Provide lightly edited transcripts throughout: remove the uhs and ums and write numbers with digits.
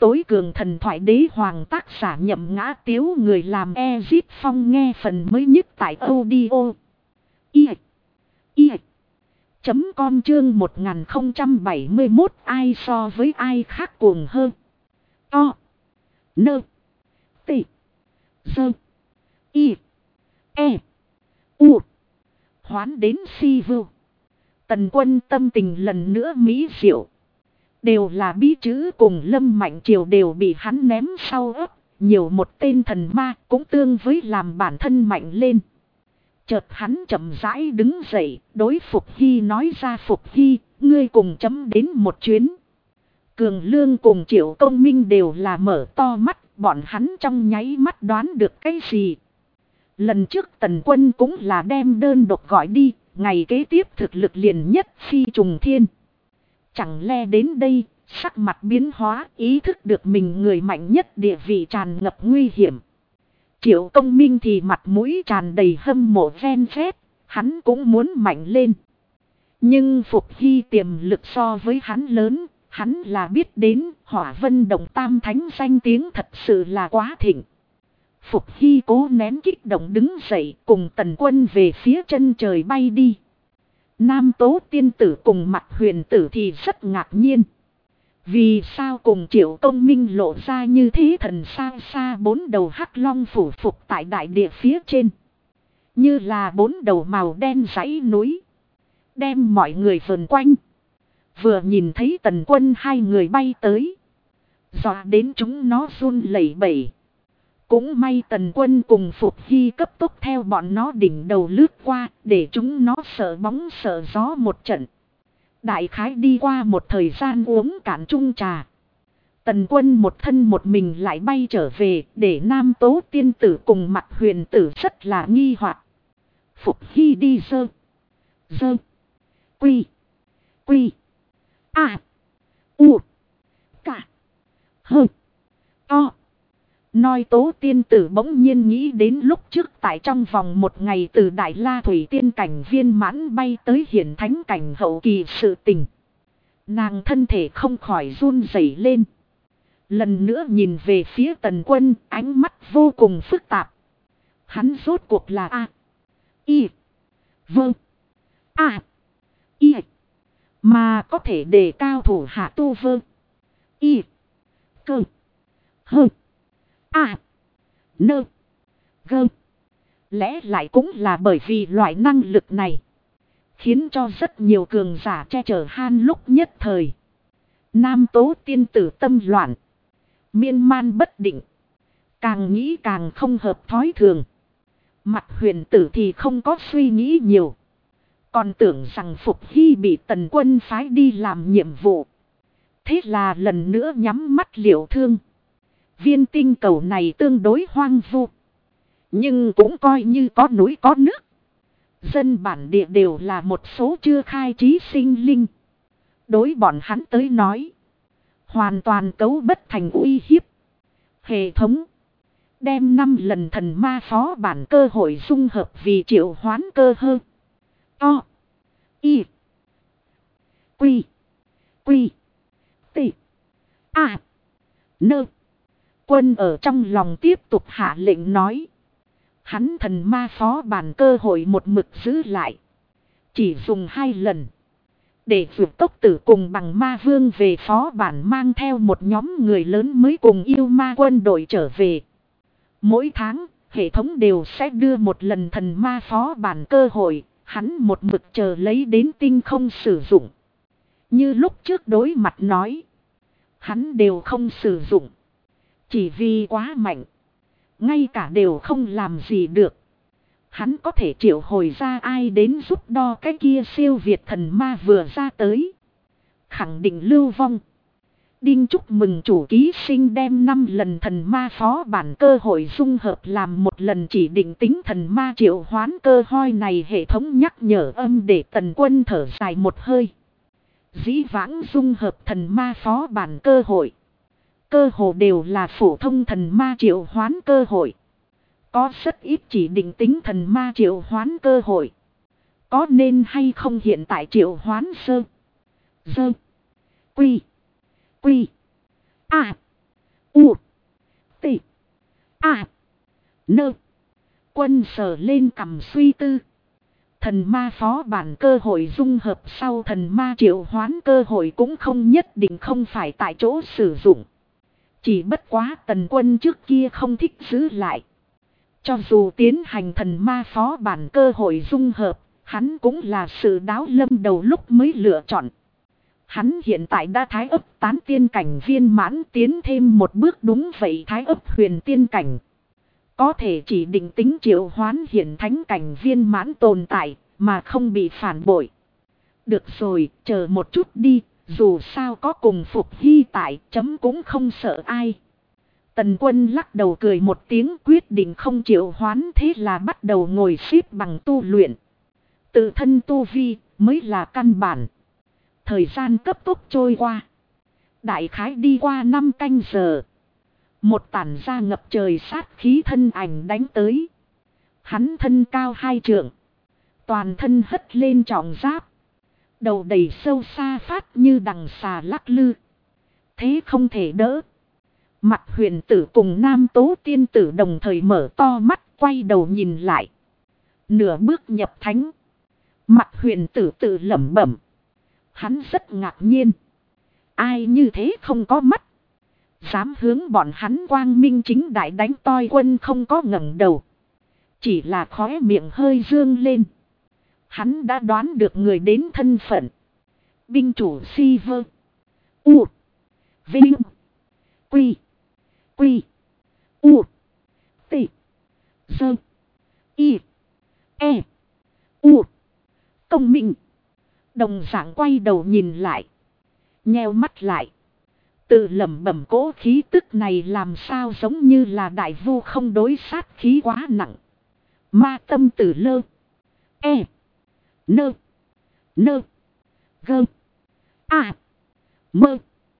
tối cường thần thoại đế hoàng tác giả Nhậm Ngã Tiếu, người làm Ezip Phong. Nghe phần mới nhất tại audio com chương 1071. Ai so với ai khác cuồng hơn. O Nơ Tị Dơ Y E U. Hoán đến si vưu. Tần Quân tâm tình lần nữa mỹ diệu. Đều là bí chữ cùng Lâm Mạnh Triều đều bị hắn ném sau ấp. Nhiều một tên thần ma cũng tương với làm bản thân mạnh lên. Chợt hắn chậm rãi đứng dậy, đối Phục Hy nói ra: Phục Hy, ngươi cùng chấm đến một chuyến. Cường Lương cùng Triệu Công Minh đều là mở to mắt, bọn hắn trong nháy mắt đoán được cái gì. Lần trước Tần Quân cũng là đem đơn độc gọi đi, ngày kế tiếp thực lực liền nhất phi trùng thiên. Chẳng lẽ đến đây, sắc mặt biến hóa, ý thức được mình người mạnh nhất, địa vị tràn ngập nguy hiểm. Triệu Công Minh thì mặt mũi tràn đầy hâm mộ ven phét, hắn cũng muốn mạnh lên. Nhưng Phục Hy tiềm lực so với hắn lớn, hắn là biết đến Hỏa Vân Động Tam Thánh danh tiếng thật sự là quá thịnh. Phục Hy cố nén kích động đứng dậy, cùng Tần Quân về phía chân trời bay đi. Nam Tố Tiên Tử cùng Mặt Huyền Tử thì rất ngạc nhiên. Vì sao cùng Triệu Công Minh lộ ra như thế thần sao xa bốn đầu hắc long phủ phục tại đại địa phía trên. Như là bốn đầu màu đen dãy núi. Đem mọi người vờn quanh. Vừa nhìn thấy Tần Quân hai người bay tới. Dọa đến chúng nó run lẩy bẩy. Cũng may Tần Quân cùng Phục Hy cấp tốc theo bọn nó đỉnh đầu lướt qua, để chúng nó sợ bóng sợ gió một trận. Đại khái đi qua một thời gian uống cạn chung trà. Tần Quân một thân một mình lại bay trở về, để Nam Tố Tiên Tử cùng Mặt Huyền Tử rất là nghi hoặc. Phục Hy đi dơ Quy A U Cả Hơ To. Nói Tố Tiên Tử bỗng nhiên nghĩ đến lúc trước tại trong vòng một ngày từ Đại La Thủy Tiên cảnh viên mãn bay tới Hiển Thánh cảnh hậu kỳ sự tình. Nàng thân thể không khỏi run rẩy lên. Lần nữa nhìn về phía Tần Quân, ánh mắt vô cùng phức tạp. Hắn rốt cuộc là A I Vâng A I mà có thể đề cao thủ hạ tu vơ I Cơ Hơ A Nơ Gơ. Lẽ lại cũng là bởi vì loại năng lực này, khiến cho rất nhiều cường giả che chở han lúc nhất thời. Nam Tố Tiên Tử tâm loạn, miên man bất định. Càng nghĩ càng không hợp thói thường. Mặt Huyền Tử thì không có suy nghĩ nhiều. Còn tưởng rằng Phục Hy bị Tần Quân phái đi làm nhiệm vụ. Thế là lần nữa nhắm mắt liệu thương. Viên tinh cầu này tương đối hoang vu, nhưng cũng coi như có núi có nước. Dân bản địa đều là một số chưa khai trí sinh linh. Đối bọn hắn tới nói, hoàn toàn cấu bất thành uy hiếp. Hệ thống đem 5 lần thần ma phó bản cơ hội dung hợp vì triệu hoán cơ hơ. O I Quy Tị A Nơ. Quân ở trong lòng tiếp tục hạ lệnh nói. Hắn thần ma phó bản cơ hội một mực giữ lại. Chỉ dùng 2 lần. Để vượt tốc tử cùng bằng ma vương về phó bản mang theo một nhóm người lớn mới cùng yêu ma quân đội trở về. Mỗi tháng, hệ thống đều sẽ đưa một lần thần ma phó bản cơ hội. Hắn một mực chờ lấy đến tinh không sử dụng. Như lúc trước đối mặt nói. Hắn đều không sử dụng. Chỉ vì quá mạnh. Ngay cả đều không làm gì được. Hắn có thể triệu hồi ra ai đến giúp đo cái kia siêu việt thần ma vừa ra tới. Khẳng định lưu vong. Đinh chúc mừng chủ ký sinh đem 5 lần thần ma phó bản cơ hội dung hợp làm một lần chỉ định tính thần ma triệu hoán cơ hoi này. Hệ thống nhắc nhở âm để Tần Quân thở dài một hơi. Dĩ vãng dung hợp thần ma phó bản cơ hội. Cơ hồ đều là phổ thông thần ma triệu hoán cơ hội. Có rất ít chỉ định tính thần ma triệu hoán cơ hội. Có nên hay không hiện tại triệu hoán Quy A Nơ. Quân sờ lên cằm suy tư. Thần ma phó bản cơ hội dung hợp sau thần ma triệu hoán cơ hội cũng không nhất định không phải tại chỗ sử dụng. Chỉ bất quá Tần Quân trước kia không thích giữ lại. Cho dù tiến hành thần ma phó bản cơ hội dung hợp, hắn cũng là sự đáo lâm đầu lúc mới lựa chọn. Hắn hiện tại đã thái ấp tán tiên cảnh viên mãn, tiến thêm một bước, đúng vậy, thái ấp huyền tiên cảnh. Có thể chỉ định tính triệu hoán hiển thánh cảnh viên mãn tồn tại, mà không bị phản bội. Được rồi, chờ một chút đi, dù sao có cùng Phục Hy tại, chấm cũng không sợ ai. Tần Quân lắc đầu cười một tiếng, quyết định không triệu hoán, thế là bắt đầu ngồi xếp bằng tu luyện. Tự thân tu vi mới là căn bản. Thời gian cấp tốc trôi qua. Đại khái đi qua 5 canh giờ. Một tản ra ngập trời sát khí thân ảnh đánh tới. Hắn thân cao 2 trượng. Toàn thân hất lên trọng giáp. Đầu đầy sâu xa phát như đằng xà lắc lư. Thế không thể đỡ. Mặt huyền tử cùng nam tố tiên tử đồng thời mở to mắt, quay đầu nhìn lại. Nửa bước nhập thánh. Mặt huyền tử tự lẩm bẩm. Hắn rất ngạc nhiên. Ai như thế không có mắt. Dám hướng bọn hắn quang minh chính đại đánh toi quân, không có ngẩng đầu. Chỉ là khóe miệng hơi dương lên. Hắn đã đoán được người đến thân phận. Binh chủ Silver. U. Vinh. Quy. Quy. U. T. Dơ. Y. E. U. Công minh. Đồng dạng quay đầu nhìn lại. Nheo mắt lại. Tự lẩm bẩm, cố khí tức này làm sao giống như là đại vu không, đối sát khí quá nặng. Ma tâm tử lơ. E. Nơ. Nơ. Gơ. À. Mơ.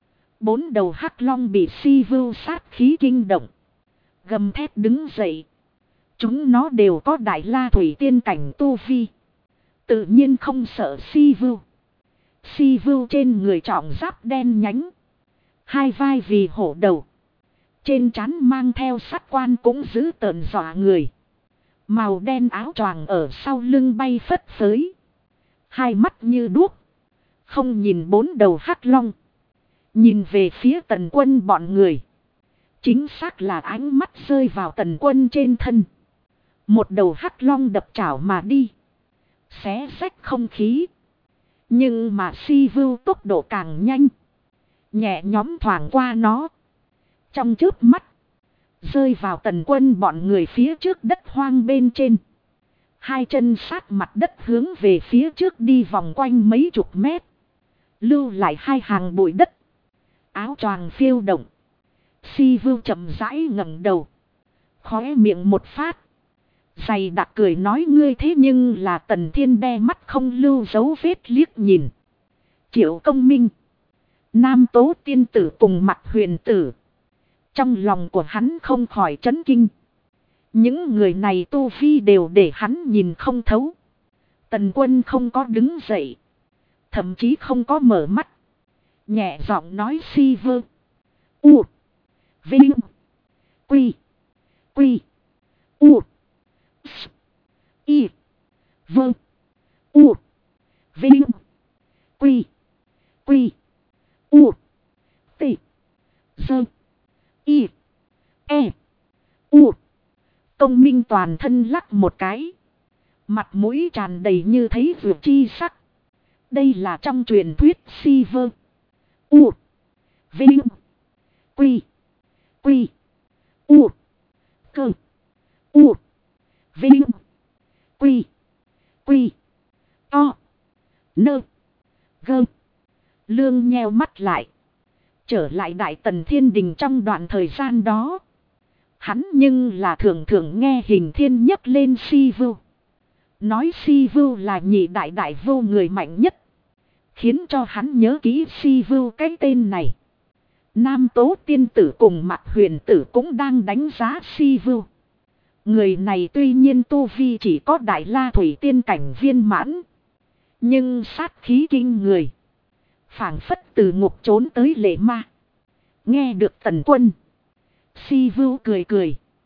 4 đầu hắc long bị si vưu sát khí kinh động. Gầm thét đứng dậy. Chúng nó đều có đại la thủy tiên cảnh tu vi. Tự nhiên không sợ si vưu. Si vưu trên người trọng giáp đen nhánh. 2 vai vì hổ đầu. Trên trán mang theo sắt quan cũng giữ tợn dọa người. Màu đen áo choàng ở sau lưng bay phất phới. 2 mắt như đuốc. Không nhìn 4 đầu hắc long. Nhìn về phía Tần Quân bọn người. Chính xác là ánh mắt rơi vào Tần Quân trên thân. Một đầu hắc long đập chảo mà đi. Xé rách không khí. Nhưng mà si vưu tốc độ càng nhanh. Nhẹ nhóm thoảng qua nó. Trong chớp mắt. Rơi vào Tần Quân bọn người phía trước đất hoang bên trên. 2 chân sát mặt đất hướng về phía trước đi vòng quanh mấy chục mét. Lưu lại 2 hàng bụi đất. Áo choàng phiêu động. Si vưu chậm rãi ngẩng đầu. Khóe miệng một phát. Dày đặc cười nói, ngươi thế nhưng là Tần Thiên, đe mắt không lưu dấu vết liếc nhìn. Triệu Công Minh. Nam tố tiên tử cùng Mặt huyền tử. Trong lòng của hắn không khỏi chấn kinh. Những người này tu vi đều để hắn nhìn không thấu. Tần Quân không có đứng dậy. Thậm chí không có mở mắt. Nhẹ giọng nói, si vơ. U. Vinh. Quy. Quy. U. S. Y. Vơ. U. Vinh. Quy. Quy. U. T. Dơ. Y. E. U. Công minh toàn thân lắc một cái. Mặt mũi tràn đầy như thấy vượt chi sắc. Đây là trong truyền thuyết si vơ. U. Vinh. Quy. Quy. U. Cơ. U. Vinh. Quy. Quy. O. Nơ. Gơ. Lương nheo mắt lại. Trở lại Đại Tần Thiên Đình trong đoạn thời gian đó. Hắn nhưng là thường thường nghe Hình Thiên nhấc lên si vưu. Nói si vưu là nhị đại đại vô người mạnh nhất. Khiến cho hắn nhớ kỹ si vưu cái tên này. Nam tố tiên tử cùng Mặt huyền tử cũng đang đánh giá si vưu. Người này tuy nhiên tu vi chỉ có đại la thủy tiên cảnh viên mãn. Nhưng sát khí kinh người. Phảng phất từ ngục trốn tới lệ ma. Nghe được Tần Quân. Si vưu cười cười.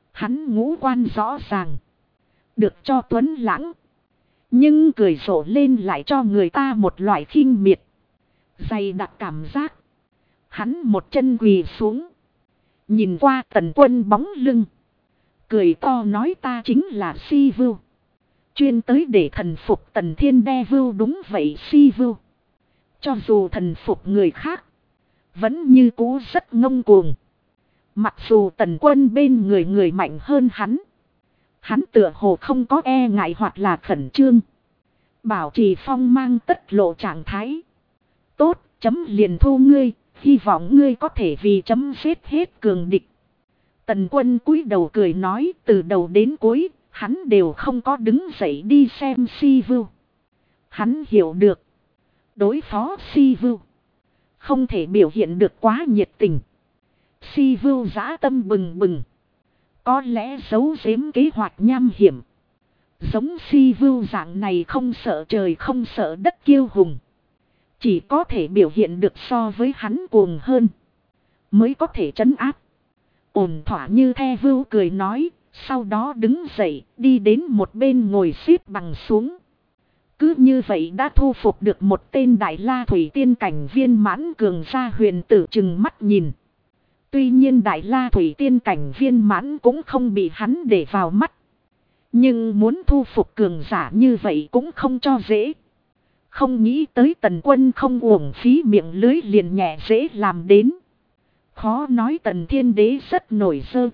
Hắn ngũ quan rõ ràng. Được cho tuấn lãng. Nhưng cười rộ lên lại cho người ta một loại khinh miệt. Dày đặc cảm giác. Hắn một chân quỳ xuống. Nhìn qua Tần Quân bóng lưng. Cười to nói ta chính là Si Vưu. Chuyên tới để thần phục Tần Thiên Đe Vưu. Đúng vậy Si Vưu. Cho dù thần phục người khác. Vẫn như cũ rất ngông cuồng. Mặc dù Tần Quân bên người người mạnh hơn hắn. Hắn tựa hồ không có e ngại hoặc là khẩn trương. Bảo trì phong mang tất lộ trạng thái. Tốt, chấm liền thu ngươi. Hy vọng ngươi có thể vì chấm giết hết cường địch. Tần Quân cúi đầu cười nói, từ đầu đến cuối, hắn đều không có đứng dậy đi xem Si Vưu. Hắn hiểu được. Đối phó Si Vưu. Không thể biểu hiện được quá nhiệt tình. Si Vưu dã tâm bừng bừng. Có lẽ giấu giếm kế hoạch nham hiểm. Giống Si Vưu dạng này không sợ trời không sợ đất kiêu hùng. Chỉ có thể biểu hiện được so với hắn cuồng hơn. Mới có thể trấn áp. Ổn thỏa như The Vưu cười nói. Sau đó đứng dậy đi đến một bên ngồi xếp bằng xuống. Cứ như vậy đã thu phục được một tên Đại La Thủy Tiên cảnh viên mãn cường gia. Huyền Tử trừng mắt nhìn. Tuy nhiên Đại La Thủy Tiên cảnh viên mãn cũng không bị hắn để vào mắt. Nhưng muốn thu phục cường giả như vậy cũng không cho dễ. Không nghĩ tới Tần Quân không uổng phí miệng lưới liền nhẹ dễ làm đến. Khó nói Tần Thiên Đế rất nổi sơ.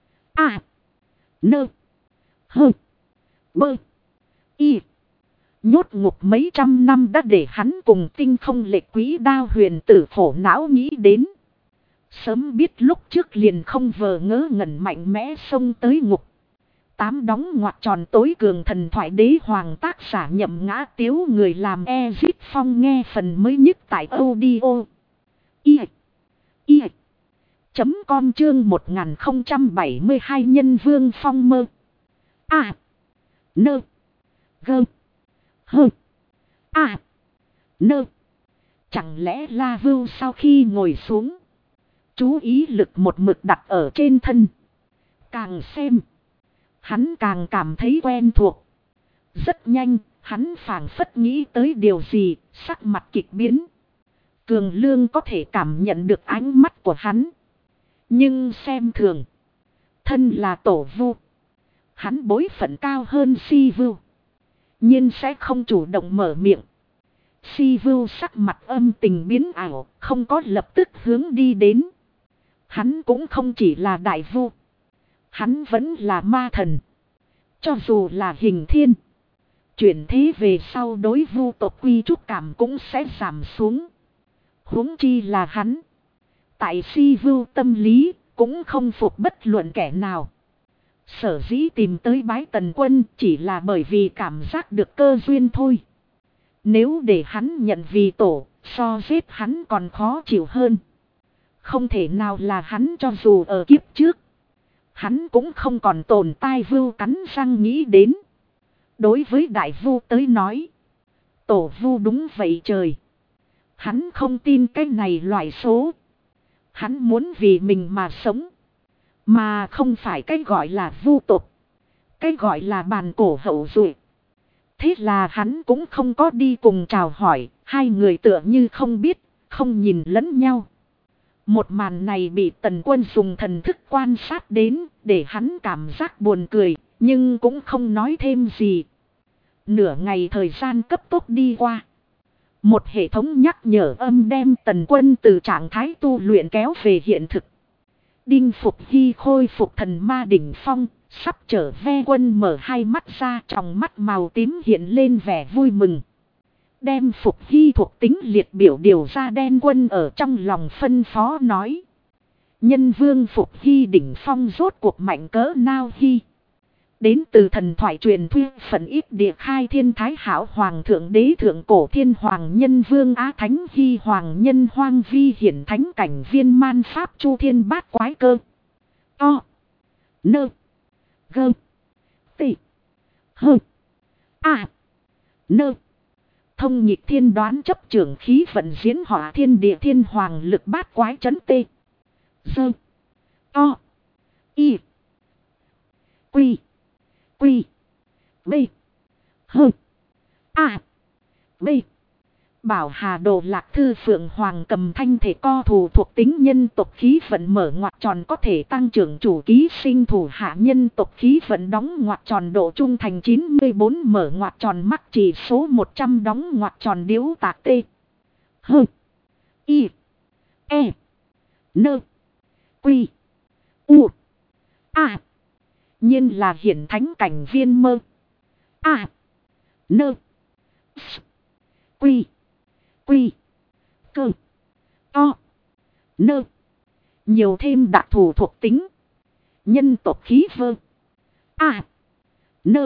Nơ. Hơ. Bơ. Y. Nhốt ngục mấy trăm năm đã để hắn cùng tinh không lệch quý đao. Huyền Tử phổ não nghĩ đến. Sớm biết lúc trước liền không vờ ngớ ngẩn mạnh mẽ xông tới ngục. 8 đóng ngoặc tròn tối cường thần thoại đế hoàng tác giả Nhậm Ngã Tiếu người làm Ezit Phong nghe phần mới nhất tại audio. Com chương 1072 nhân Vương Phong mơ. Nơ. Gơ. Hơ. Nơ. Chẳng lẽ La Vưu sau khi ngồi xuống. Chú ý lực một mực đặt ở trên thân. Càng xem. Hắn càng cảm thấy quen thuộc. Rất nhanh, hắn phảng phất nghĩ tới điều gì, sắc mặt kịch biến. Cường Lương có thể cảm nhận được ánh mắt của hắn. Nhưng xem thường. Thân là tổ vu. Hắn bối phận cao hơn Si Vưu. Nhưng sẽ không chủ động mở miệng. Si Vưu sắc mặt âm tình biến ảo, không có lập tức hướng đi đến. Hắn cũng không chỉ là đại vu. Hắn vẫn là ma thần. Cho dù là hình thiên. Chuyển thế về sau đối vu tộc quy trúc cảm cũng sẽ giảm xuống. Huống chi là hắn. Tại Si Vưu tâm lý cũng không phục bất luận kẻ nào. Sở dĩ tìm tới bái Tần Quân chỉ là bởi vì cảm giác được cơ duyên thôi. Nếu để hắn nhận vì tổ, so giết hắn còn khó chịu hơn. Không thể nào là hắn cho dù ở kiếp trước. Hắn cũng không còn tồn tai Vưu cắn răng nghĩ đến. Đối với đại vu tới nói. Tổ vu đúng vậy trời. Hắn không tin cái này loại số. Hắn muốn vì mình mà sống. Mà không phải cái gọi là vu tộc. Cái gọi là bàn cổ hậu duệ. Thế là hắn cũng không có đi cùng chào hỏi. Hai người tựa như không biết, không nhìn lẫn nhau. Một màn này bị Tần Quân dùng thần thức quan sát đến, để hắn cảm giác buồn cười, nhưng cũng không nói thêm gì. Nửa ngày thời gian cấp tốc đi qua. Một hệ thống nhắc nhở âm đem Tần Quân từ trạng thái tu luyện kéo về hiện thực. Đinh Phục Hy khôi phục thần ma đỉnh phong, sắp trở ve quân mở hai mắt ra, trong mắt màu tím hiện lên vẻ vui mừng. Đem Phục Hy thuộc tính liệt biểu điều ra đen quân ở trong lòng phân phó nói. Nhân Vương Phục Hy đỉnh phong rốt cuộc mạnh cỡ nào Hy. Đến từ thần thoại truyền thuyết phần ít địa khai thiên thái hảo hoàng thượng đế thượng cổ thiên hoàng nhân vương á thánh Hy hoàng nhân hoang vi hiển thánh cảnh viên man pháp chu thiên bát quái cơ. O. Nơ. Gơ. Tị. Hơ. A. Nơ. Thông nhịp thiên đoán chấp trưởng khí vận diễn hỏa thiên địa thiên hoàng lực bát quái chấn tê. Sơ. O. Y. Quy. Quy. B. Hơ. A. B. Bảo Hà Đồ Lạc Thư Phượng Hoàng cầm thanh thể co thủ thuộc tính nhân tộc khí vận mở ngoặc tròn có thể tăng trưởng chủ ký sinh thủ hạ nhân tộc khí vận đóng ngoặc tròn độ trung thành 94 mở ngoặc tròn mắc chỉ số 100 đóng ngoặc tròn điếu tạc T. Hơ. Y. E. Nơ. Quy. U. A. Nhiên là hiển thánh cảnh viên mơ. A. Nơ. S. Quy. Quy. Cơ. To. Nơ. Nhiều thêm đặc thù thuộc tính. Nhân tộc khí vơ. A. Nơ.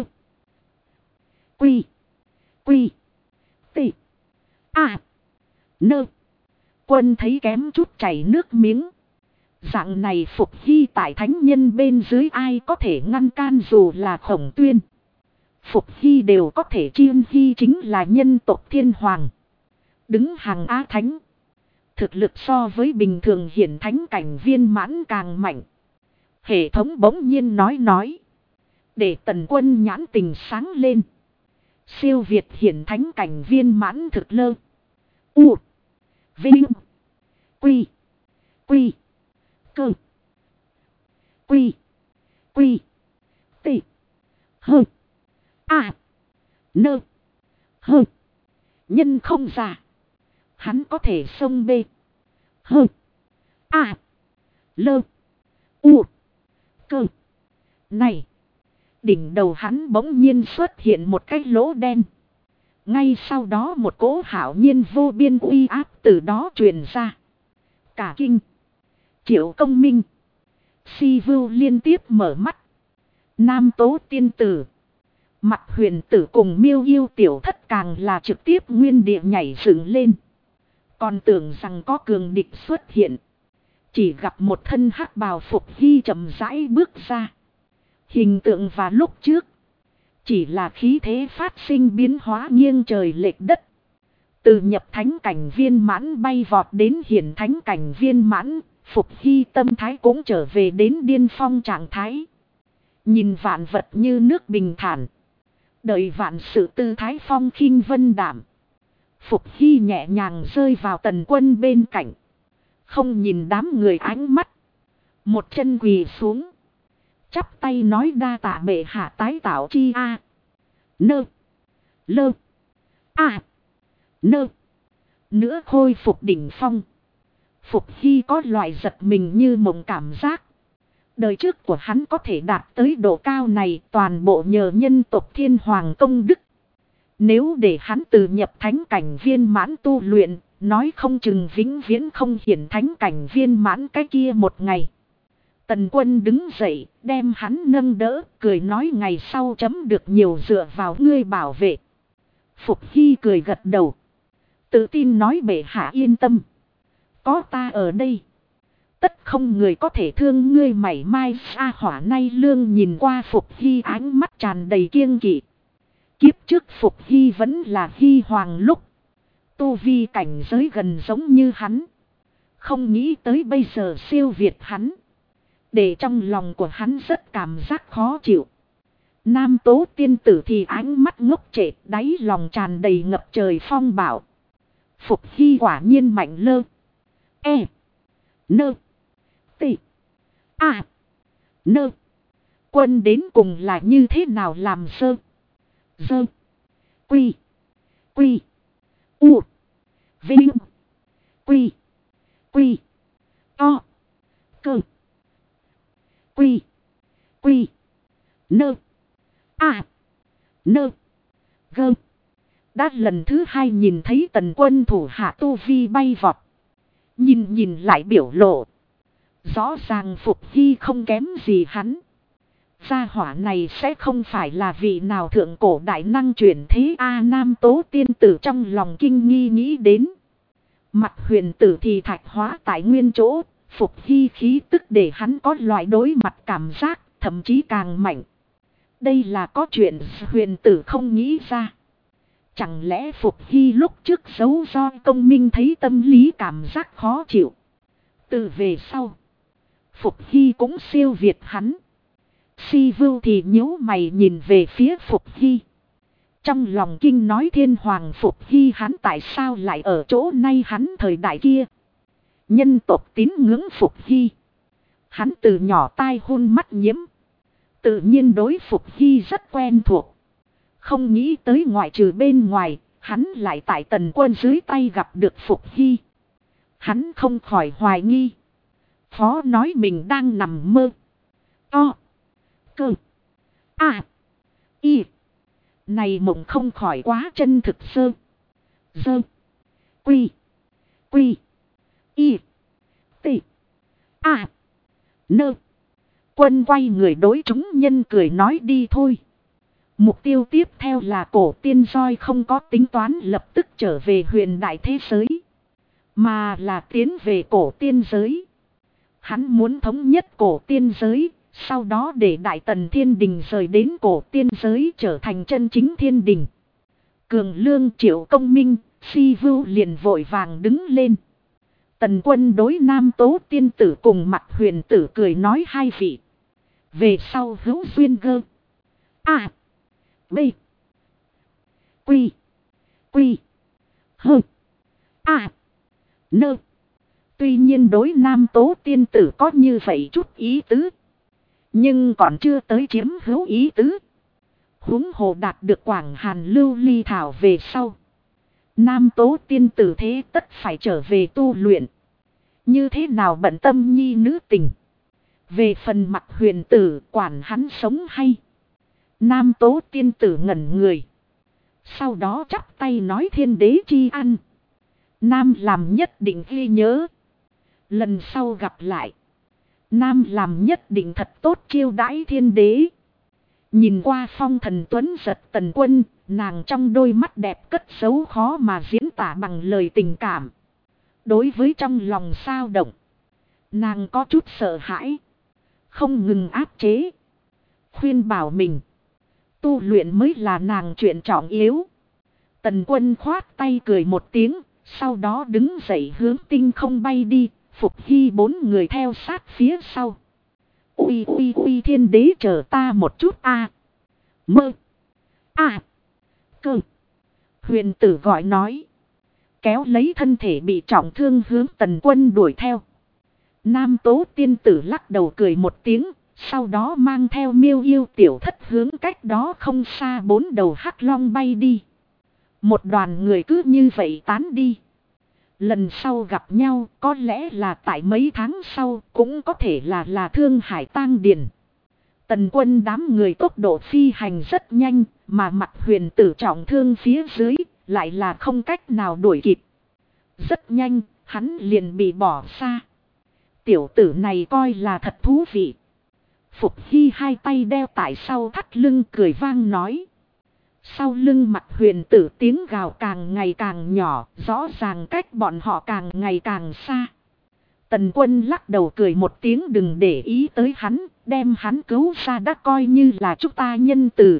Quy. Quy. T. A. Nơ. Quân thấy kém chút chảy nước miếng. Dạng này Phục Hy tại thánh nhân bên dưới ai có thể ngăn can dù là Khổng Tuyên. Phục Hy đều có thể chiên Hy chính là nhân tộc thiên hoàng. Đứng hàng Á Thánh. Thực lực so với bình thường hiển thánh cảnh viên mãn càng mạnh. Hệ thống bỗng nhiên nói. Để Tần Quân nhãn tình sáng lên. Siêu việt hiển thánh cảnh viên mãn thực lơ. U. Vinh. Quy. Quy. Cơ. Quy. Quy. T. Hơ. A. Nơ. Hơ. Nhân không già. Hắn có thể xông B. Hơ. A. Lơ. U. Cơ. Này. Đỉnh đầu hắn bỗng nhiên xuất hiện một cái lỗ đen. Ngay sau đó một cỗ hảo nhiên vô biên uy áp từ đó truyền ra. Cả kinh. Triệu Công Minh. Si Vưu liên tiếp mở mắt. Nam Tố Tiên Tử. Mặt Huyền Tử cùng Miêu Yêu Tiểu Thất càng là trực tiếp nguyên địa nhảy dựng lên. Còn tưởng rằng có cường địch xuất hiện. Chỉ gặp một thân hắc bào Phục Hy chậm rãi bước ra. Hình tượng và lúc trước. Chỉ là khí thế phát sinh biến hóa nghiêng trời lệch đất. Từ nhập thánh cảnh viên mãn bay vọt đến hiển thánh cảnh viên mãn. Phục Hy tâm thái cũng trở về đến điên phong trạng thái. Nhìn vạn vật như nước bình thản. Đợi vạn sự tư thái phong khinh vân đảm. Phục Hy nhẹ nhàng rơi vào Tần Quân bên cạnh. Không nhìn đám người ánh mắt. Một chân quỳ xuống. Chắp tay nói đa tạ bệ hạ tái tạo chi a. Nơ. Lơ. A. Nơ. Nữa khôi phục đỉnh phong. Phục Hy có loại giật mình như mộng cảm giác. Đời trước của hắn có thể đạt tới độ cao này toàn bộ nhờ nhân tộc thiên hoàng công đức. Nếu để hắn từ nhập thánh cảnh viên mãn tu luyện, nói không chừng vĩnh viễn không hiển thánh cảnh viên mãn cái kia một ngày. Tần Quân đứng dậy, đem hắn nâng đỡ, cười nói ngày sau chấm được nhiều dựa vào ngươi bảo vệ. Phục Hy cười gật đầu. Tự tin nói bệ hạ yên tâm. Có ta ở đây. Tất không người có thể thương ngươi mảy mai. Sa Hỏa Nay Lương nhìn qua Phục Hy ánh mắt tràn đầy kiêng kỵ. Kiếp trước Phục Hy vẫn là Hy Hoàng lúc. Tu vi cảnh giới gần giống như hắn. Không nghĩ tới bây giờ siêu việt hắn. Để trong lòng của hắn rất cảm giác khó chịu. Nam Tố Tiên Tử thì ánh mắt ngốc trệ, đáy lòng tràn đầy ngập trời phong bạo. Phục Hy quả nhiên mạnh lơ. E. Nơ. T. A. Nơ. Quân đến cùng là như thế nào làm sơ. Dơ. Quy. Quy. U. Vinh. Quy. Quy. To. Cơ. Quy. Quy. Nơ. A. Nơ. Gơ. Đã lần thứ hai nhìn thấy Tần Quân thủ hạ tu vi bay vọt. Nhìn lại biểu lộ. Rõ ràng Phục Hy không kém gì hắn. Gia hỏa này sẽ không phải là vị nào thượng cổ đại năng chuyển thế A. Nam Tố Tiên Tử trong lòng kinh nghi nghĩ đến. Mặt Huyền Tử thì thạch hóa tại nguyên chỗ. Phục Hy khí tức để hắn có loại đối mặt cảm giác, thậm chí càng mạnh. Đây là có chuyện Huyền Tử không nghĩ ra. Chẳng lẽ Phục Hy lúc trước giấu do Công Minh thấy tâm lý cảm giác khó chịu. Từ về sau, Phục Hy cũng siêu việt hắn. Si Vưu thì nhíu mày nhìn về phía Phục Hy. Trong lòng kinh nói thiên hoàng Phục Hy hắn tại sao lại ở chỗ này hắn thời đại kia. Nhân tộc tín ngưỡng Phục Hy. Hắn từ nhỏ tai hôn mắt nhiễm. Tự nhiên đối Phục Hy rất quen thuộc. Không nghĩ tới ngoại trừ bên ngoài, hắn lại tại Tần Quân dưới tay gặp được Phục Hy. Hắn không khỏi hoài nghi. Phó nói mình đang nằm mơ. O. Cơ. A. Y. Này mộng không khỏi quá chân thực sơ. Dơ. Quy. Quy. Y. T. A. Nơ. Quân quay người đối chúng nhân cười nói đi thôi. Mục tiêu tiếp theo là cổ tiên roi không có tính toán lập tức trở về huyền đại thế giới. Mà là tiến về cổ tiên giới. Hắn muốn thống nhất cổ tiên giới. Sau đó để Đại Tần Thiên Đình rời đến cổ tiên giới trở thành chân chính thiên đình. Cường Lương Triệu Công Minh, Si Vưu liền vội vàng đứng lên. Tần Quân đối Nam Tố Tiên Tử cùng Mặt Huyền Tử cười nói hai vị. Về sau hữu duyên gơ. A. B. Quy. Quy. Hơ. A. Nơ. Tuy nhiên đối Nam Tố Tiên Tử có như vậy chút ý tứ. Nhưng còn chưa tới chiếm hữu ý tứ. Huống hồ đạt được Quảng Hàn Lưu Ly Thảo về sau. Nam Tố Tiên Tử thế tất phải trở về tu luyện. Như thế nào bận tâm nhi nữ tình. Về phần Mặt Huyền Tử quản hắn sống hay. Nam Tố Tiên Tử ngẩn người. Sau đó chắp tay nói thiên đế chi ăn. Nam làm nhất định ghi nhớ. Lần sau gặp lại. Nam làm nhất định thật tốt chiêu đãi thiên đế. Nhìn qua phong thần tuấn giật Tần Quân, nàng trong đôi mắt đẹp cất giấu khó mà diễn tả bằng lời tình cảm. Đối với trong lòng sao động, nàng có chút sợ hãi. Không ngừng áp chế. Khuyên bảo mình. Tu luyện mới là nàng chuyện trọng yếu. Tần Quân khoát tay cười một tiếng, sau đó đứng dậy hướng tinh không bay đi. Phục Hy bốn người theo sát phía sau. Ui ui ui thiên đế chờ ta một chút a. Mơ. A. Cơ. Huyền Tử gọi nói. Kéo lấy thân thể bị trọng thương hướng Tần Quân đuổi theo. Nam Tố Tiên Tử lắc đầu cười một tiếng. Sau đó mang theo Miêu Yêu tiểu thất hướng cách đó không xa bốn đầu hắc long bay đi. Một đoàn người cứ như vậy tán đi. Lần sau gặp nhau có lẽ là tại mấy tháng sau, cũng có thể là Thương Hải Tang Điền. Tần Quân đám người tốc độ phi hành rất nhanh, mà Mặt Huyền Tử trọng thương phía dưới, lại là không cách nào đuổi kịp. Rất nhanh, hắn liền bị bỏ xa. Tiểu tử này coi là thật thú vị. Phục Hy hai tay đeo tại sau thắt lưng cười vang nói. Sau lưng Mặt Huyền Tử tiếng gào càng ngày càng nhỏ, rõ ràng cách bọn họ càng ngày càng xa. Tần Quân lắc đầu cười một tiếng đừng để ý tới hắn, đem hắn cứu ra đã coi như là chúng ta nhân từ.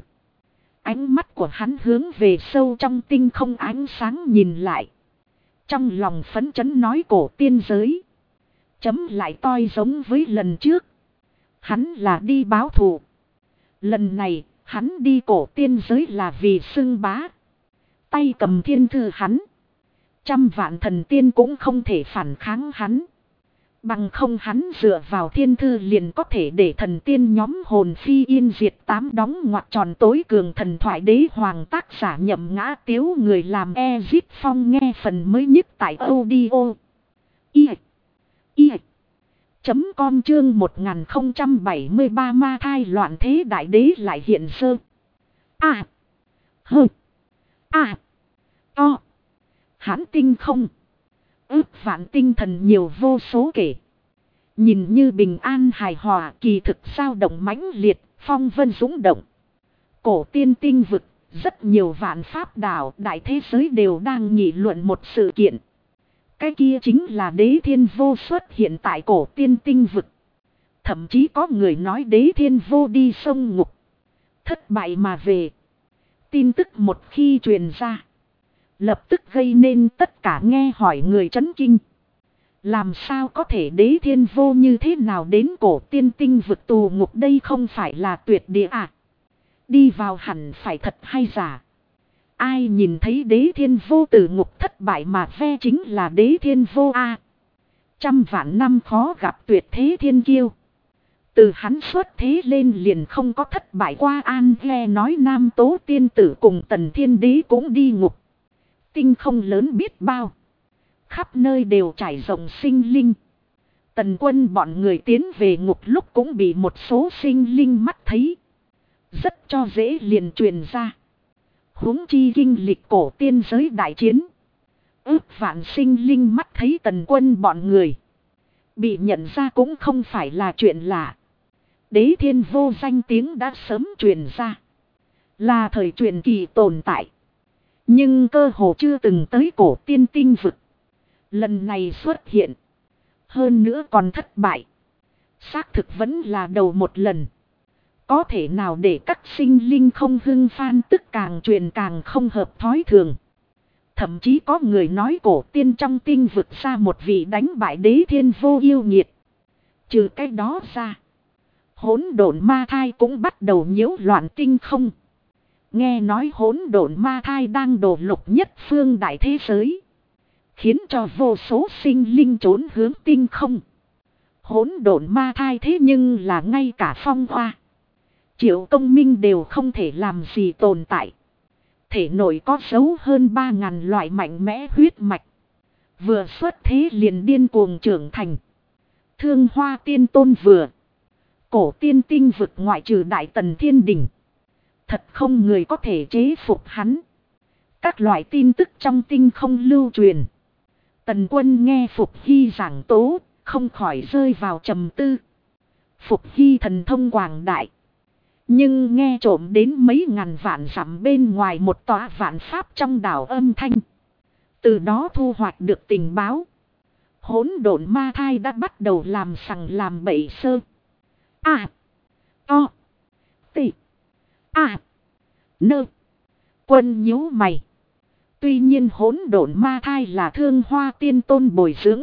Ánh mắt của hắn hướng về sâu trong tinh không ánh sáng nhìn lại. Trong lòng phấn chấn nói cổ tiên giới. Chấm lại toi giống với lần trước. Hắn là đi báo thù. Lần này, hắn đi cổ tiên giới là vì xưng bá. Tay cầm thiên thư hắn. Trăm vạn thần tiên cũng không thể phản kháng hắn. Bằng không hắn dựa vào thiên thư liền có thể để thần tiên nhóm hồn phi yên diệt tám đóng ngoặc tròn tối cường thần thoại đế hoàng tác giả Nhậm Ngã Tiếu người làm Ezit Phong nghe phần mới nhất tại audio. Com chương 1073 ma thai loạn thế đại đế lại hiện sơ. A. Hơ. A. O. Hãn tinh không. Ước vạn tinh thần nhiều vô số kể. Nhìn như bình an hài hòa kỳ thực sao động mãnh liệt, phong vân dũng động. Cổ tiên tinh vực, rất nhiều vạn pháp đảo đại thế giới đều đang nghị luận một sự kiện. Cái kia chính là đế thiên vô xuất hiện tại cổ tiên tinh vực. Thậm chí có người nói đế thiên vô đi sông ngục. Thất bại mà về. Tin tức một khi truyền ra. Lập tức gây nên tất cả nghe hỏi người chấn kinh. Làm sao có thể đế thiên vô như thế nào đến cổ tiên tinh vực tù ngục, đây không phải là tuyệt địa à? Đi vào hẳn phải thật hay giả? Ai nhìn thấy đế thiên vô từ ngục thất bại mà ve chính là đế thiên vô a. Trăm vạn năm khó gặp tuyệt thế thiên kiêu. Từ hắn xuất thế lên liền không có thất bại qua. An nghe nói Nam Tố tiên tử cùng Tần Thiên Đế cũng đi ngục. Tinh không lớn biết bao. Khắp nơi đều trải rộng sinh linh. Tần Quân bọn người tiến về ngục lúc cũng bị một số sinh linh mắt thấy. Rất cho dễ liền truyền ra. Huống chi kinh lịch cổ tiên giới đại chiến. Ước vạn sinh linh mắt thấy Tần Quân bọn người. Bị nhận ra cũng không phải là chuyện lạ. Đế thiên vô danh tiếng đã sớm truyền ra. Là thời truyền kỳ tồn tại. Nhưng cơ hồ chưa từng tới cổ tiên tinh vực. Lần này xuất hiện. Hơn nữa còn thất bại. Xác thực vẫn là đầu một lần. Có thể nào để các sinh linh không hưng phan, tức càng truyền càng không hợp thói thường. Thậm chí có người nói cổ tiên trong tinh vực ra một vị đánh bại đế thiên vô yêu nghiệt. Trừ cái đó ra. Hỗn độn ma thai cũng bắt đầu nhiễu loạn tinh không. Nghe nói hỗn độn ma thai đang đổ lục nhất phương đại thế giới. Khiến cho vô số sinh linh trốn hướng tinh không. Hỗn độn ma thai thế nhưng là ngay cả Phong Hoa, Triệu Công Minh đều không thể làm gì tồn tại. Thể nội có dấu hơn 3.000 loại mạnh mẽ huyết mạch. Vừa xuất thế liền điên cuồng trưởng thành. Thương Hoa Tiên Tôn vừa. Cổ tiên tinh vực ngoại trừ Đại Tần Thiên Đình. Thật không người có thể chế phục hắn. Các loại tin tức trong tinh không lưu truyền. Tần Quân nghe Phục Hy giảng tố, không khỏi rơi vào trầm tư. Phục Hy thần thông quảng đại. Nhưng nghe trộm đến mấy ngàn vạn dặm bên ngoài một tòa vạn pháp trong đảo âm thanh. Từ đó thu hoạch được tình báo. Hỗn độn ma thai đã bắt đầu làm sằng làm bậy sơ. A. O. T. A. Nơ. Quân nhíu mày. Tuy nhiên hỗn độn ma thai là Thương Hoa Tiên Tôn bồi dưỡng.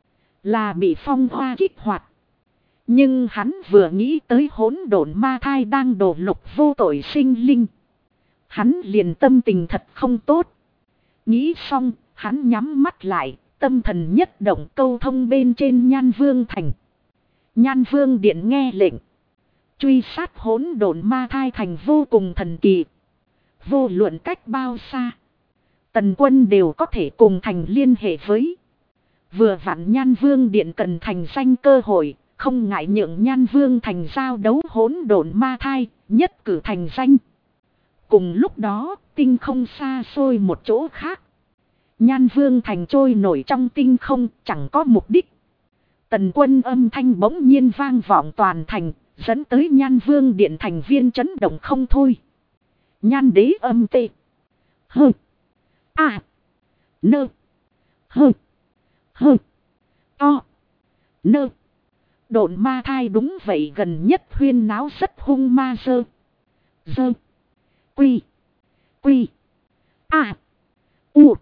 Là bị Phong Hoa kích hoạt. Nhưng hắn vừa nghĩ tới hỗn độn ma thai đang đổ lục vô tội sinh linh. Hắn liền tâm tình thật không tốt. Nghĩ xong, hắn nhắm mắt lại, tâm thần nhất động câu thông bên trên Nhan Vương thành. Nhan Vương điện nghe lệnh. Truy sát hỗn độn ma thai thành vô cùng thần kỳ. Vô luận cách bao xa. Tần Quân đều có thể cùng thành liên hệ với. Vừa vặn Nhan Vương điện cần thành danh cơ hội. Không ngại nhượng Nhan Vương thành giao đấu hỗn độn ma thai, nhất cử thành danh. Cùng lúc đó, tinh không xa xôi một chỗ khác. Nhan Vương thành trôi nổi trong tinh không, chẳng có mục đích. Tần Quân âm thanh bỗng nhiên vang vọng toàn thành, dẫn tới Nhan Vương điện thành viên chấn động không thôi. Nhan đế âm tê. Hơ. A. Nơ. Hơ. Hơ. To. Nơ. Độn ma thai đúng vậy, gần nhất huyên náo rất hung ma dơ. Dơ. Quy. Quy. A. U.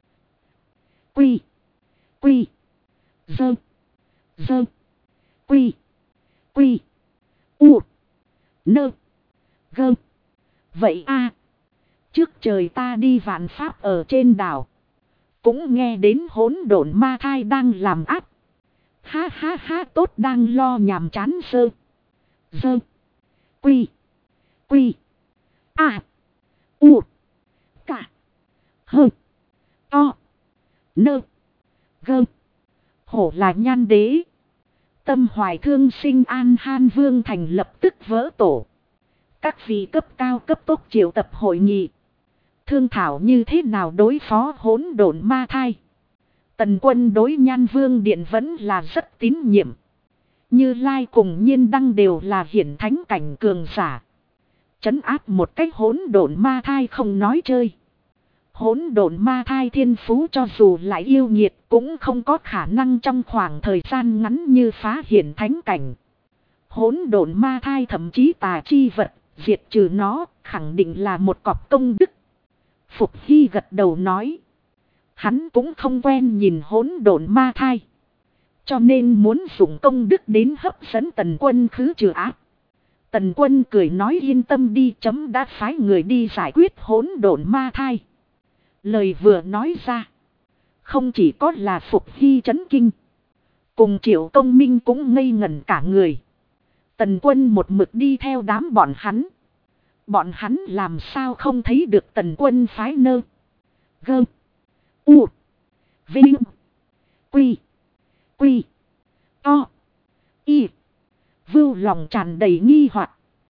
Quy. Quy. Dơ. Dơ. Quy. Quy. U. Nơ. Gơ. Vậy a. Trước trời ta đi vạn pháp ở trên đảo. Cũng nghe đến hỗn độn ma thai đang làm áp. Ha ha ha, tốt đang lo nhàm chán sơ. Dơ. Quy. Quy. A. U. Cả. Hơ. To. Nơ. Gơ. Hổ là Nhan đế. Tâm hoài thương sinh An Han Vương thành lập tức vỡ tổ. Các vị cấp cao cấp tốc triệu tập hội nghị. Thương thảo như thế nào đối phó hỗn độn ma thai. Tần Quân đối Nhan Vương điện vẫn là rất tín nhiệm. Như Lai cùng Nhiên Đăng đều là hiển thánh cảnh cường giả. Trấn áp một cách hỗn độn ma thai không nói chơi. Hỗn độn ma thai thiên phú cho dù lại yêu nghiệt cũng không có khả năng trong khoảng thời gian ngắn như phá hiển thánh cảnh. Hỗn độn ma thai thậm chí tà chi vật, diệt trừ nó khẳng định là một cọc công đức. Phục Hy gật đầu nói. Hắn cũng không quen nhìn hỗn độn ma thai. Cho nên muốn dùng công đức đến hấp dẫn Tần Quân khứ trừ ác. Tần Quân cười nói yên tâm đi, chấm đã phái người đi giải quyết hỗn độn ma thai. Lời vừa nói ra, không chỉ có là Phục Hy chấn kinh, cùng Triệu Công Minh cũng ngây ngẩn cả người. Tần Quân một mực đi theo đám bọn hắn. Bọn hắn làm sao không thấy được Tần Quân phái nơ. Gơ. U. Vinh. Quy. Quy. To. Y. Vưu lòng tràn đầy nghi hoặc.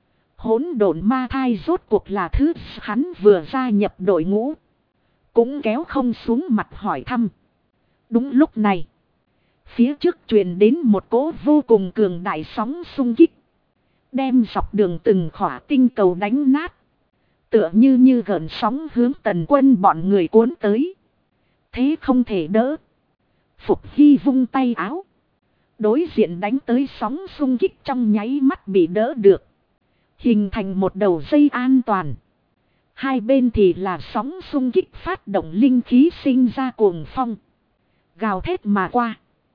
Hỗn độn ma thai rốt cuộc là thứ hắn vừa gia nhập đội ngũ. Cũng kéo không xuống mặt hỏi thăm. Đúng lúc này, phía trước truyền đến một cỗ vô cùng cường đại sóng xung kích. Đem dọc đường từng khỏa tinh cầu đánh nát. Tựa như gợn sóng hướng Tần Quân bọn người cuốn tới. Thế không thể đỡ. Phục Hy vung tay áo. Đối diện đánh tới sóng xung kích trong nháy mắt bị đỡ được. Hình thành một đầu dây an toàn. Hai bên thì là sóng xung kích phát động linh khí sinh ra cuồng phong. Gào thét mà qua.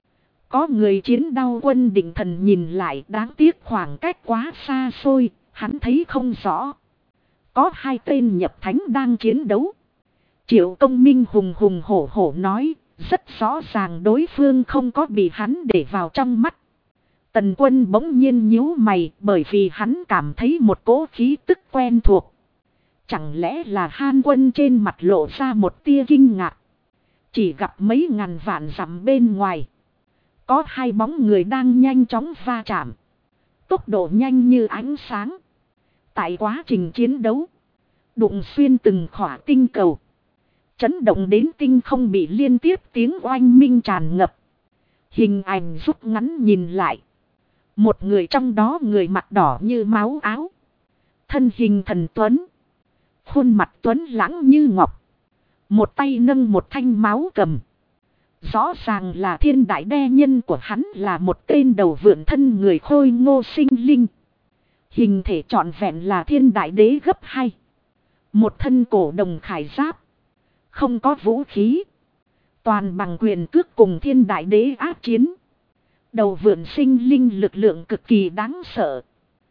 Có người chiến đao Quân Định Thần nhìn lại, đáng tiếc khoảng cách quá xa xôi, hắn thấy không rõ. Có hai tên nhập thánh đang chiến đấu. Triệu Công Minh hùng hùng hổ hổ nói, rất rõ ràng đối phương không có bị hắn để vào trong mắt. Tần Quân bỗng nhiên nhíu mày, bởi vì hắn cảm thấy một cỗ khí tức quen thuộc. Chẳng lẽ là Han Quân? Trên mặt lộ ra một tia kinh ngạc. Chỉ gặp mấy ngàn vạn dặm bên ngoài, có hai bóng người đang nhanh chóng va chạm. Tốc độ nhanh như ánh sáng. Tại quá trình chiến đấu, đụng xuyên từng khỏa tinh cầu. Chấn động đến tinh không bị liên tiếp tiếng oanh minh tràn ngập. Hình ảnh rút ngắn nhìn lại. Một người trong đó người mặt đỏ như máu áo. Thân hình thần tuấn. Khuôn mặt tuấn lãng như ngọc. Một tay nâng một thanh máu cầm. Rõ ràng là thiên đại đe nhân của hắn là một tên đầu vượn thân người khôi ngô sinh linh. Hình thể trọn vẹn là thiên đại đế gấp 2. Một thân cổ đồng khải giáp. Không có vũ khí. Toàn bằng quyền cước cùng thiên đại đế áp chiến. Đầu vượn sinh linh lực lượng cực kỳ đáng sợ.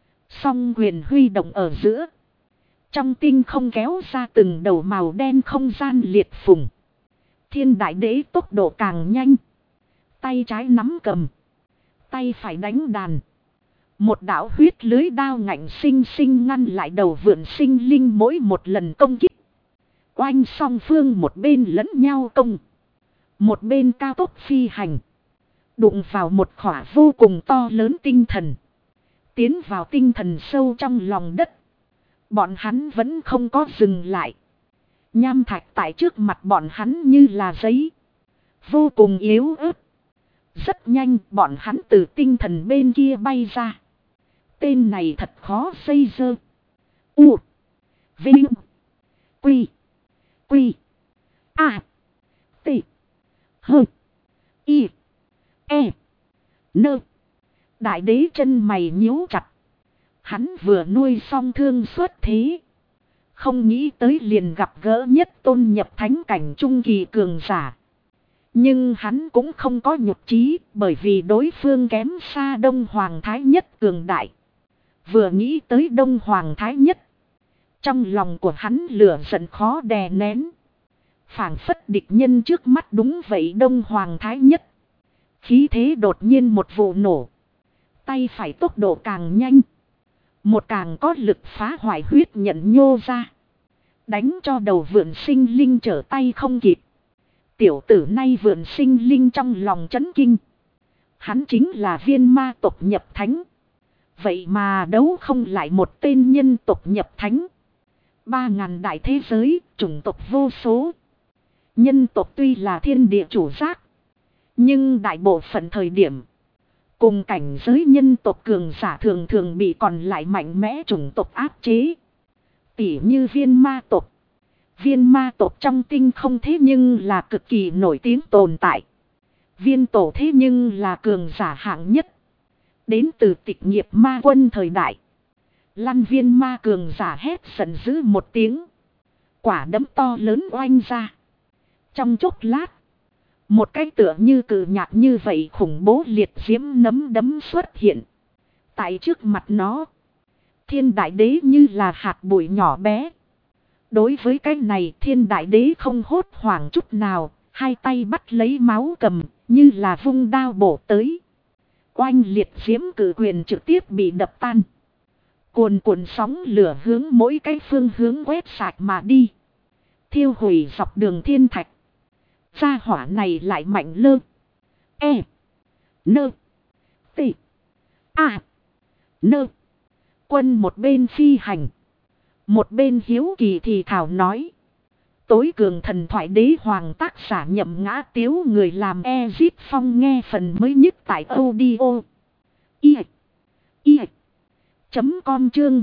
Song quyền huy động ở giữa. Trong tinh không kéo ra từng đầu màu đen không gian liệt phùng. Thiên đại đế tốc độ càng nhanh. Tay trái nắm cầm. Tay phải đánh đàn. Một đạo huyết lưới đao ngạnh sinh sinh ngăn lại đầu vượn sinh linh mỗi một lần công kích. Oanh song phương một bên lẫn nhau công. Một bên cao tốc phi hành. Đụng vào một khỏa vô cùng to lớn tinh thần. Tiến vào tinh thần sâu trong lòng đất. Bọn hắn vẫn không có dừng lại. Nham thạch tại trước mặt bọn hắn như là giấy. Vô cùng yếu ớt. Rất nhanh bọn hắn từ tinh thần bên kia bay ra. Tên này thật khó xây dơ. U. Vinh. Quy. Quy. A. T. H. Y. E. Nơ. Đại đế chân mày nhíu chặt. Hắn vừa nuôi xong thương xuất thế. Không nghĩ tới liền gặp gỡ nhất tôn nhập thánh cảnh trung kỳ cường giả. Nhưng hắn cũng không có nhục chí, bởi vì đối phương kém xa Đông Hoàng Thái Nhất cường đại. Vừa nghĩ tới Đông Hoàng Thái Nhất, trong lòng của hắn lửa giận khó đè nén. Phảng phất địch nhân trước mắt đúng vậy Đông Hoàng Thái Nhất. Khí thế đột nhiên một vụ nổ. Tay phải tốc độ càng nhanh. Một càng có lực phá hoại huyết nhận nhô ra. Đánh cho đầu vượn sinh linh trở tay không kịp. Tiểu tử nay vượn sinh linh trong lòng chấn kinh. Hắn chính là viên ma tộc nhập thánh. Vậy mà đấu không lại một tên nhân tộc nhập thánh. 3.000 đại thế giới, chủng tộc vô số. Nhân tộc tuy là thiên địa chủ giác. Nhưng đại bộ phận thời điểm, cùng cảnh giới nhân tộc cường giả thường thường bị còn lại mạnh mẽ chủng tộc áp chế. Tỉ như viên ma tộc. Viên ma tộc trong tinh không thế nhưng là cực kỳ nổi tiếng tồn tại. Viên tổ thế nhưng là cường giả hạng nhất. Đến từ tịch nghiệp ma quân thời đại. Lăn viên ma cường giả hét giận dữ một tiếng. Quả đấm to lớn oanh ra. Trong chốc lát, Một cái tựa như cự nhạc như vậy khủng bố liệt diễm nấm đấm xuất hiện. Tại trước mặt nó, thiên đại đế như là hạt bụi nhỏ bé. Đối với cái này thiên đại đế không hốt hoảng chút nào, hai tay bắt lấy máu cầm, như là vung đao bổ tới. Oanh liệt diễm cử quyền trực tiếp bị đập tan. Cuồn cuộn sóng lửa hướng mỗi cái phương hướng quét sạch mà đi. Thiêu hủy dọc đường thiên thạch. Gia hỏa này lại mạnh lơ. E. Nơ. T. A. Nơ. Quân một bên phi hành. Một bên hiếu kỳ thì thảo nói. Tối cường thần thoại đế hoàng tác giả Nhậm Ngã Tiếu người làm Ezit Phong nghe phần mới nhất tại audio. Com chương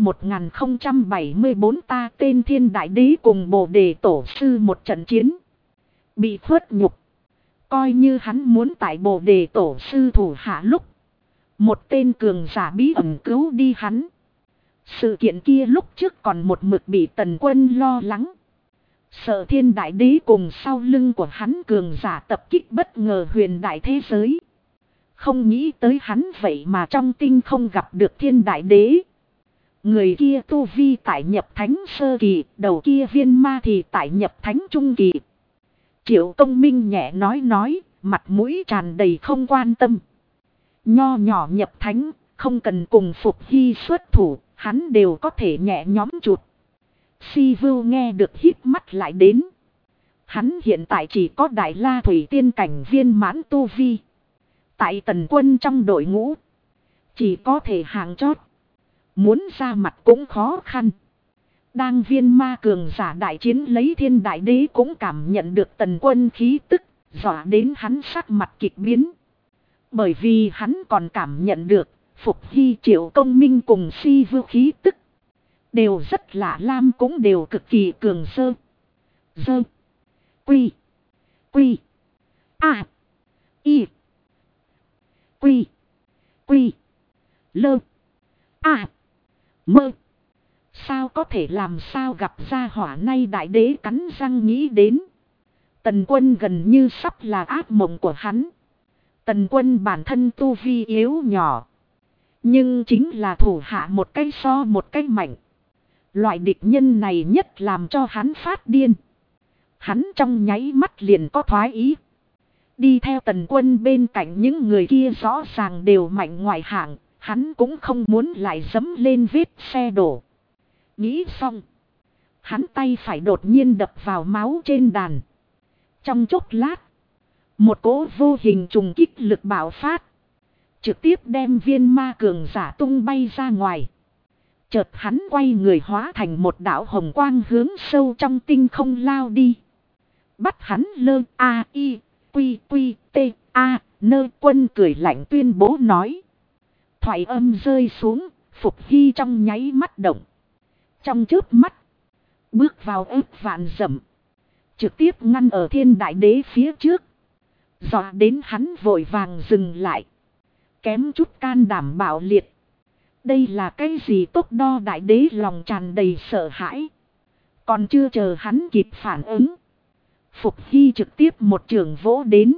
1074 ta tên thiên đại đế cùng bồ đề tổ sư một trận chiến. Bị khuất nhục. Coi như hắn muốn tại bồ đề tổ sư thủ hạ lúc. Một tên cường giả bí ẩn cứu đi hắn. Sự kiện kia lúc trước còn một mực bị Tần Quân lo lắng. Sợ thiên đại đế cùng sau lưng của hắn cường giả tập kích bất ngờ huyền đại thế giới. Không nghĩ tới hắn vậy mà trong tinh không gặp được thiên đại đế. Người kia tu vi tại nhập thánh sơ kỳ, đầu kia viên ma thì tại nhập thánh trung kỳ. Triệu Công Minh nhẹ nói, mặt mũi tràn đầy không quan tâm. Nho nhỏ nhập thánh, không cần cùng Phục Hy xuất thủ, hắn đều có thể nhẹ nhóm chụt. Si Vưu nghe được hít mắt lại đến. Hắn hiện tại chỉ có Đại La Thủy Tiên cảnh viên mãn tu vi. Tại Tần Quân trong đội ngũ, chỉ có thể hàng chót. Muốn ra mặt cũng khó khăn. Đang viên ma cường giả đại chiến lấy thiên đại đế cũng cảm nhận được Tần Quân khí tức, dọa đến hắn sắc mặt kịch biến. Bởi vì hắn còn cảm nhận được Phục Hy Triệu Công Minh cùng Si Vưu khí tức. Đều rất lạ lam cũng đều cực kỳ cường sơ. Dơ. Quy. Quy. A. Y. Quy. Quy. Lơ. A. Mơ. Sao có thể làm sao gặp ra hỏa nay đại đế cắn răng nghĩ đến. Tần Quân gần như sắp là ác mộng của hắn. Tần Quân bản thân tu vi yếu nhỏ. Nhưng chính là thủ hạ một cái so một cái mạnh. Loại địch nhân này nhất làm cho hắn phát điên. Hắn trong nháy mắt liền có thoái ý. Đi theo Tần Quân bên cạnh những người kia rõ ràng đều mạnh ngoại hạng. Hắn cũng không muốn lại dẫm lên vết xe đổ. Nghĩ xong. Hắn tay phải đột nhiên đập vào máu trên đàn. Trong chốc lát. Một cỗ vô hình trùng kích lực bạo phát. Trực tiếp đem viên ma cường giả tung bay ra ngoài. Chợt hắn quay người hóa thành một đạo hồng quang hướng sâu trong tinh không lao đi. Bắt hắn lơ a i quy quy t a nơ Quân cười lạnh tuyên bố nói. Thoại âm rơi xuống, Phục Hy trong nháy mắt động. Trong chớp mắt, bước vào ức vạn dặm, trực tiếp ngăn ở thiên đại đế phía trước. Dọa đến hắn vội vàng dừng lại. Kém chút can đảm bạo liệt. Đây là cái gì tốc đo đại đế lòng tràn đầy sợ hãi. Còn chưa chờ hắn kịp phản ứng. Phục Hy trực tiếp một trường vỗ đến.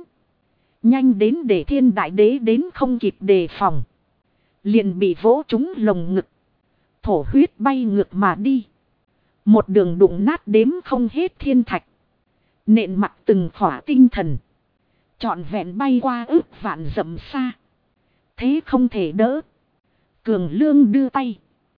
Nhanh đến để thiên đại đế đến không kịp đề phòng. Liền bị vỗ trúng lồng ngực. Thổ huyết bay ngược mà đi. Một đường đụng nát đếm không hết thiên thạch. Nện mặt từng khỏa tinh thần. Trọn vẹn bay qua ước vạn dặm xa. Thế không thể đỡ. Cường Lương đưa tay.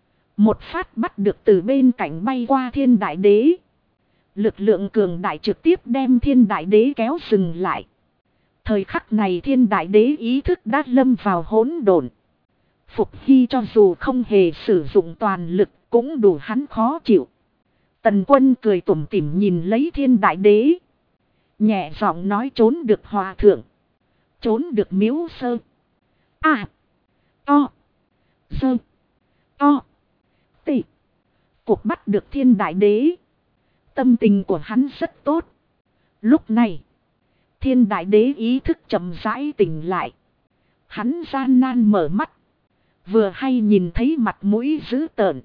Một phát bắt được từ bên cạnh bay qua thiên đại đế. Lực lượng cường đại trực tiếp đem thiên đại đế kéo dừng lại. Thời khắc này thiên đại đế ý thức đã lâm vào hỗn độn. Phục Hy cho dù không hề sử dụng toàn lực cũng đủ hắn khó chịu. Tần Quân cười tủm tỉm nhìn lấy thiên đại đế. Nhẹ giọng nói trốn được hòa thượng. Trốn được miếu sơ. A. O. Sơ. O. T. Cuộc bắt được thiên đại đế. Tâm tình của hắn rất tốt. Lúc này. Thiên đại đế ý thức chậm rãi tỉnh lại. Hắn gian nan mở mắt. Vừa hay nhìn thấy mặt mũi dữ tợn.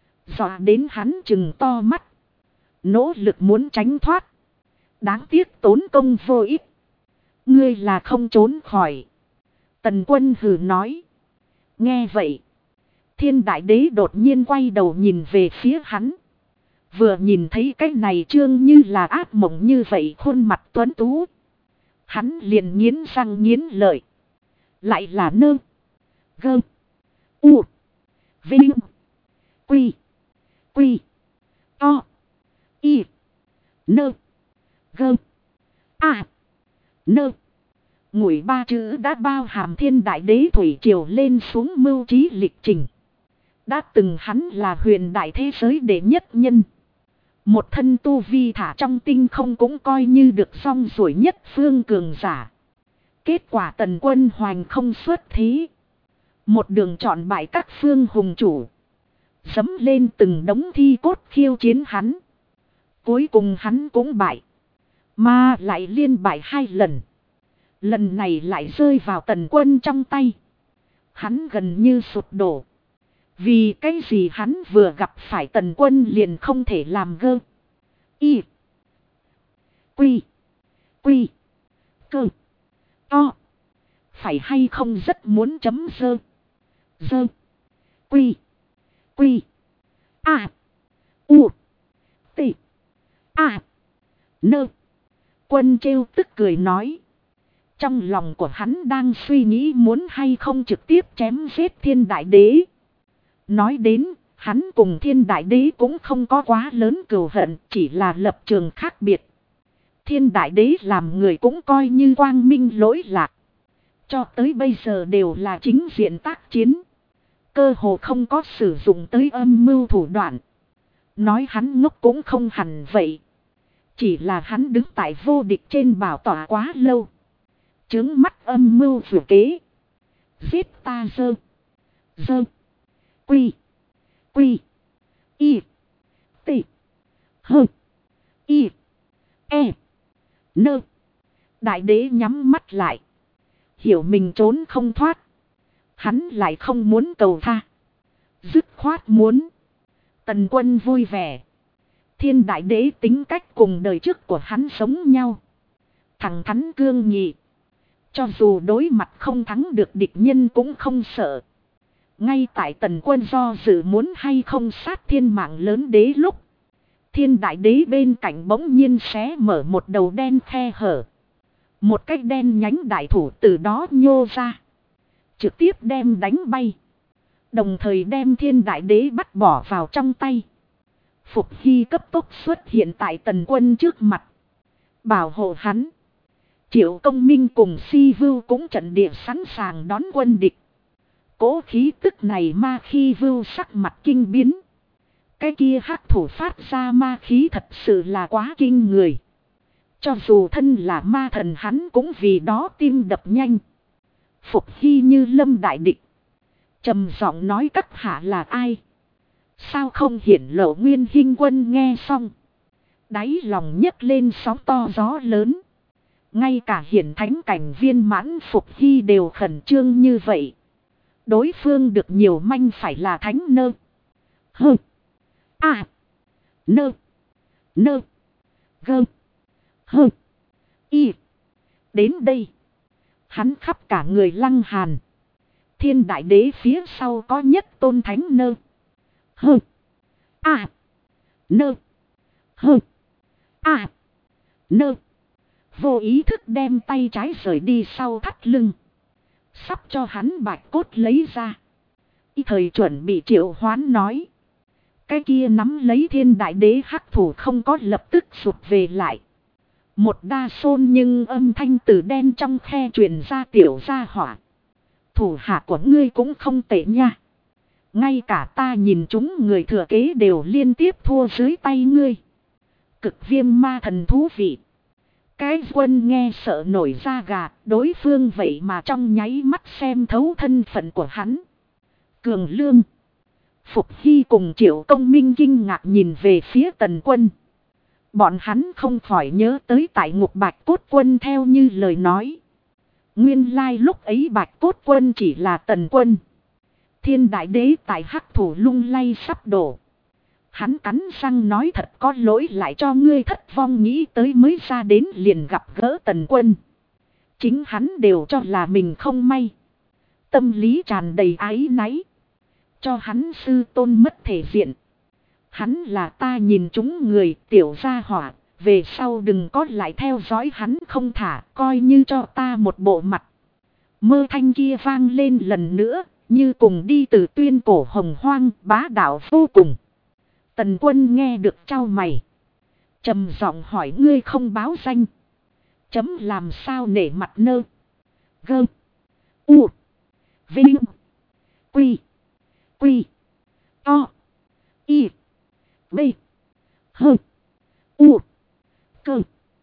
Dọa đến hắn trừng to mắt. Nỗ lực muốn tránh thoát. Đáng tiếc tốn công vô ích. Ngươi là không trốn khỏi. Tần Quân hừ nói. Nghe vậy. Thiên đại đế đột nhiên quay đầu nhìn về phía hắn. Vừa nhìn thấy cái này trương như là ác mộng như vậy khuôn mặt tuấn tú. Hắn liền nghiến răng nghiến lợi. Lại là nơ. Gơ. U. Vinh. Quy. Quy. To. Y. Nơ. Gơ. A. Nơ. Ngụy ba chữ đã bao hàm thiên đại đế thủy triều lên xuống mưu trí lịch trình. Đã từng hắn là huyền đại thế giới đệ nhất nhân. Một thân tu vi thả trong tinh không cũng coi như được song ruổi nhất phương cường giả. Kết quả Tần Quân hoành không xuất thế. Một đường chọn bại các phương hùng chủ. Dấm lên từng đống thi cốt khiêu chiến hắn. Cuối cùng hắn cũng bại. Mà lại liên bại 2 lần. Lần này lại rơi vào Tần Quân trong tay. Hắn gần như sụp đổ. Vì cái gì hắn vừa gặp phải Tần Quân liền không thể làm gơ. Y. Quy. Quy. Cơ. To. Phải hay không rất muốn chấm dơ. Dơ. Quy. Quy. A. U. T. A. Nơ. Quân trêu tức cười nói. Trong lòng của hắn đang suy nghĩ muốn hay không trực tiếp chém giết thiên đại đế. Nói đến, hắn cùng thiên đại đế cũng không có quá lớn cừu hận, chỉ là lập trường khác biệt. Thiên đại đế làm người cũng coi như quang minh lỗi lạc. Cho tới bây giờ đều là chính diện tác chiến. Cơ hồ không có sử dụng tới âm mưu thủ đoạn. Nói hắn ngốc cũng không hẳn vậy. Chỉ là hắn đứng tại vô địch trên bảo tọa quá lâu. Chướng mắt âm mưu vừa kế. Giết ta dơ. Dơ. Quy. Quy. Y. T. Hơ. Y. E. Nơ. Đại đế nhắm mắt lại. Hiểu mình trốn không thoát. Hắn lại không muốn cầu tha. Dứt khoát muốn. Tần Quân vui vẻ. Thiên đại đế tính cách cùng đời trước của hắn sống nhau. Thẳng thắn cương nghị. Cho dù đối mặt không thắng được địch nhân cũng không sợ. Ngay tại Tần Quân do dự muốn hay không sát thiên mạng lớn đế lúc. Thiên đại đế bên cạnh bỗng nhiên xé mở một đầu đen khe hở. Một cái đen nhánh đại thủ từ đó nhô ra. Trực tiếp đem đánh bay. Đồng thời đem thiên đại đế bắt bỏ vào trong tay. Phục Hy cấp tốc xuất hiện tại Tần Quân trước mặt. Bảo hộ hắn. Triệu Công Minh cùng Si Vưu cũng trận địa sẵn sàng đón quân địch. Cố khí tức này ma khi Vưu sắc mặt kinh biến. Cái kia hắc thủ phát ra ma khí thật sự là quá kinh người. Cho dù thân là ma thần hắn cũng vì đó tim đập nhanh. Phục Hy như lâm đại địch. Trầm giọng nói các hạ là ai? Sao không hiển lộ Nguyên Hinh Quân nghe xong. Đáy lòng nhấc lên sóng to gió lớn. Ngay cả hiển thánh cảnh viên mãn Phục Hy đều khẩn trương như vậy. Đối phương được nhiều manh phải là thánh nơ. Hơ. A. Nơ. Nơ. Gơ. Hơ. Y. Đến đây. Hắn khắp cả người lăng hàn. Thiên đại đế phía sau có nhất tôn thánh nơ. Hơ. A. Nơ. Hơ. A. Nơ. Vô ý thức đem tay trái rời đi sau thắt lưng. Sắp cho hắn bạch cốt lấy ra. Y thời chuẩn bị triệu hoán nói. Cái kia nắm lấy thiên đại đế hắc thủ không có lập tức sụt về lại. Một đa xôn nhưng âm thanh từ đen trong khe truyền ra tiểu gia hỏa. Thủ hạ của ngươi cũng không tệ nha. Ngay cả ta nhìn chúng người thừa kế đều liên tiếp thua dưới tay ngươi. Cực viêm ma thần thú vị. Cái quân nghe sợ nổi da gà, đối phương vậy mà trong nháy mắt xem thấu thân phận của hắn. Cường Lương. Phục Hy cùng Triệu Công Minh kinh ngạc nhìn về phía Tần Quân. Bọn hắn không khỏi nhớ tới tại ngục Bạch Cốt Quân theo như lời nói. Nguyên lai lúc ấy Bạch Cốt Quân chỉ là Tần Quân. Thiên đại đế tại hắc thủ lung lay sắp đổ. Hắn cắn răng nói thật có lỗi lại cho ngươi thất vong nghĩ tới mới ra đến liền gặp gỡ Tần Quân. Chính hắn đều cho là mình không may. Tâm lý tràn đầy áy náy. Cho hắn sư tôn mất thể diện. Hắn là ta nhìn chúng người tiểu gia hỏa. Về sau đừng có lại theo dõi hắn không thả. Coi như cho ta một bộ mặt. Mơ thanh kia vang lên lần nữa. Như cùng đi từ tuyên cổ hồng hoang bá đạo vô cùng. Tần Quân nghe được trao mày. Trầm giọng hỏi ngươi không báo danh. Chấm làm sao nể mặt nơ. Gơ. U. Vinh. Quy. Quy. To. Y. B. Hơ. U. Cơ.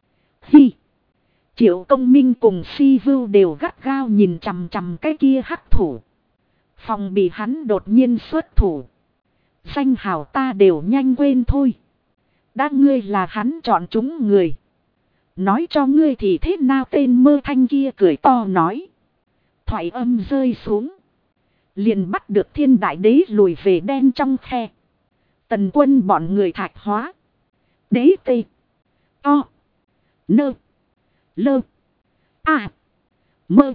Hi. Triệu Công Minh cùng Si Vưu đều gắt gao nhìn chằm chằm cái kia hắc thủ. Phòng bị hắn đột nhiên xuất thủ. Danh hào ta đều nhanh quên thôi. Đã ngươi là hắn chọn chúng người. Nói cho ngươi thì thế nào tên Mơ Thanh kia cười to nói. Thoại âm rơi xuống. Liền bắt được Thiên Đại Đế lùi về đen trong khe. Tần Quân bọn người thạch hóa. Đế tê. To. Nơ. Lơ. À. Mơ.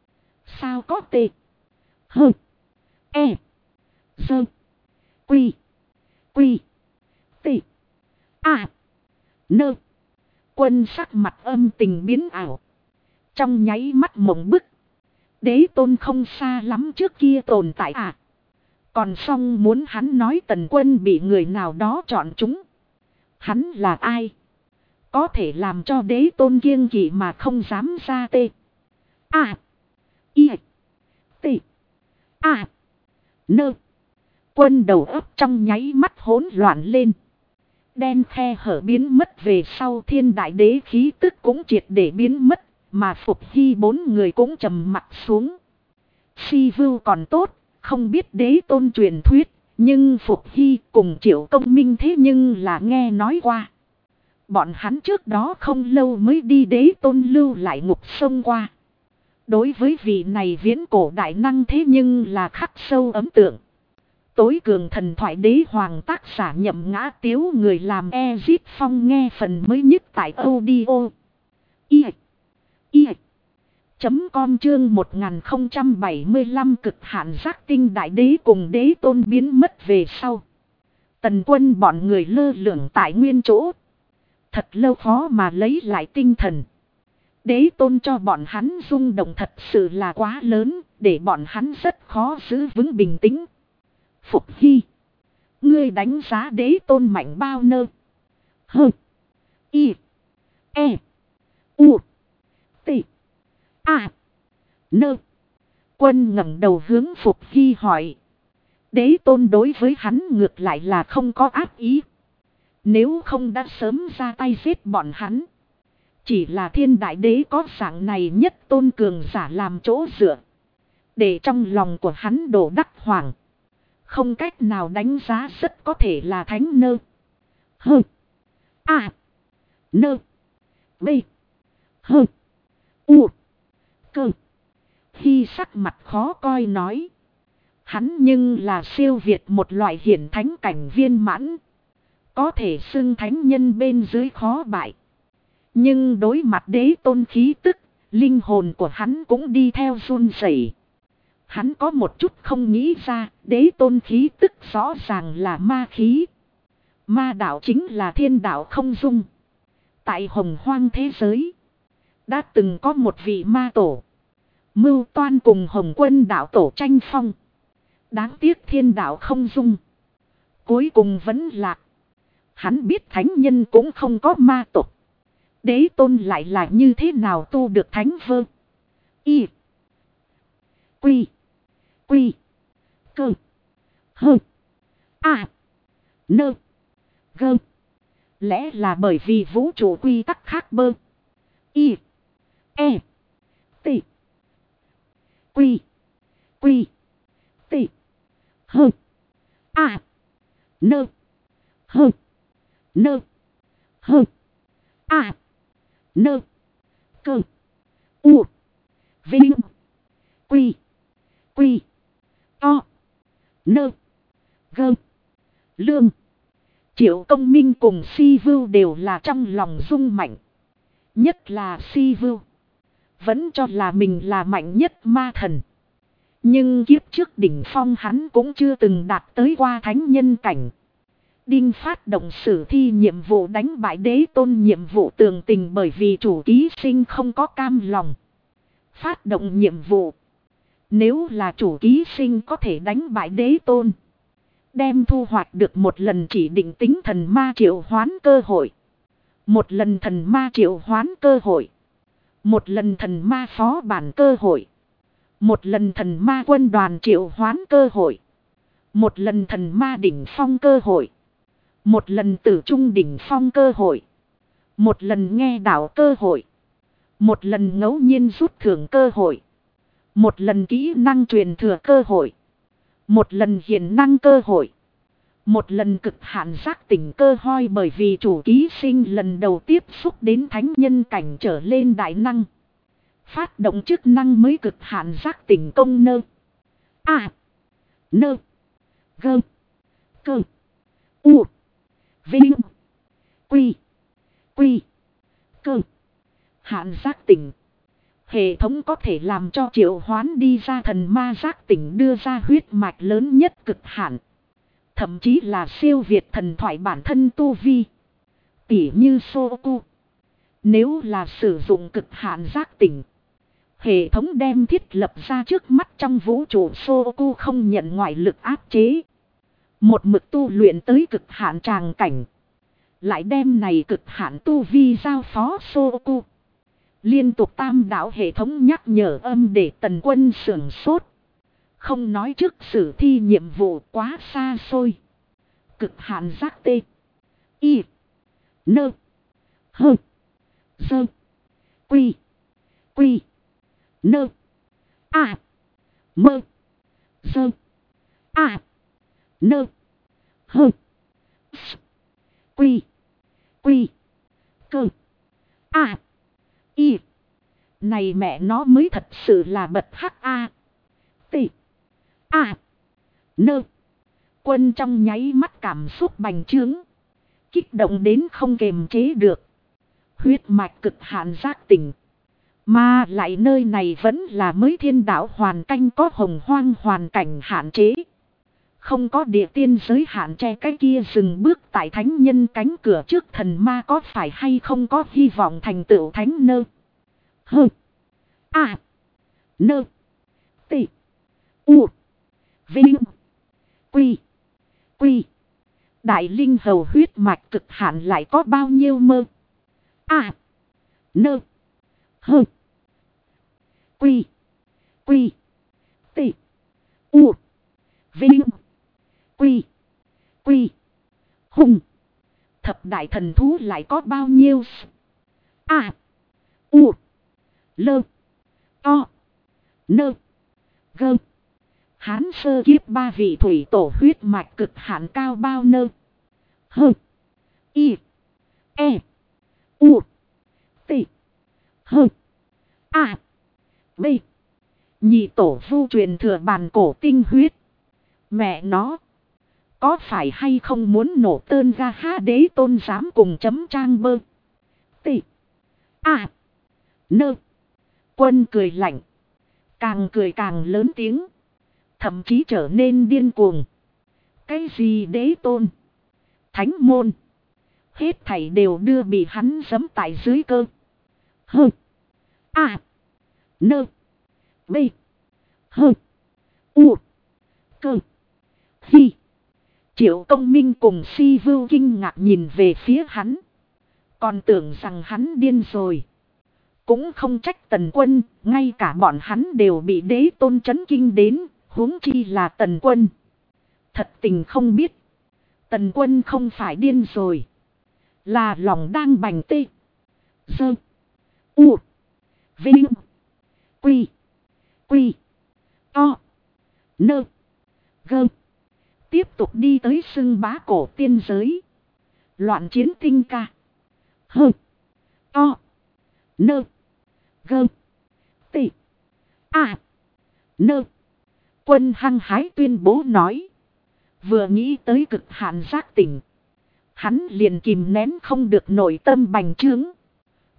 Sao có tê. Hơ. E. Sơ. Quy. Quy. Tê. À. Nơ. Quân sắc mặt âm tình biến ảo. Trong nháy mắt mộng bức. Đế tôn không xa lắm trước kia tồn tại à. Còn xong muốn hắn nói Tần Quân bị người nào đó chọn chúng. Hắn là ai? Có thể làm cho đế tôn kiêng kỵ mà không dám ra tê. À. Y. Tê. À. Nơ. Quân đầu óc trong nháy mắt hỗn loạn lên. Đen khe hở biến mất về sau Thiên Đại Đế khí tức cũng triệt để biến mất. Mà Phục Hy bốn người cũng trầm mặt xuống. Si Vưu còn tốt, không biết đế tôn truyền thuyết. Nhưng Phục Hy cùng Triệu Công Minh thế nhưng là nghe nói qua. Bọn hắn trước đó không lâu mới đi đế tôn lưu lại ngục sông qua. Đối với vị này viễn cổ đại năng thế nhưng là khắc sâu ấn tượng. Tối cường thần thoại đế hoàng tác giả Nhậm Ngã Tiếu người làm Ezip Phong nghe phần mới nhất tại audio. Com chương 1075 cực hạn giác tinh đại đế cùng đế tôn biến mất về sau. Tần Quân bọn người lơ lửng tại nguyên chỗ. Thật lâu khó mà lấy lại tinh thần. Đế tôn cho bọn hắn rung động thật sự là quá lớn, để bọn hắn rất khó giữ vững bình tĩnh. Phục Hy. Ngươi đánh giá đế tôn mạnh bao nơ. Hơ. Y. E. U. T. A. Nơ. Quân ngẩng đầu hướng Phục Hy hỏi. Đế tôn đối với hắn ngược lại là không có ác ý. Nếu không đã sớm ra tay giết bọn hắn. Chỉ là Thiên Đại Đế có dạng này nhất tôn cường giả làm chỗ dựa. Để trong lòng của hắn đổ đắc hoàng. Không cách nào đánh giá rất có thể là thánh nơ. Hơ. A. Nơ. B. Hơ. U. Cơ. Hy sắc mặt khó coi nói. Hắn nhưng là siêu việt một loại hiển thánh cảnh viên mãn. Có thể xưng thánh nhân bên dưới khó bại. Nhưng đối mặt đế tôn khí tức, linh hồn của hắn cũng đi theo run rẩy. Hắn có một chút không nghĩ ra, đế tôn khí tức rõ ràng là ma khí. Ma đạo chính là thiên đạo không dung. Tại hồng hoang thế giới, đã từng có một vị ma tổ. Mưu toan cùng Hồng Quân đạo tổ tranh phong. Đáng tiếc thiên đạo không dung. Cuối cùng vẫn lạc. Hắn biết thánh nhân cũng không có ma tộc. Đế tôn lại là như thế nào tu được thánh vơ. Y. Quy. Quy. Cơ. Hơ. A. Nơ. Gơ. Lẽ là bởi vì vũ trụ quy tắc khác bơ. Y. E. T. Quy. Quy. T. Hơ. A. Nơ. Hơ. Nơ. Hơ. A. Nơ. Cơ. U. Vinh. Quy. Quy. To. Nơ. Gơ. Lương. Triệu Công Minh cùng Si Vưu đều là trong lòng rung mạnh. Nhất là Si Vưu. Vẫn cho là mình là mạnh nhất ma thần. Nhưng kiếp trước đỉnh phong hắn cũng chưa từng đạt tới qua thánh nhân cảnh. Đinh phát động sử thi nhiệm vụ đánh bại đế tôn, nhiệm vụ tường tình bởi vì chủ ký sinh không có cam lòng. Phát động nhiệm vụ. Nếu là chủ ký sinh có thể đánh bại đế tôn, đem thu hoạch được một lần chỉ định tính thần ma triệu hoán cơ hội. Một lần thần ma triệu hoán cơ hội. Một lần thần ma phó bản cơ hội. Một lần thần ma quân đoàn triệu hoán cơ hội. Một lần thần ma đỉnh phong cơ hội. Một lần tử trung đỉnh phong cơ hội. Một lần nghe đạo cơ hội. Một lần ngẫu nhiên rút thưởng cơ hội. Một lần kỹ năng truyền thừa cơ hội. Một lần hiển năng cơ hội. Một lần cực hạn giác tỉnh cơ hoi, bởi vì chủ ký sinh lần đầu tiếp xúc đến thánh nhân cảnh trở lên đại năng. Phát động chức năng mới cực hạn giác tỉnh công nơ. A. Nơ. Gơ. Cơ. U. Vinh. Quy. Quy. Cơ. Hạn giác tỉnh. Hệ thống có thể làm cho triệu hoán đi ra thần ma giác tỉnh đưa ra huyết mạch lớn nhất cực hạn. Thậm chí là siêu việt thần thoại bản thân tu vi. Tỉ như Soku. Nếu là sử dụng cực hạn giác tỉnh, hệ thống đem thiết lập ra trước mắt trong vũ trụ Soku không nhận ngoại lực áp chế. Một mực tu luyện tới cực hạn tràng cảnh. Lại đem này cực hạn tu vi giao phó Soku. Liên tục tam đảo hệ thống nhắc nhở âm để Tần Quân sưởng sốt. Không nói trước sử thi nhiệm vụ quá xa xôi. Cực hạn giác tê. Y. Nơ. Hơ. Sơ. Quy. Quy. Nơ. A. Mơ. Sơ. A. Nơ. Hơ. S. Quy. Quy. Cơ. A. Y. Này mẹ nó mới thật sự là bật hắc A. T. A. Nơ. Quân trong nháy mắt cảm xúc bành trướng. Kích động đến không kềm chế được. Huyết mạch cực hạn giác tỉnh. Mà lại nơi này vẫn là mới thiên đạo hoàn canh có hồng hoang hoàn cảnh hạn chế. Không có địa tiên giới hạn che cái kia dừng bước tại thánh nhân cánh cửa trước thần ma có phải hay không có hy vọng thành tựu thánh nơ. Hơ. A. Nơ. T. U. Vinh. Quy. Quy. Đại linh hầu huyết mạch cực hạn lại có bao nhiêu mơ. A. Nơ. Hơ. Quy. Quy. T. U. Vinh. Quy. Quy. Hùng. Thập đại thần thú lại có bao nhiêu. A. U. Lơ. O. Nơ. Gơ. Hán sơ kiếp ba vị thủy tổ huyết mạch cực hạn cao bao nơ. Hơ. Y. E. U. T. Hơ. A. B. Nhị tổ vu truyền thừa bàn cổ tinh huyết. Mẹ nó. Có phải hay không muốn nổ tơn ra ha đế tôn dám cùng chấm trang bơ. T. A. Nơ. Quân cười lạnh. Càng cười càng lớn tiếng. Thậm chí trở nên điên cuồng. Cái gì đế tôn? Thánh môn. Hết thảy đều đưa bị hắn giẫm tại dưới cơ. Hơ. A. Nơ. B. Hơ. U. Cơ. Hi. Triệu Công Minh cùng Si Vưu kinh ngạc nhìn về phía hắn. Còn tưởng rằng hắn điên rồi. Cũng không trách Tần Quân, ngay cả bọn hắn đều bị đế tôn chấn kinh đến, huống chi là Tần Quân. Thật tình không biết. Tần Quân không phải điên rồi. Là lòng đang bành tê. Sơ. U. Vinh. Quy. Quy. O. Nơ. Gơ. Tiếp tục đi tới xưng bá cổ tiên giới. Loạn chiến tinh ca. Hơ. O. Nơ. Gơ. T. A. Nơ. Quân hăng hái tuyên bố nói. Vừa nghĩ tới cực hạn giác tỉnh. Hắn liền kìm nén không được nội tâm bành trướng.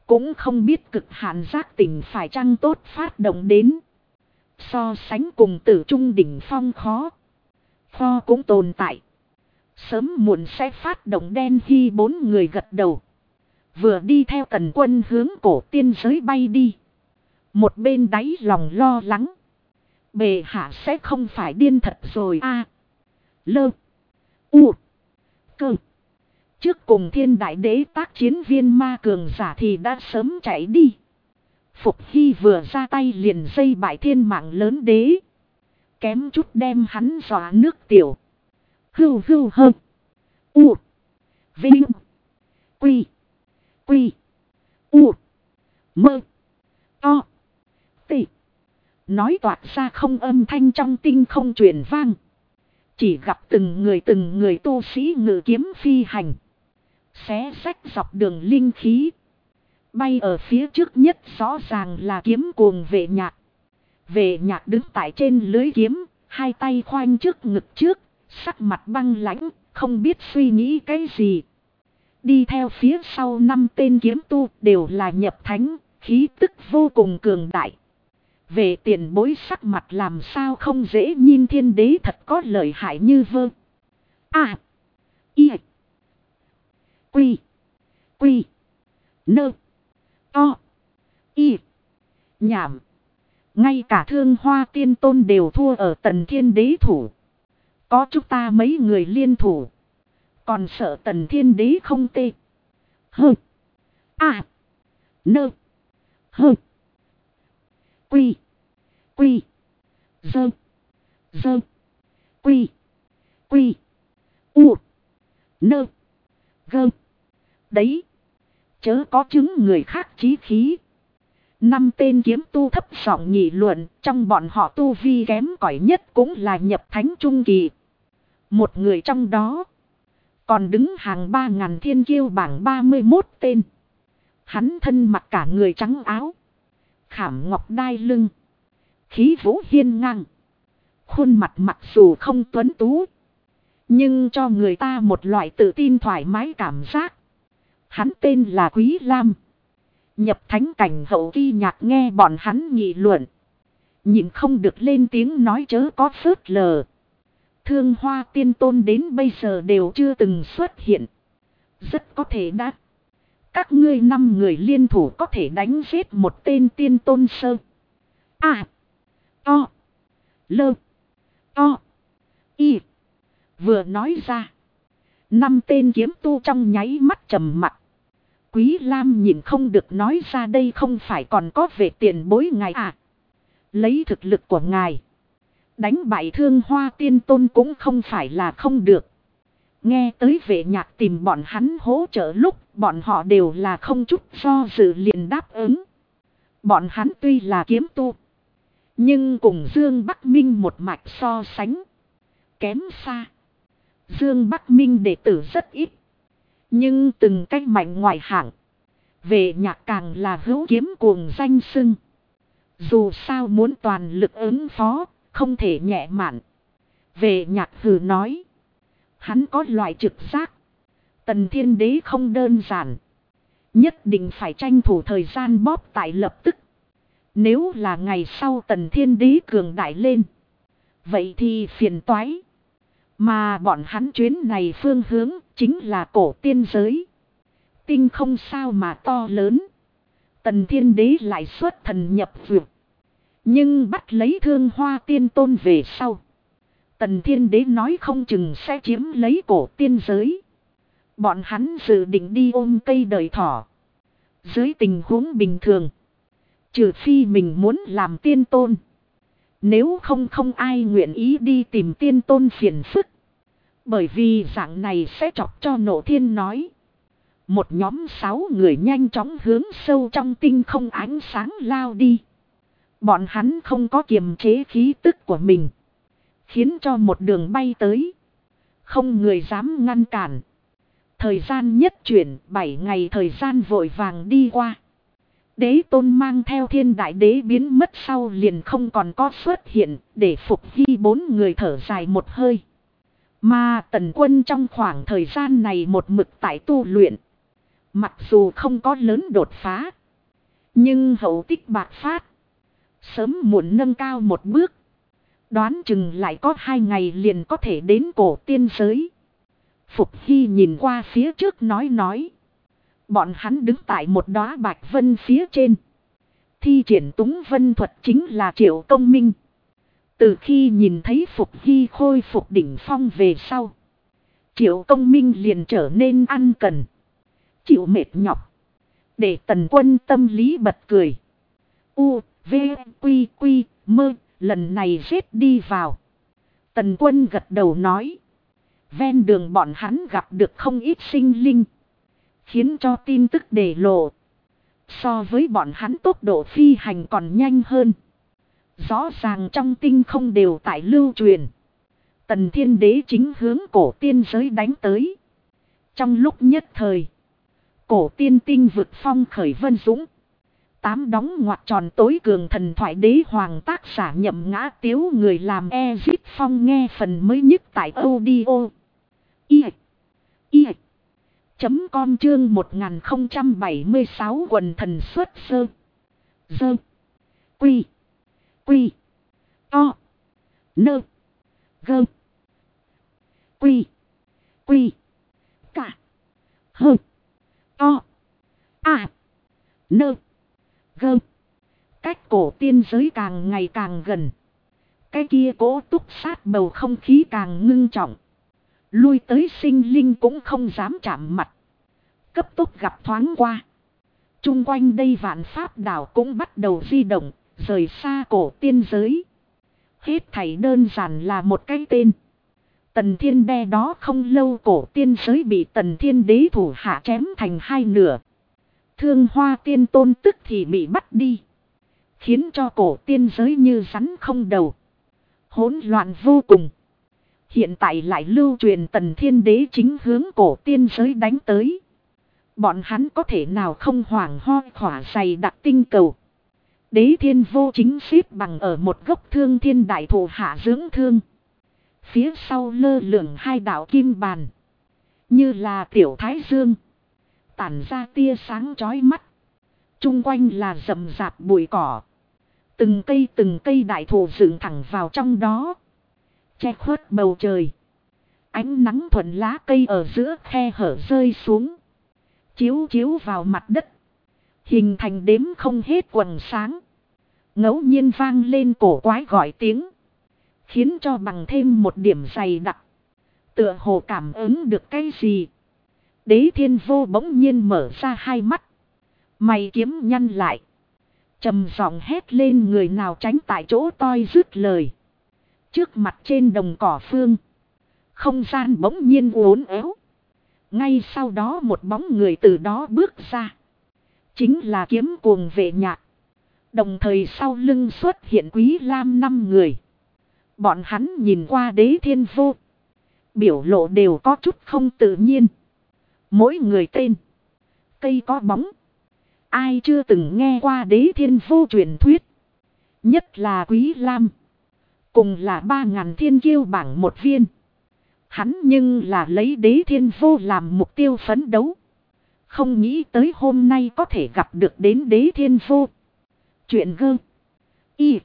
Cũng không biết cực hạn giác tỉnh phải chăng tốt phát động đến. So sánh cùng tử trung đỉnh phong khó. Kho cũng tồn tại. Sớm muộn sẽ phát động. Đen Hy bốn người gật đầu. Vừa đi theo Tần Quân hướng cổ tiên giới bay đi. Một bên đáy lòng lo lắng. Bệ hạ sẽ không phải điên thật rồi a. Lơ. U. Cơ. Trước cùng Thiên Đại Đế tác chiến viên ma cường giả thì đã sớm chạy đi. Phục Hy vừa ra tay liền dây bại thiên mạng lớn đế. Kém chút đem hắn dọa nước tiểu. Hưu hưu hơ. U. Vinh. Quy. Quy. U. Mơ. To. Tị. Nói toạc ra không âm thanh trong tinh không truyền vang. Chỉ gặp từng người tu sĩ ngự kiếm phi hành. Xé xách dọc đường linh khí. Bay ở phía trước nhất rõ ràng là kiếm cuồng Vệ Nhạc. Vệ Nhạc đứng tại trên lưới kiếm. Hai tay khoanh trước ngực trước. Sắc mặt băng lãnh. Không biết suy nghĩ cái gì. Đi theo phía sau 5 tên kiếm tu đều là nhập thánh. Khí tức vô cùng cường đại. Về tiền bối sắc mặt làm sao không dễ nhìn, thiên đế thật có lợi hại như vơ. À. Y. Quy. Quy. Nơ. To. Y. Nhảm. Ngay cả Thương Hoa Tiên Tôn đều thua ở Tần Thiên Đế thủ. Có chúng ta mấy người liên thủ. Còn sợ Tần Thiên Đế không tê. Hơ. À. Nơ. Hơ. Quy. Quy. Dơ. Dơ. Quy. Quy. U. Nơ. Gơ. Đấy. Chớ có chứng người khác chí khí. 5 tên kiếm tu thấp giọng nghị luận. Trong bọn họ tu vi kém cỏi nhất cũng là nhập thánh trung kỳ. Một người trong đó. Còn đứng hàng 3.000 thiên kiêu bảng 31 tên. Hắn thân mặc cả người trắng áo. Khảm ngọc đai lưng. Khí vũ hiên ngang. Khuôn mặt mặc dù không tuấn tú. Nhưng cho người ta một loại tự tin thoải mái cảm giác. Hắn tên là Quý Lam. Nhập thánh cảnh hậu kỳ Nhạc nghe bọn hắn nghị luận. Nhìn không được lên tiếng nói chớ có phớt lờ. Thương Hoa Tiên Tôn đến bây giờ đều chưa từng xuất hiện. Rất có thể đã. Các ngươi 5 người liên thủ có thể đánh giết một tên tiên tôn sơ. À. To. Lơ. To. Y. Vừa nói ra. 5 tên kiếm tu trong nháy mắt trầm mặc. Quý Lam nhìn không được nói ra đây không phải còn có về tiền bối ngài à. Lấy thực lực của ngài. Đánh bại Thương Hoa Tiên Tôn cũng không phải là không được. Nghe tới Vệ Nhạc tìm bọn hắn hỗ trợ lúc bọn họ đều là không chút do dự liền đáp ứng. Bọn hắn tuy là kiếm tu. Nhưng cùng Dương Bắc Minh một mạch so sánh. Kém xa. Dương Bắc Minh đệ tử rất ít. Nhưng từng cách mạnh ngoài hạng. Vệ Nhạc càng là hữu kiếm cuồng danh xưng. Dù sao muốn toàn lực ứng phó. Không thể nhẹ mạn. Vệ Nhạc hừ nói. Hắn có loại trực giác. Tần Thiên Đế không đơn giản. Nhất định phải tranh thủ thời gian bóp tại lập tức. Nếu là ngày sau Tần Thiên Đế cường đại lên. Vậy thì phiền toái. Mà bọn hắn chuyến này phương hướng chính là cổ tiên giới. Tinh không sao mà to lớn. Tần Thiên Đế lại xuất thần nhập vượt. Nhưng bắt lấy Thương Hoa Tiên Tôn về sau. Tần Thiên Đế nói không chừng sẽ chiếm lấy cổ tiên giới. Bọn hắn dự định đi ôm cây đời thỏ. Dưới tình huống bình thường. Trừ phi mình muốn làm tiên tôn. Nếu không ai nguyện ý đi tìm tiên tôn phiền phức. Bởi vì dạng này sẽ chọc cho Nộ Thiên nói. Một nhóm 6 người nhanh chóng hướng sâu trong tinh không ánh sáng lao đi. Bọn hắn không có kiềm chế khí tức của mình. Khiến cho một đường bay tới. Không người dám ngăn cản. Thời gian nhất chuyển 7 ngày thời gian vội vàng đi qua. Đế Tôn mang theo Thiên Đại Đế biến mất sau liền không còn có xuất hiện. Để Phục Hy 4 người thở dài một hơi. Mà Tần Quân trong khoảng thời gian này một mực tại tu luyện. Mặc dù không có lớn đột phá. Nhưng hậu tích bạc phát. Sớm muộn nâng cao một bước. Đoán chừng lại có 2 ngày liền có thể đến cổ tiên giới. Phục Hy nhìn qua phía trước nói. Bọn hắn đứng tại một đóa bạch vân phía trên. Thi triển túng vân thuật chính là Triệu Công Minh. Từ khi nhìn thấy Phục Hy khôi phục đỉnh phong về sau. Triệu Công Minh liền trở nên ăn cần. Chịu mệt nhọc. Để Tần Quân tâm lý bật cười. U, V, Quy, Quy, Mơ, lần này giết đi vào. Tần Quân gật đầu nói. Ven đường bọn hắn gặp được không ít sinh linh. Khiến cho tin tức để lộ. So với bọn hắn tốc độ phi hành còn nhanh hơn. Rõ ràng trong tinh không đều tại lưu truyền. Tần Thiên Đế chính hướng cổ tiên giới đánh tới. Trong lúc nhất thời. Cổ tiên tinh vực phong khởi vân dũng. 8 đóng ngoặc tròn tối cường thần thoại đế hoàng tác giả Nhậm Ngã Tiếu người làm Ezit Phong nghe phần mới nhất tại audio. Com chương 1076 quần thần xuất sơ. Dơ. Quy. Quy. To. Nơ. Gơ. Quy. Quy. Cả. Hơ. To. À. Nơ. Gơ. Cách cổ tiên giới càng ngày càng gần. Cái kia cố túc sát bầu không khí càng ngưng trọng. Lui tới sinh linh cũng không dám chạm mặt. Cấp tốc gặp thoáng qua. Trung quanh đây vạn pháp đảo cũng bắt đầu di động, rời xa cổ tiên giới. Hết thảy đơn giản là một cái tên. Tần Thiên Đe đó không lâu cổ tiên giới bị Tần Thiên Đế thủ hạ chém thành 2 nửa. Thương Hoa Tiên Tôn tức thì bị bắt đi. Khiến cho cổ tiên giới như rắn không đầu. Hỗn loạn vô cùng. Hiện tại lại lưu truyền Tần Thiên Đế chính hướng cổ tiên giới đánh tới. Bọn hắn có thể nào không hoảng ho khỏa dày đặc tinh cầu. Đế Thiên Vô chính xếp bằng ở một gốc thương thiên đại thụ hạ dưỡng thương. Phía sau lơ lửng 2 đạo kim bàn. Như là tiểu thái dương. Tản ra tia sáng chói mắt. Trung quanh là rậm rạp bụi cỏ. Từng cây đại thụ dựng thẳng vào trong đó. Che khuất bầu trời. Ánh nắng thuận lá cây ở giữa khe hở rơi xuống. Chiếu chiếu vào mặt đất. Hình thành đếm không hết quầng sáng. Ngẫu nhiên vang lên cổ quái gọi tiếng. Khiến cho bằng thêm một điểm dày đặc. Tựa hồ cảm ứng được cái gì. Đế Thiên Vô bỗng nhiên mở ra 2 mắt. Mày kiếm nhăn lại. Trầm giọng hét lên người nào tránh tại chỗ toi dứt lời. Trước mặt trên đồng cỏ phương. Không gian bỗng nhiên uốn éo. Ngay sau đó một bóng người từ đó bước ra. Chính là Kiếm Cuồng Vệ Nhạc. Đồng thời sau lưng xuất hiện Quý Lam 5 người. Bọn hắn nhìn qua Đế Thiên Vô. Biểu lộ đều có chút không tự nhiên. Mỗi người tên. Cây có bóng. Ai chưa từng nghe qua Đế Thiên Vô truyền thuyết. Nhất là Quý Lam. Cùng là 3.000 thiên kiêu bảng một viên. Hắn nhưng là lấy Đế Thiên Vô làm mục tiêu phấn đấu. Không nghĩ tới hôm nay có thể gặp được đến Đế Thiên Vô. Chuyện gơ. Y.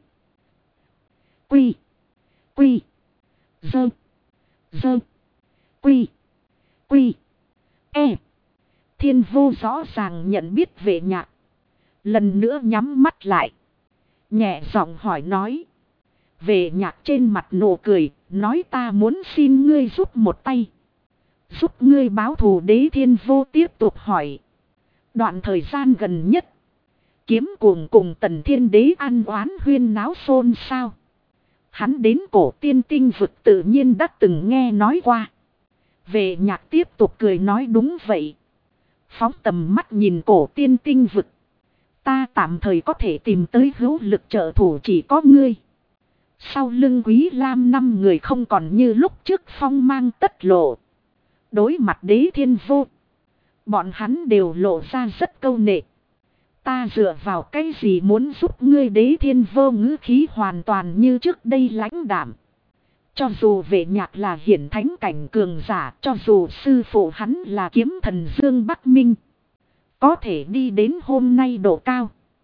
Quy. Quy. Dơ. Dơ. Quy. Quy. E. Thiên Vô rõ ràng nhận biết Vệ Nhạc. Lần nữa nhắm mắt lại. Nhẹ giọng hỏi nói. Vệ Nhạc trên mặt nụ cười. Nói ta muốn xin ngươi giúp một tay. Giúp ngươi báo thù. Đế Thiên Vô tiếp tục hỏi. Đoạn thời gian gần nhất. Kiếm Cuồng cùng Tần Thiên Đế ăn oán huyên náo xôn xao. Hắn đến cổ tiên tinh vực tự nhiên đã từng nghe nói qua. Vệ Nhạc tiếp tục cười nói đúng vậy. Phóng tầm mắt nhìn cổ tiên tinh vực. Ta tạm thời có thể tìm tới hữu lực trợ thủ chỉ có ngươi. Sau lưng Quý Lam 5 người không còn như lúc trước phong mang tất lộ. Đối mặt Đế Thiên Vô. Bọn hắn đều lộ ra rất câu nệ. Ta dựa vào cái gì muốn giúp ngươi? Đế Thiên Vô ngữ khí hoàn toàn như trước đây lãnh đạm. Cho dù Vệ Nhạc là hiển thánh cảnh cường giả, cho dù sư phụ hắn là kiếm thần Dương Bắc Minh. Có thể đi đến hôm nay độ cao.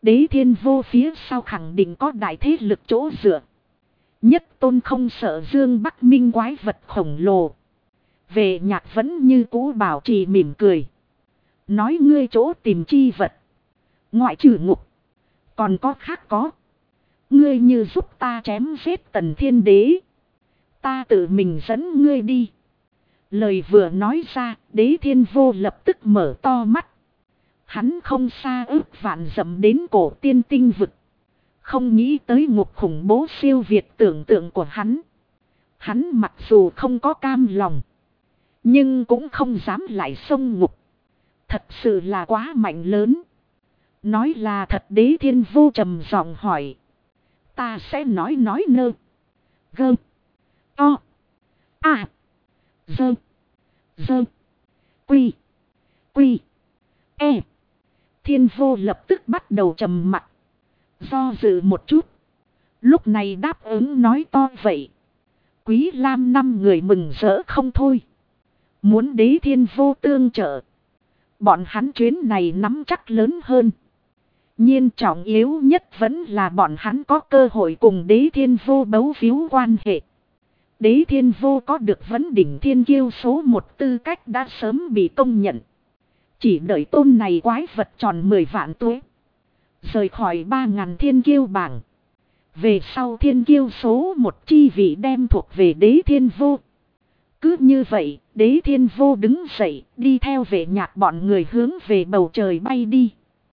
Đế Thiên Vô phía sau khẳng định có đại thế lực chỗ dựa. Nhất Tôn không sợ Dương Bắc Minh quái vật khổng lồ. Về Nhạc vẫn như cũ bảo trì mỉm cười. Nói ngươi chỗ tìm chi vật. Ngoại trừ ngục. Còn có khác có. Ngươi như giúp ta chém giết Tần Thiên Đế. Ta tự mình dẫn ngươi đi. Lời vừa nói ra, Đế Thiên Vô lập tức mở to mắt. Hắn không xa ước vạn dặm đến cổ tiên tinh vực. Không nghĩ tới ngục khủng bố siêu việt tưởng tượng của hắn. Hắn mặc dù không có cam lòng. Nhưng cũng không dám lại xông ngục. Thật sự là quá mạnh lớn. Nói là thật. Đế Thiên Vô trầm giọng hỏi. Ta sẽ nói nơ. Gơ. To. À. Dơ. Dơ. Quy. Quy. E. Thiên Vô lập tức bắt đầu trầm mặc. Do dự một chút. Lúc này đáp ứng nói to vậy. Quý Lam 5 người mừng rỡ không thôi. Muốn Đế Thiên Vô tương trợ. Bọn hắn chuyến này nắm chắc lớn hơn. nhiên trọng yếu nhất vẫn là bọn hắn có cơ hội cùng Đế Thiên Vô bấu víu quan hệ. Đế Thiên Vô có được vấn đỉnh thiên kiêu số 1 tư cách đã sớm bị công nhận. Chỉ đợi tôn này quái vật tròn 10 vạn tuổi. Rời khỏi 3.000 thiên kiêu bảng. Về sau thiên kiêu số 1 chi vị đem thuộc về Đế Thiên Vô. Cứ như vậy, Đế Thiên Vô đứng dậy, đi theo Vệ Nhạc bọn người hướng về bầu trời bay đi.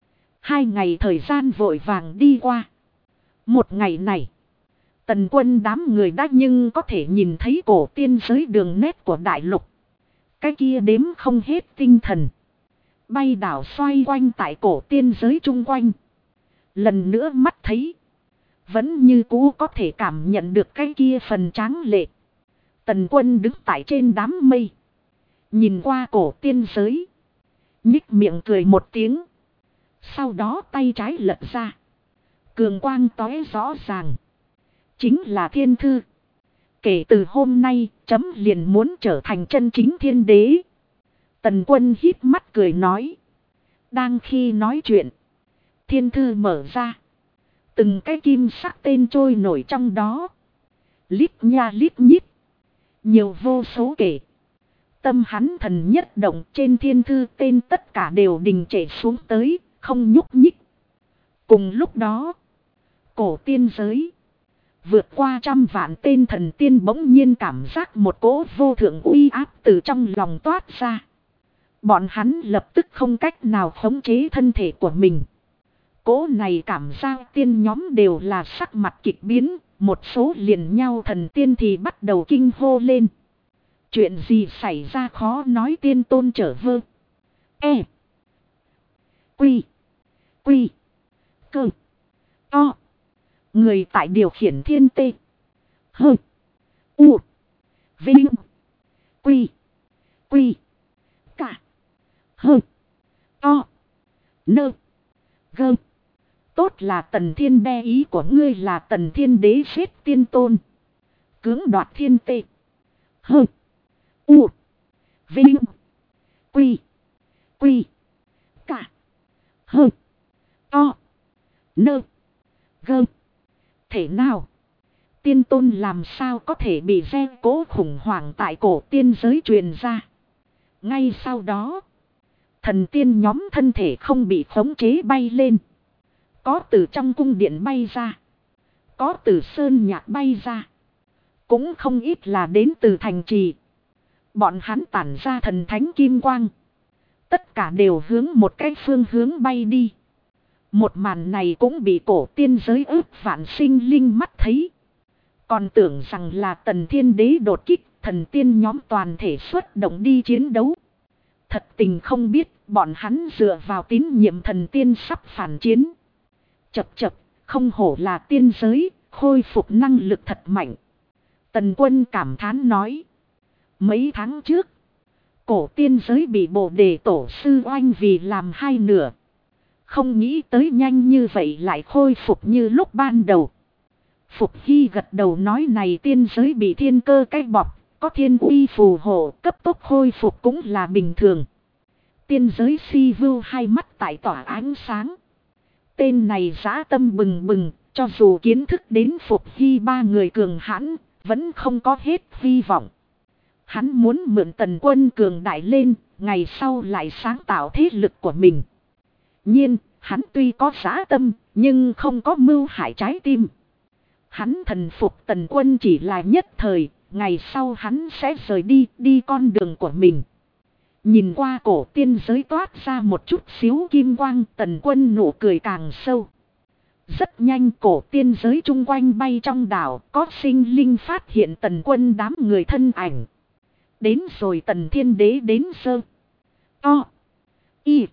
2 ngày thời gian vội vàng đi qua. Một ngày này, Tần Quân đám người đã nhưng có thể nhìn thấy cổ tiên giới đường nét của đại lục. Cái kia đếm không hết tinh thần. Bay đảo xoay quanh tại cổ tiên giới chung quanh. Lần nữa mắt thấy. Vẫn như cũ có thể cảm nhận được cái kia phần tráng lệ. Tần Quân đứng tại trên đám mây. Nhìn qua cổ tiên giới. Nhích miệng cười một tiếng. Sau đó tay trái lật ra. Cường quang tóe rõ ràng. Chính là thiên thư. Kể từ hôm nay, chấm liền muốn trở thành chân chính thiên đế. Tần Quân híp mắt cười nói. Đang khi nói chuyện, thiên thư mở ra. Từng cái kim sắc tên trôi nổi trong đó. Lít nha lít nhít. Nhiều vô số kể. Tâm hắn thần nhất động, trên thiên thư tên tất cả đều đình trệ xuống tới, không nhúc nhích. Cùng lúc đó, cổ tiên giới. Vượt qua 100 vạn tên thần tiên bỗng nhiên cảm giác một cỗ vô thượng uy áp từ trong lòng toát ra. Bọn hắn lập tức không cách nào khống chế thân thể của mình. Cỗ này cảm giác tiên nhóm đều là sắc mặt kịch biến, một số liền nhau thần tiên thì bắt đầu kinh hô lên. Chuyện gì xảy ra khó nói, tiên tôn trở vơ. E. Quy. Quy. Cơ. O. Người tại điều khiển thiên tê. Hơ. U. Vinh. Quy. Quy. Cả. Hơ. O. Nơ. Gơ. Tốt là Tần Thiên đe ý của ngươi là Tần Thiên đế phết tiên tôn. Cưỡng đoạt thiên tê. Hơ. U. Vinh. Quy. Quy. Cả. Hơ. O. Nơ. Gơ. Thể nào? Tiên tôn làm sao có thể bị ve cố khủng hoảng tại cổ tiên giới truyền ra. Ngay sau đó, thần tiên nhóm thân thể không bị khống chế bay lên. Có từ trong cung điện bay ra. Có từ sơn nhạc bay ra. Cũng không ít là đến từ thành trì. Bọn hắn tản ra thần thánh kim quang. Tất cả đều hướng một cái phương hướng bay đi. Một màn này cũng bị cổ tiên giới ước vạn sinh linh mắt thấy. Còn tưởng rằng là Tần Thiên đế đột kích, thần tiên nhóm toàn thể xuất động đi chiến đấu. Thật tình không biết, bọn hắn dựa vào tín nhiệm thần tiên sắp phản chiến. Chập chập, không hổ là tiên giới, khôi phục năng lực thật mạnh. Tần Quân cảm thán nói. Mấy tháng trước, cổ tiên giới bị Bồ Đề tổ sư oanh vì làm hai nửa. Không nghĩ tới nhanh như vậy lại khôi phục như lúc ban đầu. Phục Hy gật đầu nói này tiên giới bị thiên cơ cái bọc, có thiên uy phù hộ, cấp tốc khôi phục cũng là bình thường. Tiên giới si vưu hai mắt tại tỏa ánh sáng. Tên này dã tâm bừng bừng, cho dù kiến thức đến Phục Hy ba người cường hãn, vẫn không có hết hy vọng. Hắn muốn mượn Tần Quân cường đại lên, ngày sau lại sáng tạo thế lực của mình. Nhiên, hắn tuy có dã tâm, nhưng không có mưu hại trái tim. Hắn thần phục Tần Quân chỉ là nhất thời, ngày sau hắn sẽ rời đi con đường của mình. Nhìn qua cổ tiên giới toát ra một chút xíu kim quang, Tần Quân nụ cười càng sâu. Rất nhanh cổ tiên giới chung quanh bay trong đảo, có sinh linh phát hiện Tần Quân đám người thân ảnh. Đến rồi Tần Thiên Đế đến sơ. To. Y.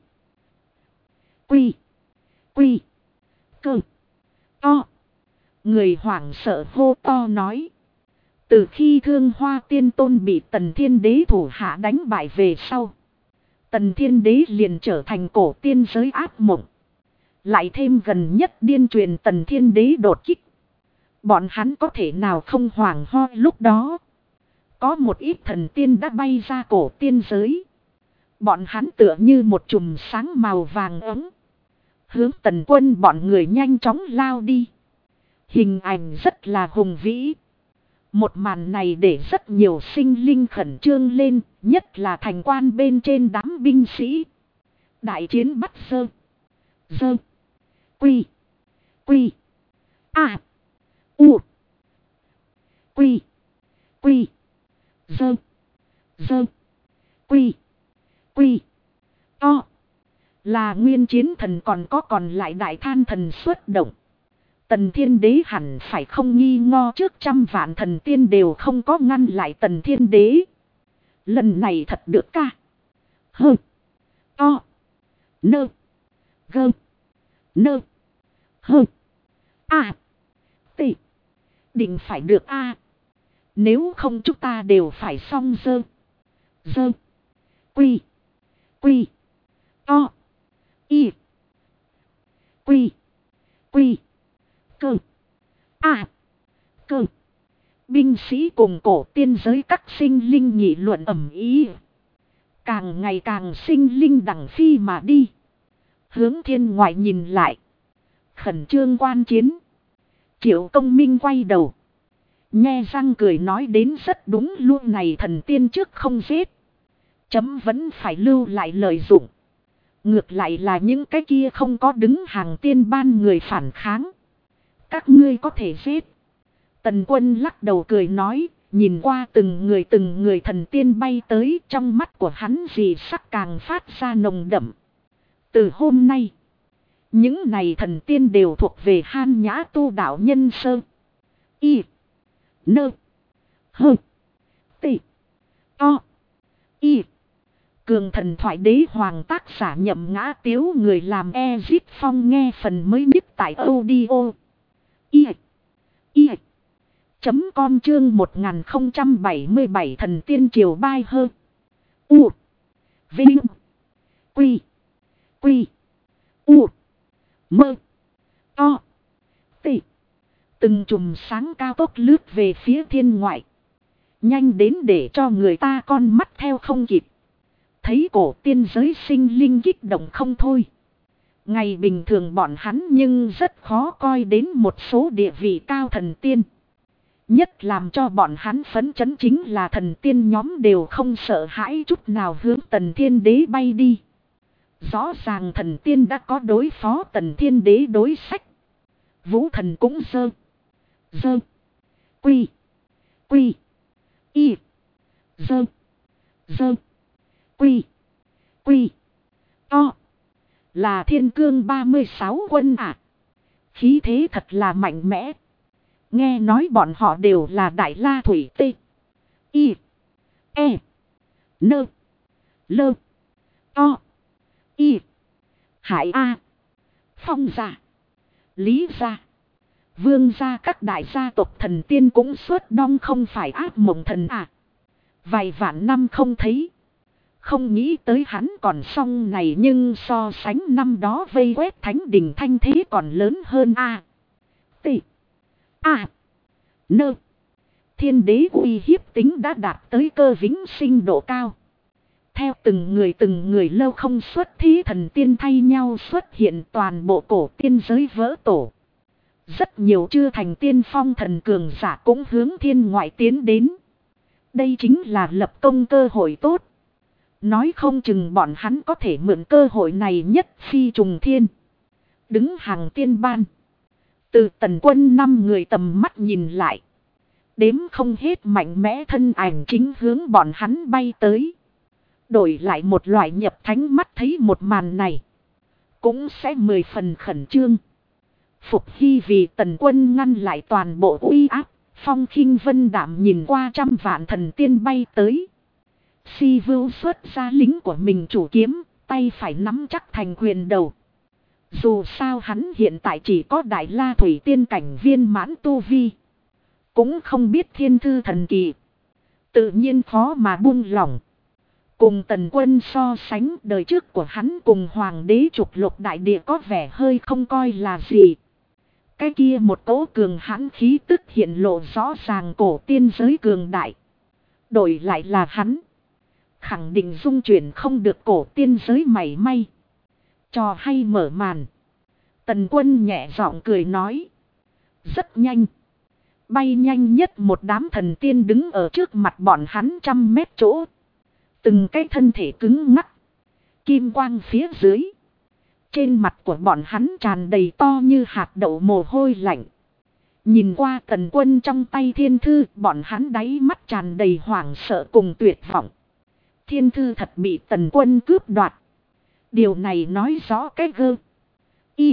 Quy. Quy. Cơ. To. Người hoảng sợ hô to nói. Từ khi Thương Hoa Tiên Tôn bị Tần Thiên Đế thủ hạ đánh bại về sau, Tần Thiên Đế liền trở thành cổ tiên giới ác mộng. Lại thêm gần nhất điên truyền Tần Thiên Đế đột kích. Bọn hắn có thể nào không hoảng ho lúc đó. Có một ít thần tiên đã bay ra cổ tiên giới. Bọn hắn tựa như một chùm sáng màu vàng ấm. Hướng Tần Quân bọn người nhanh chóng lao đi. Hình ảnh rất là hùng vĩ. Một màn này để rất nhiều sinh linh khẩn trương lên, nhất là thành quan bên trên đám binh sĩ. Đại chiến bắt sơ. Dơ. Quy. Quy. A. U. Quy. Quy. Dơ. Dơ. Quy. Quy. To. Là nguyên chiến thần còn lại đại than thần xuất động. Tần Thiên Đế hẳn phải không nghi ngờ trước 100 vạn thần tiên đều không có ngăn lại Tần Thiên Đế. Lần này thật được ca. Hơ. To. Nơ. Gơ. Nơ. Hơ. A. Tị. Định phải được A. Nếu không chúng ta đều phải xong dơ. Dơ. Quy. Quy. To. Y. Quy. Quy. Cơ. A. Cơ. Binh sĩ cùng cổ tiên giới các sinh linh nghị luận ầm ĩ. Càng ngày càng sinh linh đằng phi mà đi. Hướng thiên ngoại nhìn lại. Khẩn trương quan chiến. Triệu Công Minh quay đầu. Nhe răng cười nói đến rất đúng luôn này thần tiên trước không giết. Chấm vẫn phải lưu lại lợi dụng. Ngược lại là những cái kia không có đứng hàng tiên ban người phản kháng. Các ngươi có thể giết. Tần Quân lắc đầu cười nói, nhìn qua từng người thần tiên bay tới, trong mắt của hắn dị sắc càng phát ra nồng đậm. Từ hôm nay, những này thần tiên đều thuộc về Han Nhã tu đạo nhân sơ. Y. Nơ. Hơ. Tị. To. Y. Cường thần thoại đế hoàng tác giả Nhậm Ngã Tiếu, người làm Ezit Phong, nghe phần mới nhất tại audio. Y. Y. .com chương 1077 thần tiên triều bai hơ. U. Vinh. Quy. Quy. U. Mơ. To. Tị. Từng chùm sáng cao tốc lướt về phía thiên ngoại. Nhanh đến để cho người ta con mắt theo không kịp. Thấy cổ tiên giới sinh linh kích động không thôi. Ngày bình thường bọn hắn nhưng rất khó coi đến một số địa vị cao thần tiên. Nhất làm cho bọn hắn phấn chấn chính là thần tiên nhóm đều không sợ hãi chút nào hướng Tần Thiên Đế bay đi. Rõ ràng thần tiên đã có đối phó Tần Thiên Đế đối sách. Vũ thần cũng dơ. Dơ. Quy. Quy. Y. Dơ. Dơ. Quy. Quy. To. Là thiên cương 36 quân à. Khí thế thật là mạnh mẽ. Nghe nói bọn họ đều là Đại La Thủy Tê. Y. E. Nơ. Lơ. To. Y. Hải A. Phong gia. Lý gia. Vương gia, các đại gia tộc thần tiên cũng suốt đong không phải ác mộng thần à. Vài vạn năm không thấy. Không nghĩ tới hắn còn xong này, nhưng so sánh năm đó vây quét thánh đình thanh thế còn lớn hơn a. T. A. Nơ. Thiên đế uy hiếp tính đã đạt tới cơ vĩnh sinh độ cao. Theo từng người lâu không xuất thí thần tiên thay nhau xuất hiện, toàn bộ cổ tiên giới vỡ tổ. Rất nhiều chưa thành tiên phong thần cường giả cũng hướng thiên ngoại tiến đến. Đây chính là lập công cơ hội tốt. Nói không chừng bọn hắn có thể mượn cơ hội này nhất phi trùng thiên. Đứng hàng tiên ban. Từ Tần Quân 5 người tầm mắt nhìn lại. Đếm không hết mạnh mẽ thân ảnh chính hướng bọn hắn bay tới. Đổi lại một loại nhập thánh mắt thấy một màn này. Cũng sẽ 10 phần khẩn trương. Phục Hy vì Tần Quân ngăn lại toàn bộ uy áp. Phong khinh vân đảm nhìn qua trăm vạn thần tiên bay tới. Si Vưu xuất ra lính của mình chủ kiếm, tay phải nắm chắc thành quyền đầu. Dù sao hắn hiện tại chỉ có Đại La Thủy Tiên cảnh viên mãn tu vi. Cũng không biết thiên thư thần kỳ. Tự nhiên khó mà buông lỏng. Cùng Tần Quân so sánh, đời trước của hắn cùng Hoàng đế trục lục đại địa có vẻ hơi không coi là gì. Cái kia một cỗ cường hãn khí tức hiện lộ rõ ràng cổ tiên giới cường đại. Đổi lại là hắn. Khẳng định dung chuyển không được cổ tiên giới mảy may. Trò hay mở màn. Tần Quân nhẹ giọng cười nói. Rất nhanh. Bay nhanh nhất một đám thần tiên đứng ở trước mặt bọn hắn 100 mét chỗ. Từng cái thân thể cứng ngắc. Kim quang phía dưới. Trên mặt của bọn hắn tràn đầy to như hạt đậu mồ hôi lạnh. Nhìn qua Tần Quân trong tay thiên thư, bọn hắn đáy mắt tràn đầy hoảng sợ cùng tuyệt vọng. Thiên thư thật bị Tần Quân cướp đoạt. Điều này nói rõ cái gơ. Y.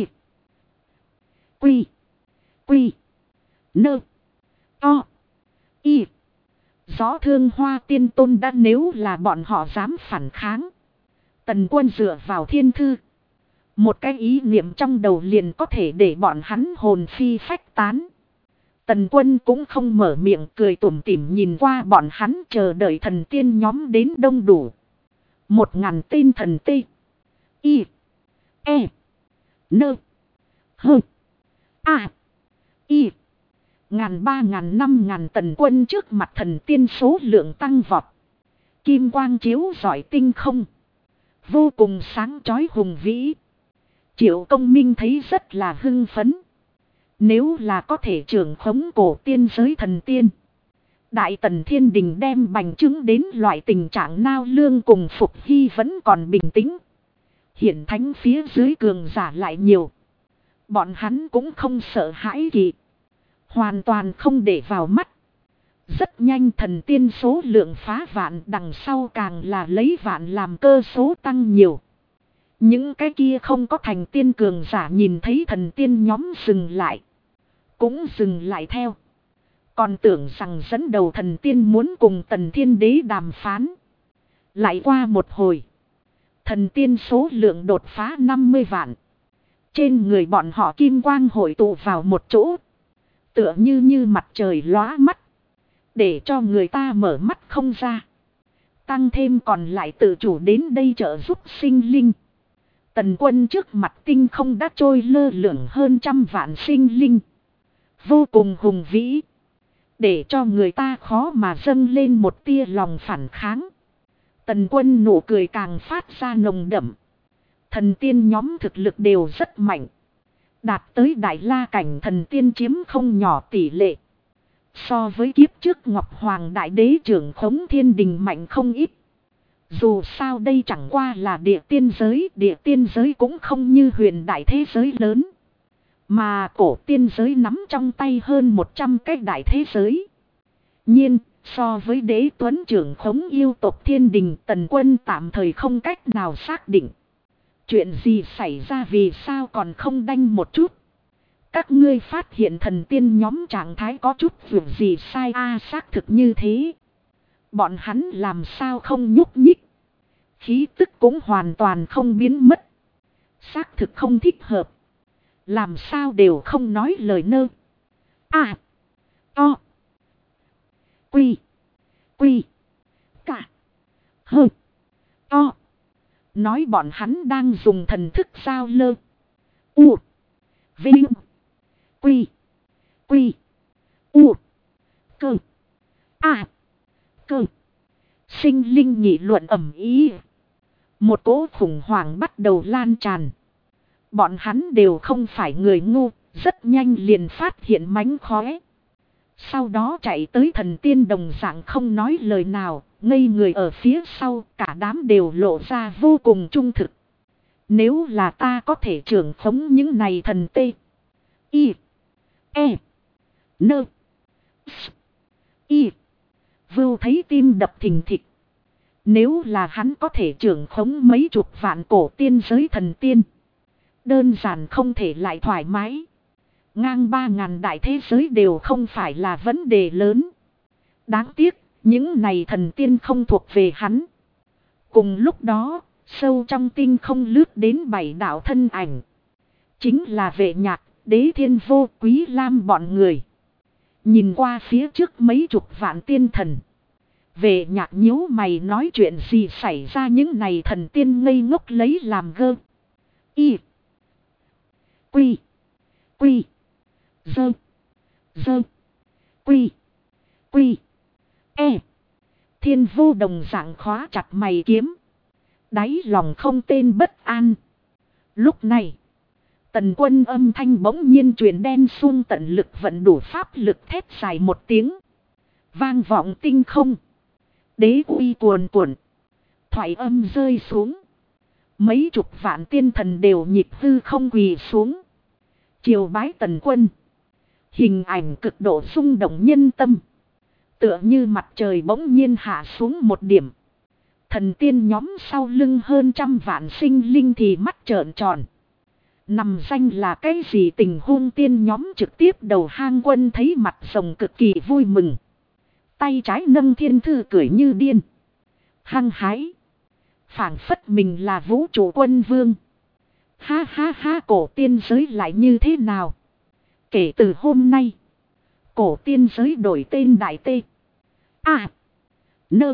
Quy. Quy. Nơ. To. Y. Gió Thương Hoa Tiên Tôn đã, nếu là bọn họ dám phản kháng. Tần Quân dựa vào thiên thư. Một cái ý niệm trong đầu liền có thể để bọn hắn hồn phi phách tán. Tần Quân cũng không mở miệng, cười tủm tỉm nhìn qua bọn hắn, chờ đợi thần tiên nhóm đến đông đủ. 1000 tên thần tê. Y. E. Nơ. Hơ. A. Y. 1000, 3000, 5000 Tần Quân trước mặt thần tiên số lượng tăng vọt. Kim quang chiếu rọi tinh không. Vô cùng sáng chói hùng vĩ. Triệu Công Minh thấy rất là hưng phấn. Nếu là có thể trưởng khống cổ tiên giới thần tiên. Đại Tần Thiên Đình đem bành trướng đến loại tình trạng nao lương, cùng Phục Hy vẫn còn bình tĩnh. Hiển thánh phía dưới cường giả lại nhiều. Bọn hắn cũng không sợ hãi gì. Hoàn toàn không để vào mắt. Rất nhanh thần tiên số lượng phá vạn, đằng sau càng là lấy vạn làm cơ số tăng nhiều. Những cái kia không có thành tiên cường giả nhìn thấy thần tiên nhóm dừng lại. Cũng dừng lại theo. Còn tưởng rằng dẫn đầu thần tiên muốn cùng Tần Thiên Đế đàm phán. Lại qua một hồi. Thần tiên số lượng đột phá 50 vạn. Trên người bọn họ kim quang hội tụ vào một chỗ. Tựa như mặt trời lóa mắt. Để cho người ta mở mắt không ra. Tăng thêm còn lại tự chủ đến đây trợ giúp sinh linh. Tần Quân trước mặt tinh không đã trôi lơ lửng hơn 100 vạn sinh linh. Vô cùng hùng vĩ. Để cho người ta khó mà dâng lên một tia lòng phản kháng. Tần Quân nụ cười càng phát ra nồng đậm. Thần tiên nhóm thực lực đều rất mạnh. Đạt tới Đại La cảnh thần tiên chiếm không nhỏ tỷ lệ. So với kiếp trước Ngọc Hoàng Đại Đế trưởng khống Thiên Đình mạnh không ít. Dù sao đây chẳng qua là địa tiên giới cũng không như huyền đại thế giới lớn. Mà cổ tiên giới nắm trong tay hơn 100 cái đại thế giới. Nhiên, so với Đế Tuấn trưởng khống yêu tộc Thiên Đình, Tần Quân tạm thời không cách nào xác định. Chuyện gì xảy ra, vì sao còn không đanh một chút? Các ngươi phát hiện thần tiên nhóm trạng thái có chút việc gì sai xác thực như thế. Bọn hắn làm sao không nhúc nhích. Khí tức cũng hoàn toàn không biến mất. Xác thực không thích hợp. Làm sao đều không nói lời nơ. To. Quy. Quy. Cả. Hơ. To. Nói bọn hắn đang dùng thần thức sao lơ. U. Vinh. Quy. Quy. U. Cơ. Cơ. sinh linh nghị luận ầm ĩ. Một cỗ khủng hoảng bắt đầu lan tràn. Bọn hắn đều không phải người ngu, rất nhanh liền phát hiện mánh khóe. Sau đó chạy tới thần tiên đồng dạng không nói lời nào, ngây người ở phía sau, cả đám đều lộ ra vô cùng trung thực. Nếu là ta có thể trưởng khống những này thần tê. Y. E. Nơ. S. Y. Vưu thấy tim đập thình thịch. Nếu là hắn có thể trưởng khống mấy chục vạn cổ tiên giới thần tiên. Đơn giản không thể lại thoải mái. Ngang 3.000 đại thế giới đều không phải là vấn đề lớn. Đáng tiếc, những này thần tiên không thuộc về hắn. Cùng lúc đó, sâu trong tinh không lướt đến 7 đạo thân ảnh. Chính là Vệ Nhạc, Đế Thiên Vô, Quý Lam bọn người. Nhìn qua phía trước mấy chục vạn tiên thần. Vệ Nhạc nhíu mày nói chuyện gì xảy ra, những này thần tiên ngây ngốc lấy làm gơ. Y. Quy. Quy. Dơ. Dơ. Quy. Quy. E. Thiên Vô đồng dạng khóa chặt mày kiếm. Đáy lòng không tên bất an. Lúc này, Tần Quân âm thanh bỗng nhiên truyền đen xuông tận lực vận đủ pháp lực thét dài một tiếng. Vang vọng tinh không. Đế uy cuồn cuộn. Thoại âm rơi xuống. Mấy chục vạn tiên thần đều nhịp hư không quỳ xuống. Triều bái Tần Quân. Hình ảnh cực độ rung động nhân tâm. Tựa như mặt trời bỗng nhiên hạ xuống một điểm. Thần tiên nhóm sau lưng hơn trăm vạn sinh linh thì mắt trợn tròn. Nằm danh là cái gì tình huống, tiên nhóm trực tiếp đầu hang quân thấy mặt rồng cực kỳ vui mừng. Tay trái nâng thiên thư cười như điên. Hăng hái. Phảng phất mình là vũ trụ quân vương. Ha ha ha, cổ tiên giới lại như thế nào? Kể từ hôm nay, cổ tiên giới đổi tên Đại Tê. A. Nơ.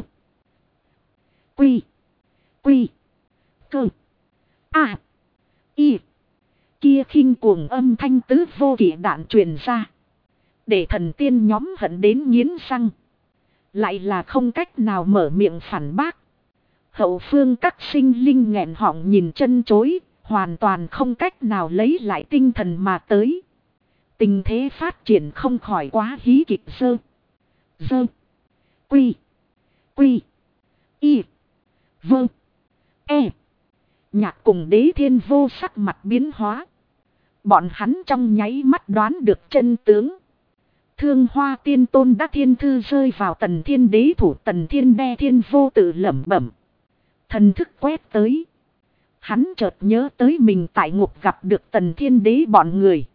Quy. Quy. Cơ. A. Y. Kia khinh cuồng âm thanh tứ vô kỵ đạn truyền ra. Để thần tiên nhóm hận đến nghiến răng. Lại là không cách nào mở miệng phản bác. Hậu phương các sinh linh nghẹn họng nhìn chân chối. Hoàn toàn không cách nào lấy lại tinh thần mà tới. Tình thế phát triển không khỏi quá hí kịch. Dơ. Dơ. Quy. Quy. Y. Vâng. E. Nhạc cùng Đế Thiên Vô sắc mặt biến hóa. Bọn hắn trong nháy mắt đoán được chân tướng. Thương Hoa Tiên Tôn đã thiên thư rơi vào Tần Thiên Đế thủ. Tần Thiên Đe Thiên Vô tự lẩm bẩm. Thần thức quét tới. Hắn chợt nhớ tới mình tại ngục gặp được Tần Thiên Đế bọn người.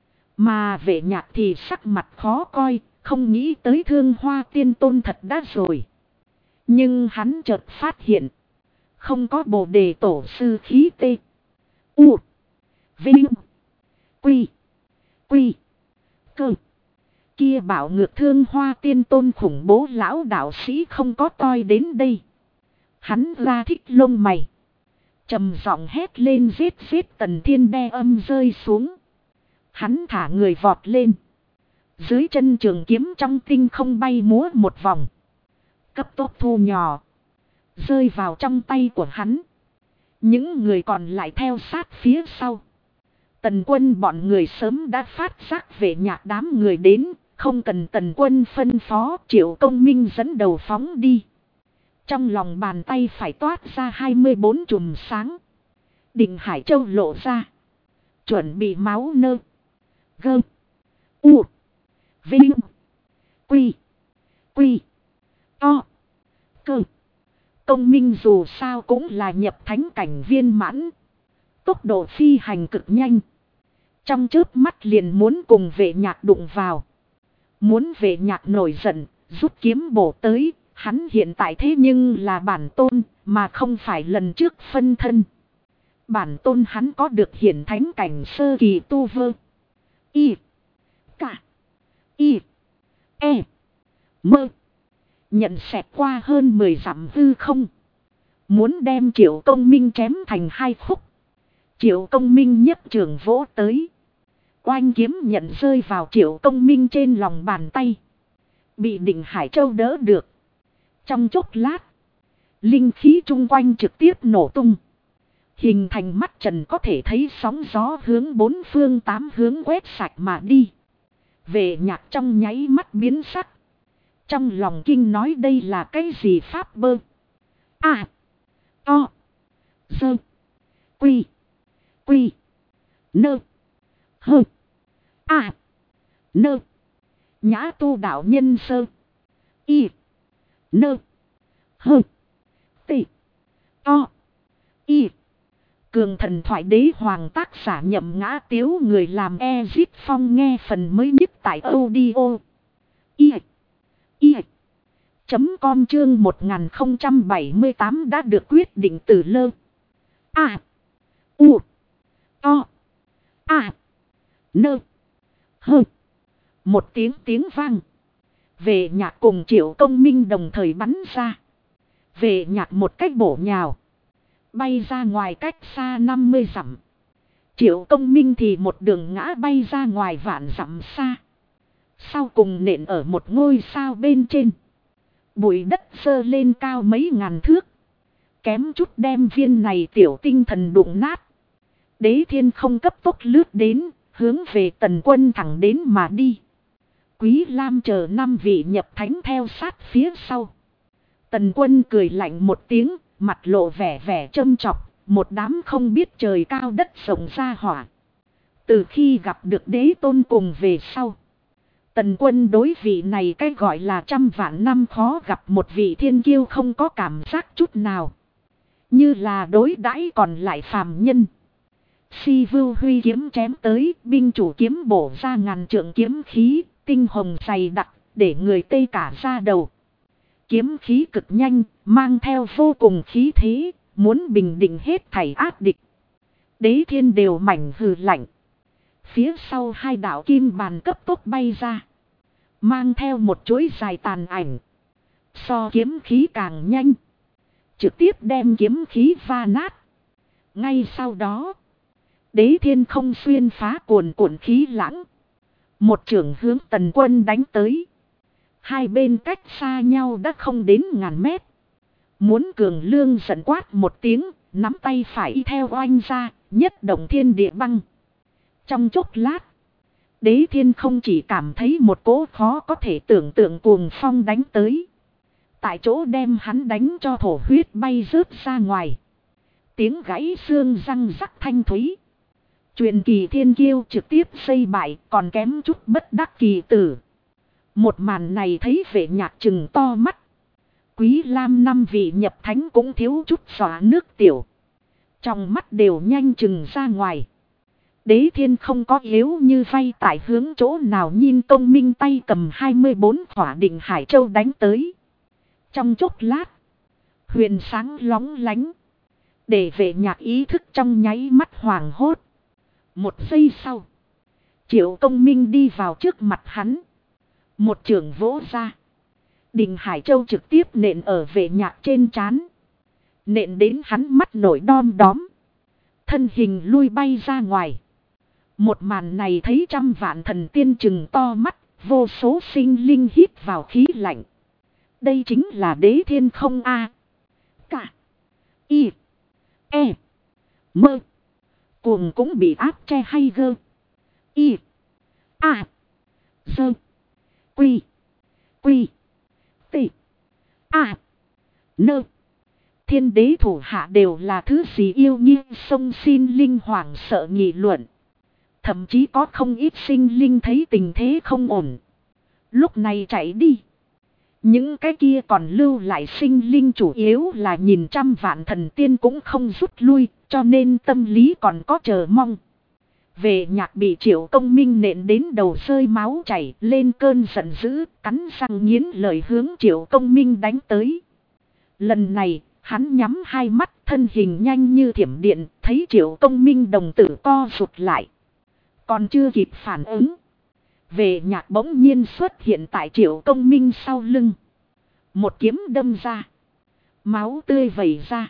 Mà Vệ Nhạc thì sắc mặt khó coi. Không nghĩ tới Thương Hoa Tiên Tôn thật đã rồi. Nhưng hắn chợt phát hiện. Không có Bồ Đề Tổ sư khí tê. U. Vinh. Quy. Quy. Cơ. Kia bảo ngược Thương Hoa Tiên Tôn khủng bố lão đạo sĩ không có toi đến đây. Hắn ra thích lông mày. Trầm giọng hét lên, giết giết. Tần Thiên Đe âm rơi xuống. Hắn thả người vọt lên. Dưới chân trường kiếm trong tinh không bay múa một vòng. Cấp tốc thu nhỏ. Rơi vào trong tay của hắn. Những người còn lại theo sát phía sau. Tần Quân bọn người sớm đã phát giác Vệ Nhạc đám người đến. Không cần Tần Quân phân phó, Triệu Công Minh dẫn đầu phóng đi. Trong lòng bàn tay phải toát ra 24 chùm sáng. Định Hải Châu lộ ra. Chuẩn bị máu nơ. Gơ. U. Vinh. Quy. Quy. To. Cơ. Công Minh dù sao cũng là nhập thánh cảnh viên mãn. Tốc độ phi hành cực nhanh. Trong chớp mắt liền muốn cùng Vệ Nhạc đụng vào. Muốn Vệ Nhạc nổi giận, rút kiếm bổ tới. Hắn hiện tại thế nhưng là bản tôn, mà không phải lần trước phân thân. Bản tôn hắn có được hiển thánh cảnh sơ kỳ tu vơ. Y. Cả. Y. E. Mơ. Nhận xẹt qua hơn 10 dặm hư không. Muốn đem Triệu Công Minh chém thành hai khúc. Triệu Công Minh nhấc trường vỗ tới. Oanh kiếm nhận rơi vào Triệu Công Minh trên lòng bàn tay. Bị Định Hải Châu đỡ được. Trong chốc lát. Linh khí chung quanh trực tiếp nổ tung. Hình thành mắt trần có thể thấy sóng gió hướng bốn phương tám hướng quét sạch mà đi. Vệ Nhạc trong nháy mắt biến sắc. Trong lòng kinh nói đây là cái gì pháp bơ. À. To. Dơ. Quy. Quy. Nơ. Hơ. À. Nơ. Nhã tu đạo nhân sơ. Y. Nơ. Hơ. Tị. To. Y. Cường thần thoại đế hoàng tác giả Nhậm Ngã Tiếu, người làm Ezit Phong, nghe phần mới nhất tại audio. Y. Y. .com chương 1078 đã được quyết định từ lơ. A. U. To. A. Nơ. Hơ. Một tiếng vang. Vệ Nhạc cùng Triệu Công Minh đồng thời bắn ra. Vệ Nhạc một cách bổ nhào. Bay ra ngoài cách xa 50 dặm. Triệu Công Minh thì một đường ngã bay ra ngoài vạn dặm xa. Sau cùng nện ở một ngôi sao bên trên. Bụi đất sơ lên cao mấy ngàn thước. Kém chút đem viên này tiểu tinh thần đụng nát. Đế Thiên không cấp tốc lướt đến, hướng về Tần Quân thẳng đến mà đi. Quý Lam chờ 5 vị nhập thánh theo sát phía sau. Tần Quân cười lạnh một tiếng, mặt lộ vẻ châm chọc, một đám không biết trời cao đất rộng ra hỏa. Từ khi gặp được đế tôn cùng về sau, Tần Quân đối vị này cái gọi là trăm vạn năm khó gặp một vị thiên kiêu không có cảm giác chút nào. Như là đối đãi còn lại phàm nhân. Si Vưu Huy kiếm chém tới, binh chủ kiếm bổ ra ngàn trượng kiếm khí, tinh hồng dày đặc, để người tê cả da đầu. Kiếm khí cực nhanh, mang theo vô cùng khí thế, muốn bình định hết thảy ác địch. Đế Thiên đều mảnh hừ lạnh. Phía sau hai đạo kim bàn cấp tốc bay ra. Mang theo một chuỗi dài tàn ảnh. So kiếm khí càng nhanh. Trực tiếp đem kiếm khí va nát. Ngay sau đó, Đế Thiên không xuyên phá cuồn cuộn khí lãng. Một chưởng hướng Tần Quân đánh tới. Hai bên cách xa nhau đã không đến ngàn mét. Muốn Cường Lương giận quát một tiếng, nắm tay phải theo oanh ra, nhất động thiên địa băng. Trong chốc lát, Đế Thiên không chỉ cảm thấy một cỗ khó có thể tưởng tượng cuồng phong đánh tới. Tại chỗ đem hắn đánh cho thổ huyết bay rớt ra ngoài. Tiếng gãy xương răng rắc thanh thúy. Truyền kỳ thiên kiêu trực tiếp xây bại, còn kém chút bất đắc kỳ tử. Một màn này thấy Vệ Nhạc trừng to mắt. Quý Lam 5 vị nhập thánh cũng thiếu chút xóa nước tiểu. Trong mắt đều nhanh trừng ra ngoài. Đế Thiên không có yếu như vay tại hướng chỗ nào, nhìn Công Minh tay cầm 24 khỏa định Hải Châu đánh tới. Trong chốc lát, huyền sáng lóng lánh. Để Vệ Nhạc ý thức trong nháy mắt hoảng hốt. Một giây sau, Triệu Công Minh đi vào trước mặt hắn. Một chưởng vỗ ra. Định Hải Châu trực tiếp nện ở Vệ Nhạc trên trán. Nện đến hắn mắt nổi đom đóm. Thân hình lui bay ra ngoài. Một màn này thấy trăm vạn thần tiên chừng to mắt. Vô số sinh linh hít vào khí lạnh. Đây chính là Đế Thiên không a. Cả. Y. E. Mơ. Cuồng cũng bị áp che hay gơ. Y. A. Dơ. Quy. Quy. Tị. A. Nơ. Thiên đế thủ hạ đều là thứ gì yêu như sông xin linh hoàng sợ nghị luận. Thậm chí có không ít sinh linh thấy tình thế không ổn. Lúc này chạy đi. Những cái kia còn lưu lại sinh linh chủ yếu là nhìn trăm vạn thần tiên cũng không rút lui, cho nên tâm lý còn có chờ mong. Vệ Nhạc bị Triệu Công Minh nện đến đầu rơi máu chảy, lên cơn giận dữ, cắn răng nghiến lời hướng Triệu Công Minh đánh tới. Lần này, hắn nhắm hai mắt, thân hình nhanh như thiểm điện, thấy Triệu Công Minh đồng tử co rụt lại. Còn chưa kịp phản ứng, Vệ Nhạc bỗng nhiên xuất hiện tại Triệu Công Minh sau lưng. Một kiếm đâm ra. Máu tươi vẩy ra.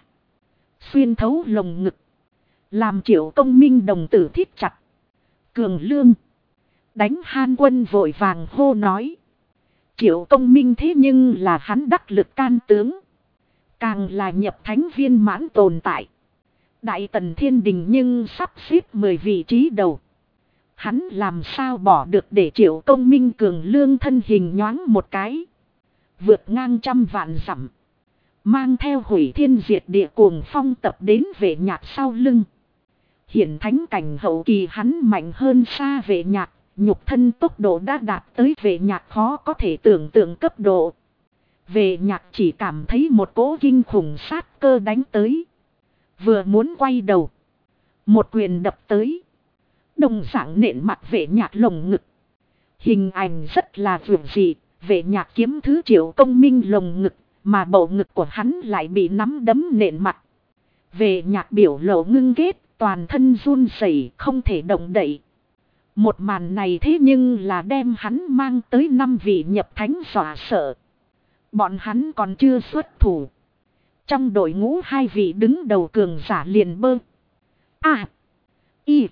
Xuyên thấu lồng ngực. Làm Triệu Công Minh đồng tử thít chặt. Cường Lương. Đánh Han Quân vội vàng hô nói. Triệu Công Minh thế nhưng là hắn đắc lực can tướng. Càng là nhập thánh viên mãn tồn tại. Đại tần thiên đình nhưng sắp xếp 10 vị trí đầu. Hắn làm sao bỏ được để Triệu Công Minh cường lương thân hình nhoáng một cái. Vượt ngang trăm vạn dặm. Mang theo hủy thiên diệt địa cuồng phong tập đến Vệ Nhạc sau lưng. Hiện thánh cảnh hậu kỳ hắn mạnh hơn xa Vệ Nhạc. Nhục thân tốc độ đã đạt tới Vệ Nhạc khó có thể tưởng tượng cấp độ. Vệ Nhạc chỉ cảm thấy một cỗ kinh khủng sát cơ đánh tới. Vừa muốn quay đầu. Một quyền đập tới. Đồng dạng nện mặt Vệ Nhạc lồng ngực. Hình ảnh rất là vượt dị. Vệ Nhạc kiếm thứ Triệu Công Minh lồng ngực. Mà bầu ngực của hắn lại bị nắm đấm nện mặt. Vệ Nhạc biểu lộ ngưng ghét. Toàn thân run rẩy không thể động đậy. Một màn này thế nhưng là đem hắn mang tới 5 vị nhập thánh dọa sợ. Bọn hắn còn chưa xuất thủ. Trong đội ngũ 2 vị đứng đầu cường giả liền bơ. A. I.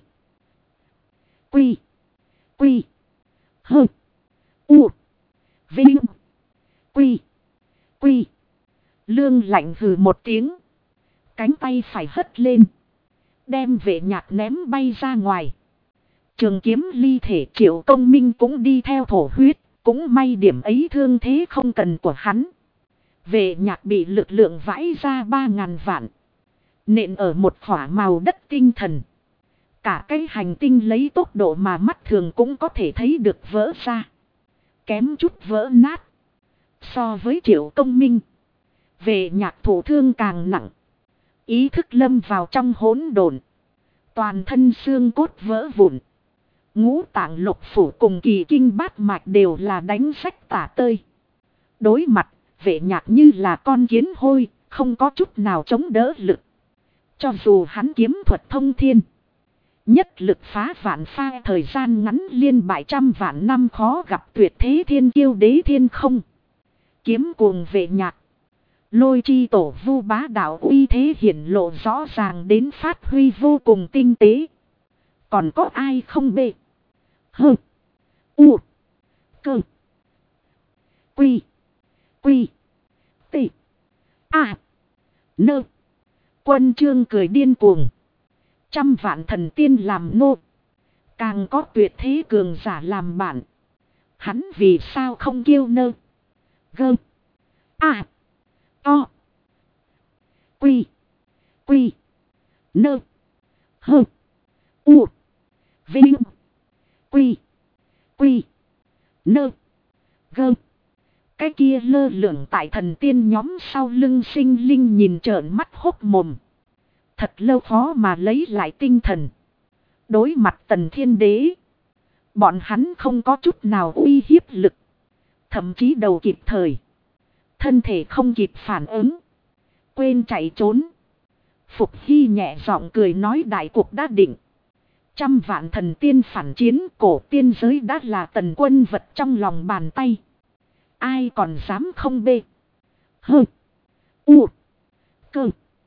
Quy. Quy. Hơ. U. Vinh. Quy. Quy. Lương lạnh hừ một tiếng. Cánh tay phải hất lên. Đem Vệ Nhạc ném bay ra ngoài. Trường kiếm ly thể Triệu Công Minh cũng đi theo thổ huyết. Cũng may điểm ấy thương thế không cần của hắn. Vệ Nhạc bị lực lượng vãi ra 3.000 vạn. Nện ở một khỏa màu đất tinh thần. Cả cái hành tinh lấy tốc độ mà mắt thường cũng có thể thấy được vỡ ra. Kém chút vỡ nát. So với Triệu Công Minh. Vệ Nhạc thổ thương càng nặng. Ý thức lâm vào trong hỗn độn. Toàn thân xương cốt vỡ vụn. Ngũ tạng lục phủ cùng kỳ kinh bát mạch đều là đánh sách tả tơi. Đối mặt, Vệ Nhạc như là con kiến hôi, không có chút nào chống đỡ lực. Cho dù hắn kiếm thuật thông thiên. Nhất lực phá vạn pha thời gian ngắn liên bại trăm vạn năm khó gặp tuyệt thế thiên kiêu đế thiên không. Kiếm cuồng Vệ Nhạc. Lôi chi tổ vu bá đạo uy thế hiển lộ rõ ràng đến phát huy vô cùng tinh tế. Còn có ai không bê? Hơ. U. Cơ. Quy. Quy. T. A. Nơ. Quân Trương cười điên cuồng. Trăm vạn thần tiên làm nô. Càng có tuyệt thế cường giả làm bạn. Hắn vì sao không kêu nơ. Gơ. A. O. Quy. Quy. Nơ. Hơ. U. Vinh. Quy. Quy. Nơ. Gơ. Cái kia lơ lửng tại thần tiên nhóm sau lưng sinh linh nhìn trợn mắt hốc mồm. Thật lâu khó mà lấy lại tinh thần. Đối mặt Tần Thiên Đế. Bọn hắn không có chút nào uy hiếp lực. Thậm chí đầu kịp thời. Thân thể không kịp phản ứng. Quên chạy trốn. Phục Hy nhẹ giọng cười nói đại cuộc đã định. Trăm vạn thần tiên phản chiến cổ tiên giới đã là Tần quân vật trong lòng bàn tay. Ai còn dám không bê. Hơ. U. Cơ.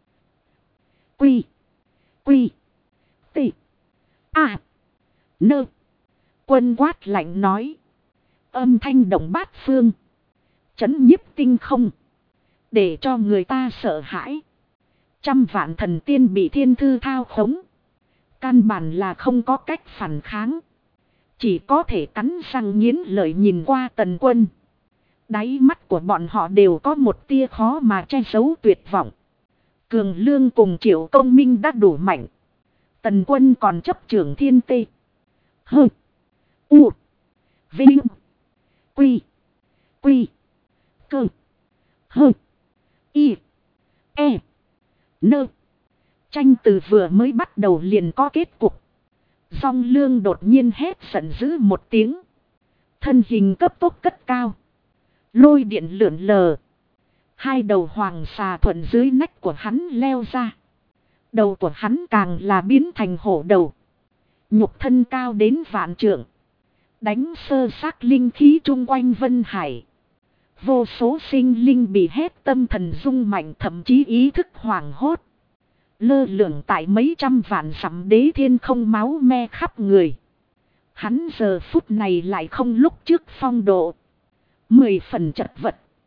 Quy. Quy. T. A. Nơ. Quân quát lạnh nói. Âm thanh động bát phương. Chấn nhiếp tinh không. Để cho người ta sợ hãi. Trăm vạn thần tiên bị thiên thư thao khống. Căn bản là không có cách phản kháng. Chỉ có thể cắn răng nghiến lợi nhìn qua Tần quân. Đáy mắt của bọn họ đều có một tia khó mà che giấu tuyệt vọng. Cường Lương cùng Triệu Công Minh đã đủ mạnh. Tần quân còn chấp trưởng thiên tê. Hơ. U. Vinh. Quy. Quy. Cơ. Hơ. Y. E. Nơ. Tranh từ vừa mới bắt đầu liền có kết cục. Song Lương đột nhiên hét giận dữ một tiếng. Thân hình cấp tốc cất cao. Lôi điện lượn lờ. Hai đầu hoàng xà thuận dưới nách của hắn leo ra. Đầu của hắn càng là biến thành hổ đầu. Nhục thân cao đến vạn trượng. Đánh sơ xác linh khí chung quanh Vân Hải. Vô số sinh linh bị hét tâm thần rung mạnh thậm chí ý thức hoảng hốt. Lơ lửng tại mấy trăm vạn dặm đế thiên không máu me khắp người. Hắn giờ phút này lại không lúc trước phong độ. 10 phần chật vật.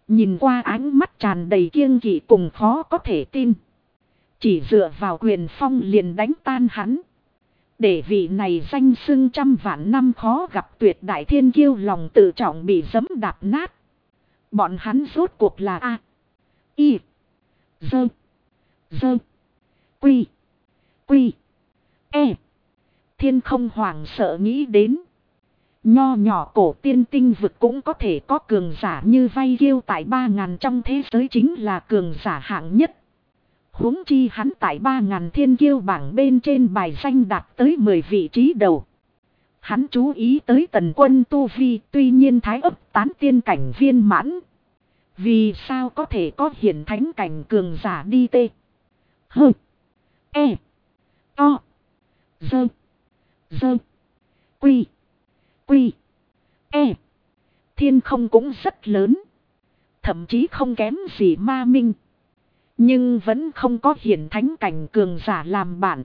Nhìn qua ánh mắt tràn đầy kiêng kỵ cùng khó có thể tin. Chỉ dựa vào quyền phong liền đánh tan hắn. Để vị này danh xưng trăm vạn năm khó gặp tuyệt đại thiên kiêu lòng tự trọng bị giẫm đạp nát. Bọn hắn rốt cuộc là A. I. Dơ. Dơ. Quy. Quy. E. Thiên không hoảng sợ nghĩ đến. Nho nhỏ cổ tiên tinh vực cũng có thể có cường giả như vay kiêu tại 3.000 trong thế giới chính là cường giả hạng nhất. Huống chi hắn tại 3.000 thiên kiêu bảng bên trên bài danh đạt tới 10 vị trí đầu. Hắn chú ý tới Tần Quân tu vi, tuy nhiên thái ấp tán tiên cảnh viên mãn. Vì sao có thể có hiển thánh cảnh cường giả đi tê. Hơ. E. O. Dơ. Dơ. Quy. Quy. E. Thiên không cũng rất lớn. Thậm chí không kém gì ma minh. Nhưng vẫn không có hiển thánh cảnh cường giả làm bạn.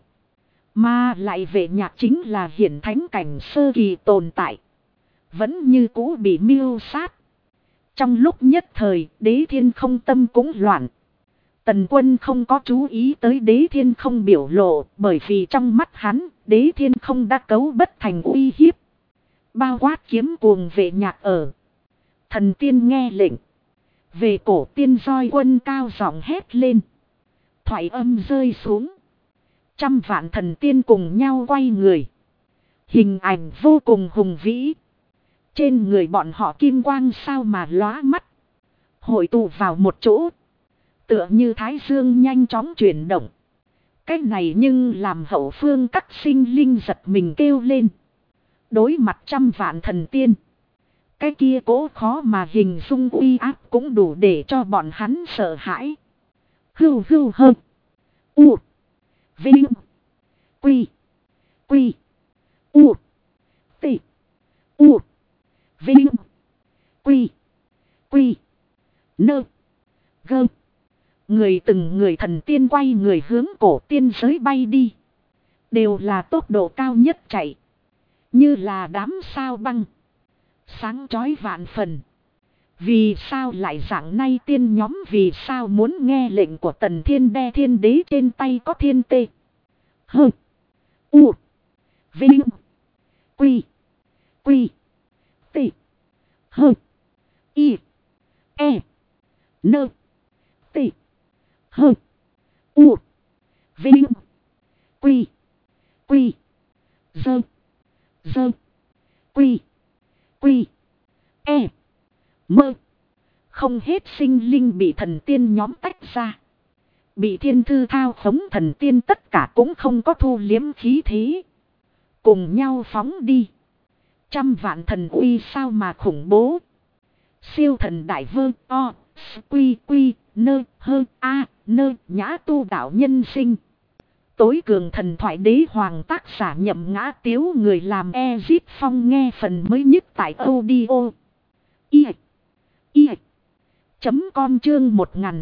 Mà lại vệ nhạc chính là hiển thánh cảnh sơ kỳ tồn tại. Vẫn như cũ bị mưu sát. Trong lúc nhất thời đế thiên không tâm cũng loạn. Tần Quân không có chú ý tới đế thiên không biểu lộ. Bởi vì trong mắt hắn đế thiên không đã cấu bất thành uy hiếp. Bao quát kiếm cuồng vệ nhạc ở. Thần tiên nghe lệnh. Về cổ tiên roi quân cao giọng hét lên. Thoại âm rơi xuống. Trăm vạn thần tiên cùng nhau quay người. Hình ảnh vô cùng hùng vĩ. Trên người bọn họ kim quang sao mà lóa mắt. Hội tụ vào một chỗ. Tựa như thái dương nhanh chóng chuyển động. Cái này nhưng làm hậu phương các sinh linh giật mình kêu lên. Đối mặt trăm vạn thần tiên. Cái kia cố khó mà hình dung uy áp cũng đủ để cho bọn hắn sợ hãi. Hưu hưu hơ. U. Vinh. Quy. Quy. U. T. U. Vinh. Quy. Quy. Nơ. Gơ. Người từng người thần tiên quay người hướng cổ tiên giới bay đi. Đều là tốc độ cao nhất chạy. Như là đám sao băng. Sáng chói vạn phần. Vì sao lại dạng nay tiên nhóm vì sao muốn nghe lệnh của Tần Thiên Đe Thiên Đế trên tay có thiên tê. Hơ. U. Vinh. Quy. Quy. Tê. Hơ. Y. E. Nơ. Tê. Hơ. U. Vinh. Quy. Quy. Dơ. Dơ. Quy. Quy. E. Mơ. Không hết sinh linh bị thần tiên nhóm tách ra. Bị thiên thư thao khống thần tiên tất cả cũng không có thu liếm khí thế. Cùng nhau phóng đi. Trăm vạn thần uy sao mà khủng bố. Siêu thần đại vương o. Quy quy nơ hơ a nơ nhã tu đạo nhân sinh. Tối cường thần thoại đế hoàng tác giả Nhậm Ngã Tiếu người làm Ezit Phong nghe phần mới nhất tại audio. Y. Y. .com chương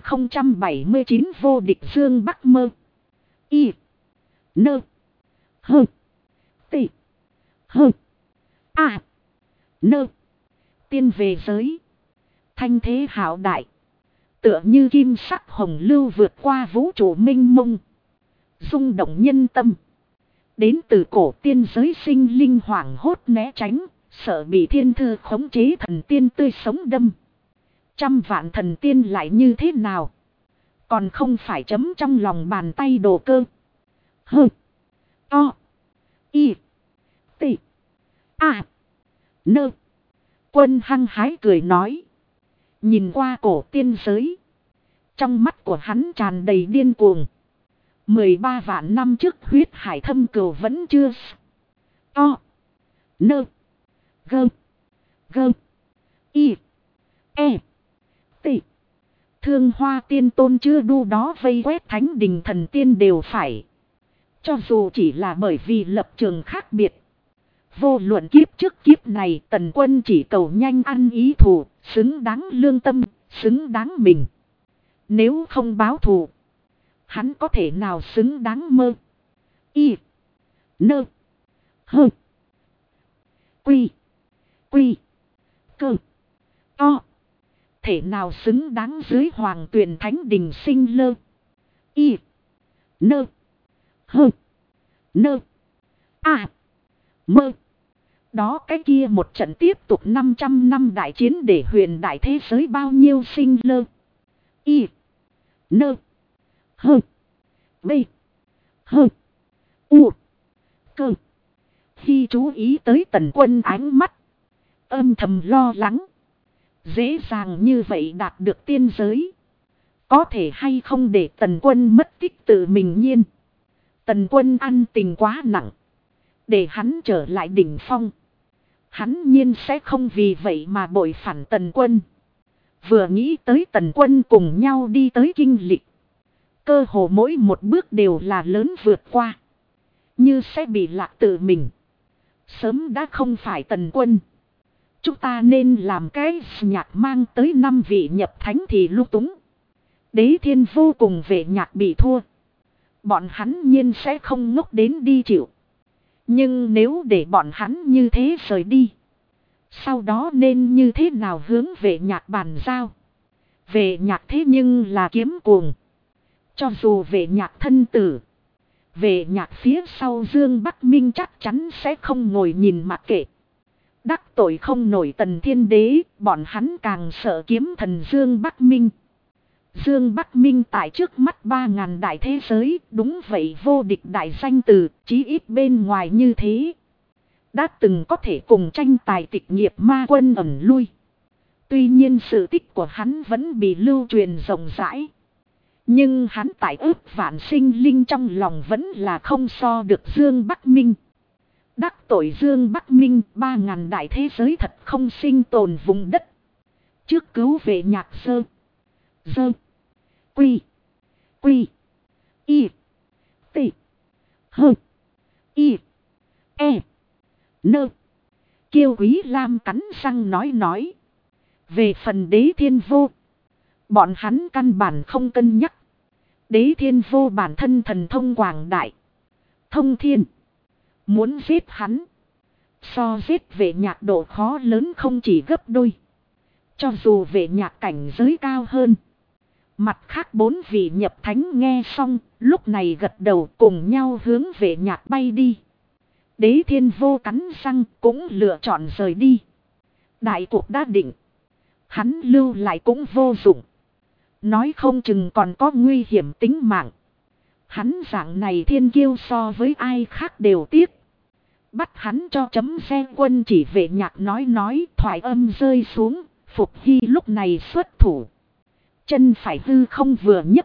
1079 vô địch Dương Bắc Mơ. Y. Nơ. Hơ. T. Hơ. A. Nơ. Tiên về giới. Thanh thế hảo đại. Tựa như kim sắc hồng lưu vượt qua vũ trụ minh mông. Rung động nhân tâm. Đến từ cổ tiên giới sinh linh hoảng hốt né tránh. Sợ bị thiên thư khống chế thần tiên tươi sống đâm. Trăm vạn thần tiên lại như thế nào? Còn không phải chấm trong lòng bàn tay đồ cơ. Hơ. O. Y. T. A. Nơ. Quân hăng hái cười nói. Nhìn qua cổ tiên giới. Trong mắt của hắn tràn đầy điên cuồng. 13 vạn năm trước huyết hải thâm cừu vẫn chưa. O. Nơ. Gơ. Gơ. Y. E. T. Thương Hoa Tiên Tôn chưa đu đó vây quét thánh đình thần tiên đều phải. Cho dù chỉ là bởi vì lập trường khác biệt. Vô luận kiếp trước kiếp này Tần Quân chỉ cầu nhanh ăn ý thù, xứng đáng lương tâm, xứng đáng mình. Nếu không báo thù, hắn có thể nào xứng đáng mơ. Y. Nơ. Hơ. Quy. Quy. Cơ. O. Thể nào xứng đáng dưới Hoàng Tuyền Thánh Đình sinh lơ. Y. Nơ. Hơ. Nơ. À. Mơ. Đó cái kia một trận tiếp tục 500 năm đại chiến để huyền đại thế giới bao nhiêu sinh lơ. Y. Nơ. Hơ. B. Hơ. U. Cơ. Khi chú ý tới Tần Quân ánh mắt, âm thầm lo lắng. Dễ dàng như vậy đạt được tiên giới, có thể hay không để Tần Quân mất tích tự mình nhiên. Tần Quân ăn tình quá nặng, để hắn trở lại đỉnh phong, hắn nhiên sẽ không vì vậy mà bội phản Tần Quân. Vừa nghĩ tới Tần Quân cùng nhau đi tới kinh lịch, cơ hồ mỗi một bước đều là lớn vượt qua, như sẽ bị lạc tự mình. Sớm đã không phải Tần Quân. Chúng ta nên làm cái nhạc mang tới 5 vị nhập thánh thì lúc túng. Đế Thiên vô cùng về nhạc bị thua, bọn hắn nhiên sẽ không ngốc đến đi chịu. Nhưng nếu để bọn hắn như thế rời đi, sau đó nên như thế nào hướng về nhạc bàn giao. Về nhạc thế nhưng là kiếm cuồng. Cho dù về nhạc thân tử, về nhạc phía sau Dương Bắc Minh chắc chắn sẽ không ngồi nhìn mặc kệ. Đắc tội không nổi Tần Thiên Đế, bọn hắn càng sợ kiếm thần Dương Bắc Minh. Dương Bắc Minh tại trước mắt 3000 đại thế giới, đúng vậy vô địch đại danh từ, chí ít bên ngoài như thế. Đã từng có thể cùng tranh tài tịch nghiệp ma quân ẩn lui. Tuy nhiên sự tích của hắn vẫn bị lưu truyền rộng rãi. Nhưng hắn tại ước vạn sinh linh trong lòng vẫn là không so được Dương Bắc Minh. Đắc tội Dương Bắc Minh, 3000 đại thế giới thật không sinh tồn vùng đất. Trước cứu về nhạc sơ. Dơ. Quy. Quy. Y. T. Hơ. Y. E. Nơ. Kiêu Quý Lam cắn răng nói. Về phần Đế Thiên Vô, bọn hắn căn bản không cân nhắc. Đế Thiên Vô bản thân thần thông quảng đại, thông thiên. Muốn giết hắn, so giết về nhạc độ khó lớn không chỉ gấp đôi. Cho dù về nhạc cảnh giới cao hơn. Mặt khác 4 vị nhập thánh nghe xong, lúc này gật đầu cùng nhau hướng về nhạc bay đi. Đế Thiên Vô cắn răng cũng lựa chọn rời đi. Đại cuộc đã định, hắn lưu lại cũng vô dụng. Nói không chừng còn có nguy hiểm tính mạng. Hắn dạng này thiên kiêu so với ai khác đều tiếc. Bắt hắn cho chấm xe quân chỉ về nhạc nói thoại âm rơi xuống. Phục Hy lúc này xuất thủ. Chân phải hư không vừa nhấc,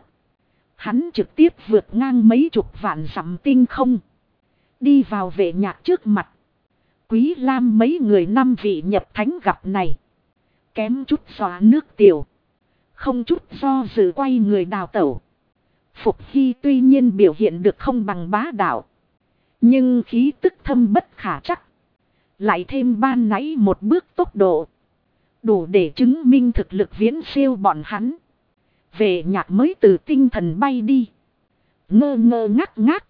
hắn trực tiếp vượt ngang mấy chục vạn dặm tinh không, đi vào vệ nhạc trước mặt. Quý Lam mấy người 5 vị nhập thánh gặp này, kém chút xóa nước tiểu, không chút do dự quay người đào tẩu. Phục Hy tuy nhiên biểu hiện được không bằng bá đạo, nhưng khí tức thâm bất khả trắc, lại thêm ban nãy một bước tốc độ, đủ để chứng minh thực lực viễn siêu bọn hắn. Về nhạc mới từ tinh thần bay đi, ngơ ngác,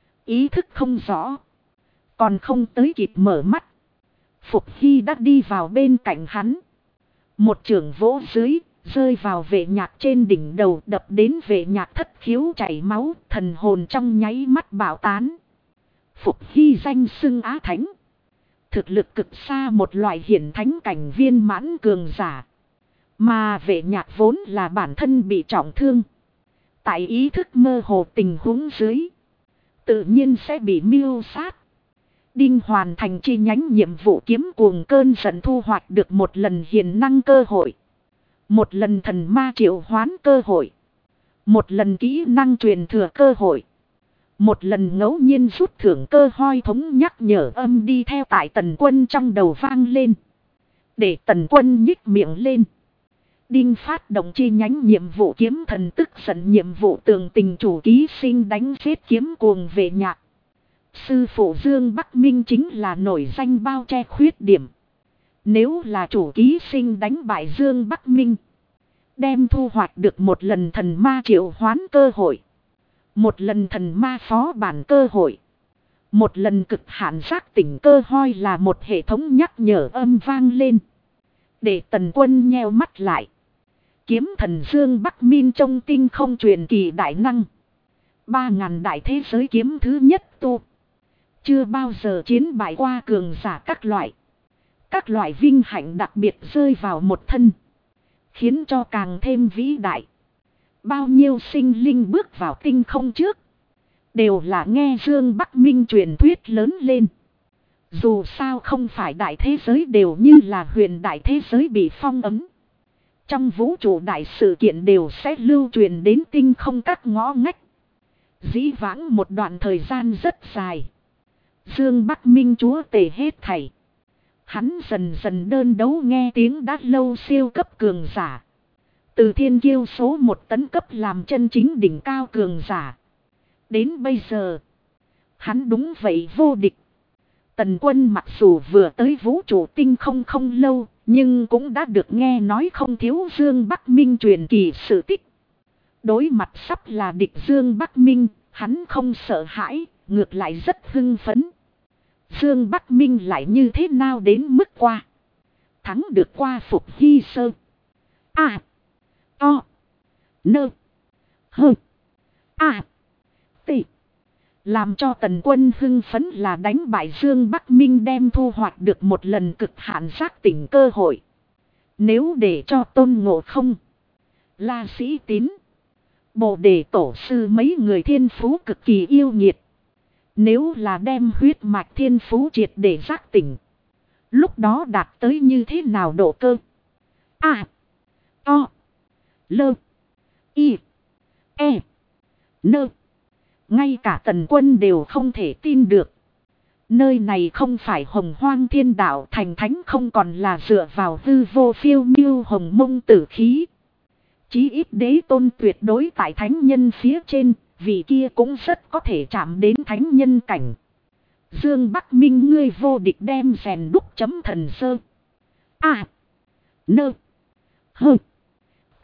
ý thức không rõ, còn không tới kịp mở mắt, Phục Hy đã đi vào bên cạnh hắn. Một chưởng vỗ dưới, rơi vào vệ nhạc trên đỉnh đầu, đập đến vệ nhạc thất khiếu chảy máu, thần hồn trong nháy mắt bạo tán. Phục Hy danh xưng Á Thánh, thực lực cực xa một loại hiển thánh cảnh viên mãn cường giả. Mà vệ nhạc vốn là bản thân bị trọng thương, tại ý thức mơ hồ tình huống dưới, tự nhiên sẽ bị mưu sát. Đinh hoàn thành chi nhánh nhiệm vụ kiếm cuồng cơn giận, thu hoạch được một lần hiền năng cơ hội, một lần thần ma triệu hoán cơ hội, một lần kỹ năng truyền thừa cơ hội, một lần ngẫu nhiên rút thưởng cơ hoi thống nhắc nhở âm đi theo tại Tần Quân trong đầu vang lên. Để Tần Quân nhích miệng lên. Đinh phát động chi nhánh nhiệm vụ kiếm thần tức giận nhiệm vụ tường tình chủ ký sinh đánh giết kiếm cuồng về nhạc. Sư phụ Dương Bắc Minh chính là nổi danh bao che khuyết điểm. Nếu là chủ ký sinh đánh bại Dương Bắc Minh, đem thu hoạch được một lần thần ma triệu hoán cơ hội, một lần thần ma phó bản cơ hội, một lần cực hạn giác tỉnh cơ hoi, là một hệ thống nhắc nhở âm vang lên. Để Tần Quân nheo mắt lại, kiếm thần Dương Bắc Minh trong tinh không truyền kỳ đại năng. 3.000 đại thế giới kiếm thứ nhất tu. Chưa bao giờ chiến bại qua cường giả các loại. Các loại vinh hạnh đặc biệt rơi vào một thân. Khiến cho càng thêm vĩ đại. Bao nhiêu sinh linh bước vào tinh không trước. Đều là nghe Dương Bắc Minh truyền thuyết lớn lên. Dù sao không phải đại thế giới đều như là huyền đại thế giới bị phong ấn. Trong vũ trụ đại sự kiện đều sẽ lưu truyền đến tinh không các ngõ ngách. Dĩ vãng một đoạn thời gian rất dài. Dương Bắc Minh chúa tể hết thảy. Hắn dần dần đơn đấu nghe tiếng đã lâu siêu cấp cường giả. Từ thiên kiêu số 1 tấn cấp làm chân chính đỉnh cao cường giả. Đến bây giờ, hắn đúng vậy vô địch. Tần Quân mặc dù vừa tới vũ trụ tinh không lâu, nhưng cũng đã được nghe nói không thiếu Dương Bắc Minh truyền kỳ sự tích. Đối mặt sắp là địch Dương Bắc Minh, hắn không sợ hãi, ngược lại rất hưng phấn. Dương Bắc Minh lại như thế nào đến mức qua. Thắng được qua Phục Hy Sơ. O. Nơ. Hơ. T. Làm cho Tần Quân hưng phấn là đánh bại Dương Bắc Minh đem thu hoạch được một lần cực hạn giác tỉnh cơ hội. Nếu để cho Tôn Ngộ Không, La Sĩ Tín, Bồ Đề Tổ Sư mấy người thiên phú cực kỳ yêu nghiệt. Nếu là đem huyết mạch thiên phú triệt để giác tỉnh. Lúc đó đạt tới như thế nào độ cơ? O. Lơ. Y. E. Nơ. Ngay cả Tần Quân đều không thể tin được. Nơi này không phải Hồng Hoang Thiên Đạo, thành thánh không còn là dựa vào hư vô phiêu miêu hồng mông tử khí. Chí ít đế tôn tuyệt đối tại thánh nhân phía trên, vì kia cũng rất có thể chạm đến thánh nhân cảnh. Dương Bắc Minh ngươi vô địch đem rèn đúc chấm thần sơ. Nơ. Hơ. T.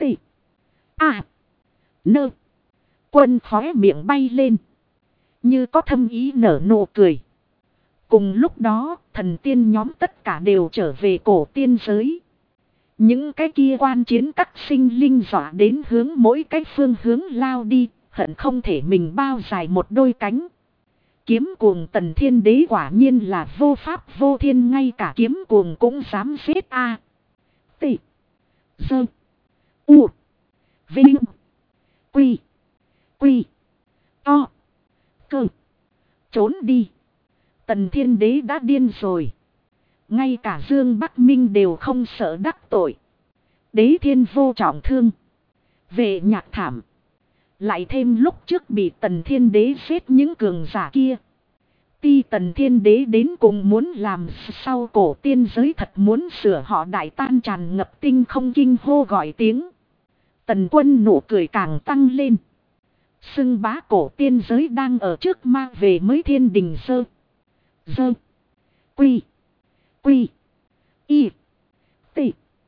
Nơ. Quân khóe miệng bay lên. Như có thâm ý nở nụ cười. Cùng lúc đó, thần tiên nhóm tất cả đều trở về cổ tiên giới. Những cái kia quan chiến các sinh linh dọa đến hướng mỗi cái phương hướng lao đi, hận không thể mình bao dài một đôi cánh. Kiếm cuồng Tần Thiên Đế quả nhiên là vô pháp vô thiên, ngay cả kiếm cuồng cũng dám giết a. T. Dơ. U. Vinh. Quy. Quy. To. Cơ. Trốn đi. Tần Thiên Đế đã điên rồi. Ngay cả Dương Bắc Minh đều không sợ đắc tội. Đế Thiên vô trọng thương. Về Nhạc thảm. Lại thêm lúc trước bị Tần Thiên Đế giết những cường giả kia. Ti Tần Thiên Đế đến cùng muốn làm sau cổ tiên giới thật muốn sửa họ đại tan tràn ngập tinh không kinh hô gọi tiếng. Tần Quân nụ cười càng tăng lên. Xưng bá cổ tiên giới đang ở trước ma về mới thiên đình sơ. Dơ. Quy. Quy. Y. T.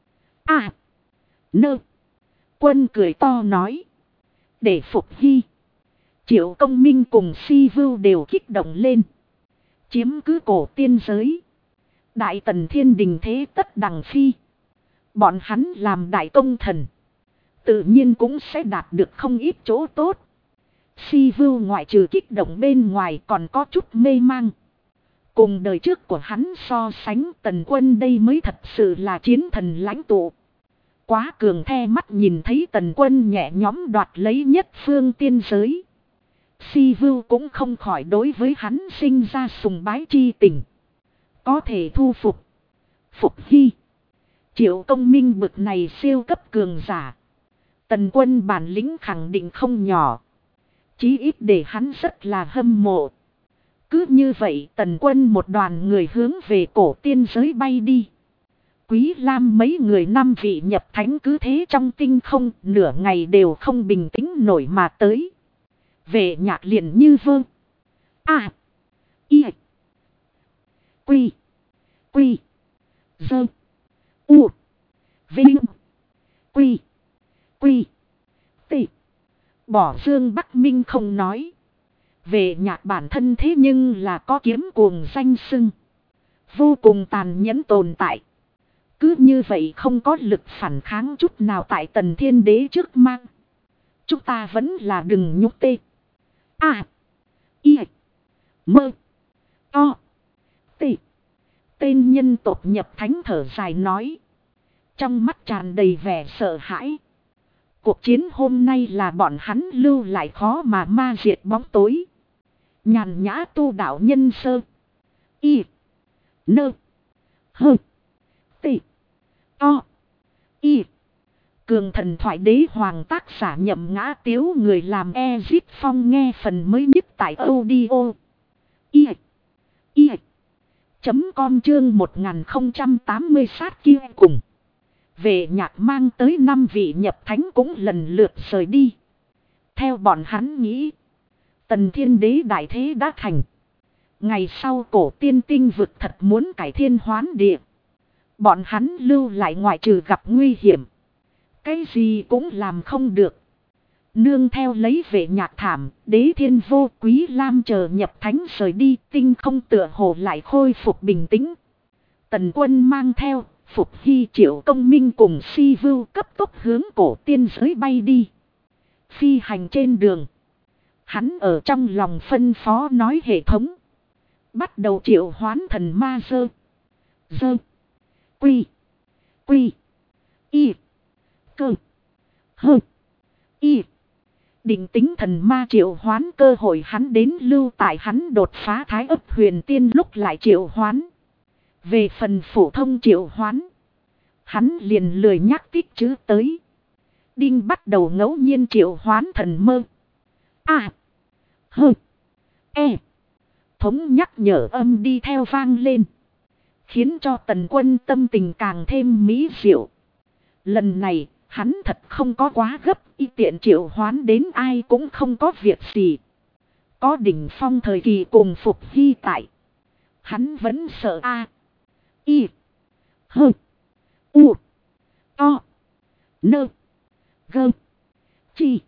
Nơ. Quân cười to nói. Để Phục Hy, Triệu Công Minh cùng Si Vưu đều kích động lên. Chiếm cứ cổ tiên giới. Đại Tần Thiên Đình thế tất đằng phi. Bọn hắn làm đại công thần. Tự nhiên cũng sẽ đạt được không ít chỗ tốt. Si Vưu ngoại trừ kích động bên ngoài còn có chút mê mang. Cùng đời trước của hắn so sánh, Tần Quân đây mới thật sự là chiến thần lãnh tụ. Quá cường the mắt nhìn thấy Tần Quân nhẹ nhõm đoạt lấy nhất phương tiên giới. Si Vưu cũng không khỏi đối với hắn sinh ra sùng bái chi tình. Có thể thu phục Phục Hy, Triệu Công Minh bực này siêu cấp cường giả. Tần Quân bản lĩnh khẳng định không nhỏ. Chí ít để hắn rất là hâm mộ. Cứ như vậy Tần Quân một đoàn người hướng về cổ tiên giới bay đi. Quý Lam mấy người 5 vị nhập thánh cứ thế trong tinh không, nửa ngày đều không bình tĩnh nổi mà tới. Về Nhạc liền như vơ. Y. Quy. Quy. Dơ. U. Vinh. Quy. Quy. T. Bỏ Dương Bắc Minh không nói. Về Nhạc bản thân thế nhưng là có kiếm cuồng danh xưng. Vô cùng tàn nhẫn tồn tại. Cứ như vậy không có lực phản kháng chút nào tại Tần Thiên Đế trước mang. Chúng ta vẫn là đừng nhúc tê. À. Y. Mơ. To. Tê. Tên nhân tộc Nhập Thánh thở dài nói. Trong mắt tràn đầy vẻ sợ hãi. Cuộc chiến hôm nay là bọn hắn lưu lại khó mà ma diệt bóng tối. Nhàn nhã tu đạo nhân sơ. Y. Nơ. Hơ. Tê. To. Y. Cường thần thoại đế hoàng tác giả Nhậm Ngã Tiếu, người làm Ezit Phong, nghe phần mới nhất tại audio. Y. Y. .com chương 1080 sát kia cùng. Về nhạc mang tới 5 vị nhập thánh cũng lần lượt rời đi. Theo bọn hắn nghĩ, Tần Thiên Đế đại thế đã thành. Ngày sau cổ tiên tinh vực thật muốn cải thiên hoán địa. Bọn hắn lưu lại ngoại trừ gặp nguy hiểm, cái gì cũng làm không được. Nương theo lấy Vệ Nhạc Thảm, Đế Thiên Vô, Quý Lam chờ nhập thánh rời đi, tinh không tựa hồ lại khôi phục bình tĩnh. Tần Quân mang theo Phục Hy, Triệu Công Minh cùng Si Vưu cấp tốc hướng cổ tiên giới bay đi. Phi hành trên đường, hắn ở trong lòng phân phó nói hệ thống. Bắt đầu triệu hoán thần ma dơ. Dơ. Quy. Quy. Y. Cơ. Hơ. Y. Định tính thần ma triệu hoán, cơ hội hắn đến lưu tại hắn đột phá Thái Ấp Huyền Tiên lúc lại triệu hoán. Về phần phổ thông triệu hoán, hắn liền lười nhắc tích chữ tới. Đinh bắt đầu ngẫu nhiên triệu hoán thần mơ. À. Hơ. E. Thống nhắc nhở âm đi theo vang lên, khiến cho Tần Quân tâm tình càng thêm mỹ diệu. Lần này, hắn thật không có quá gấp, y tiện triệu hoán đến ai cũng không có việc gì. Có đỉnh phong thời kỳ cùng Phục Hy tại, hắn vẫn sợ A. Y. Hơ. U. To. Nơ. Gơ. Chi.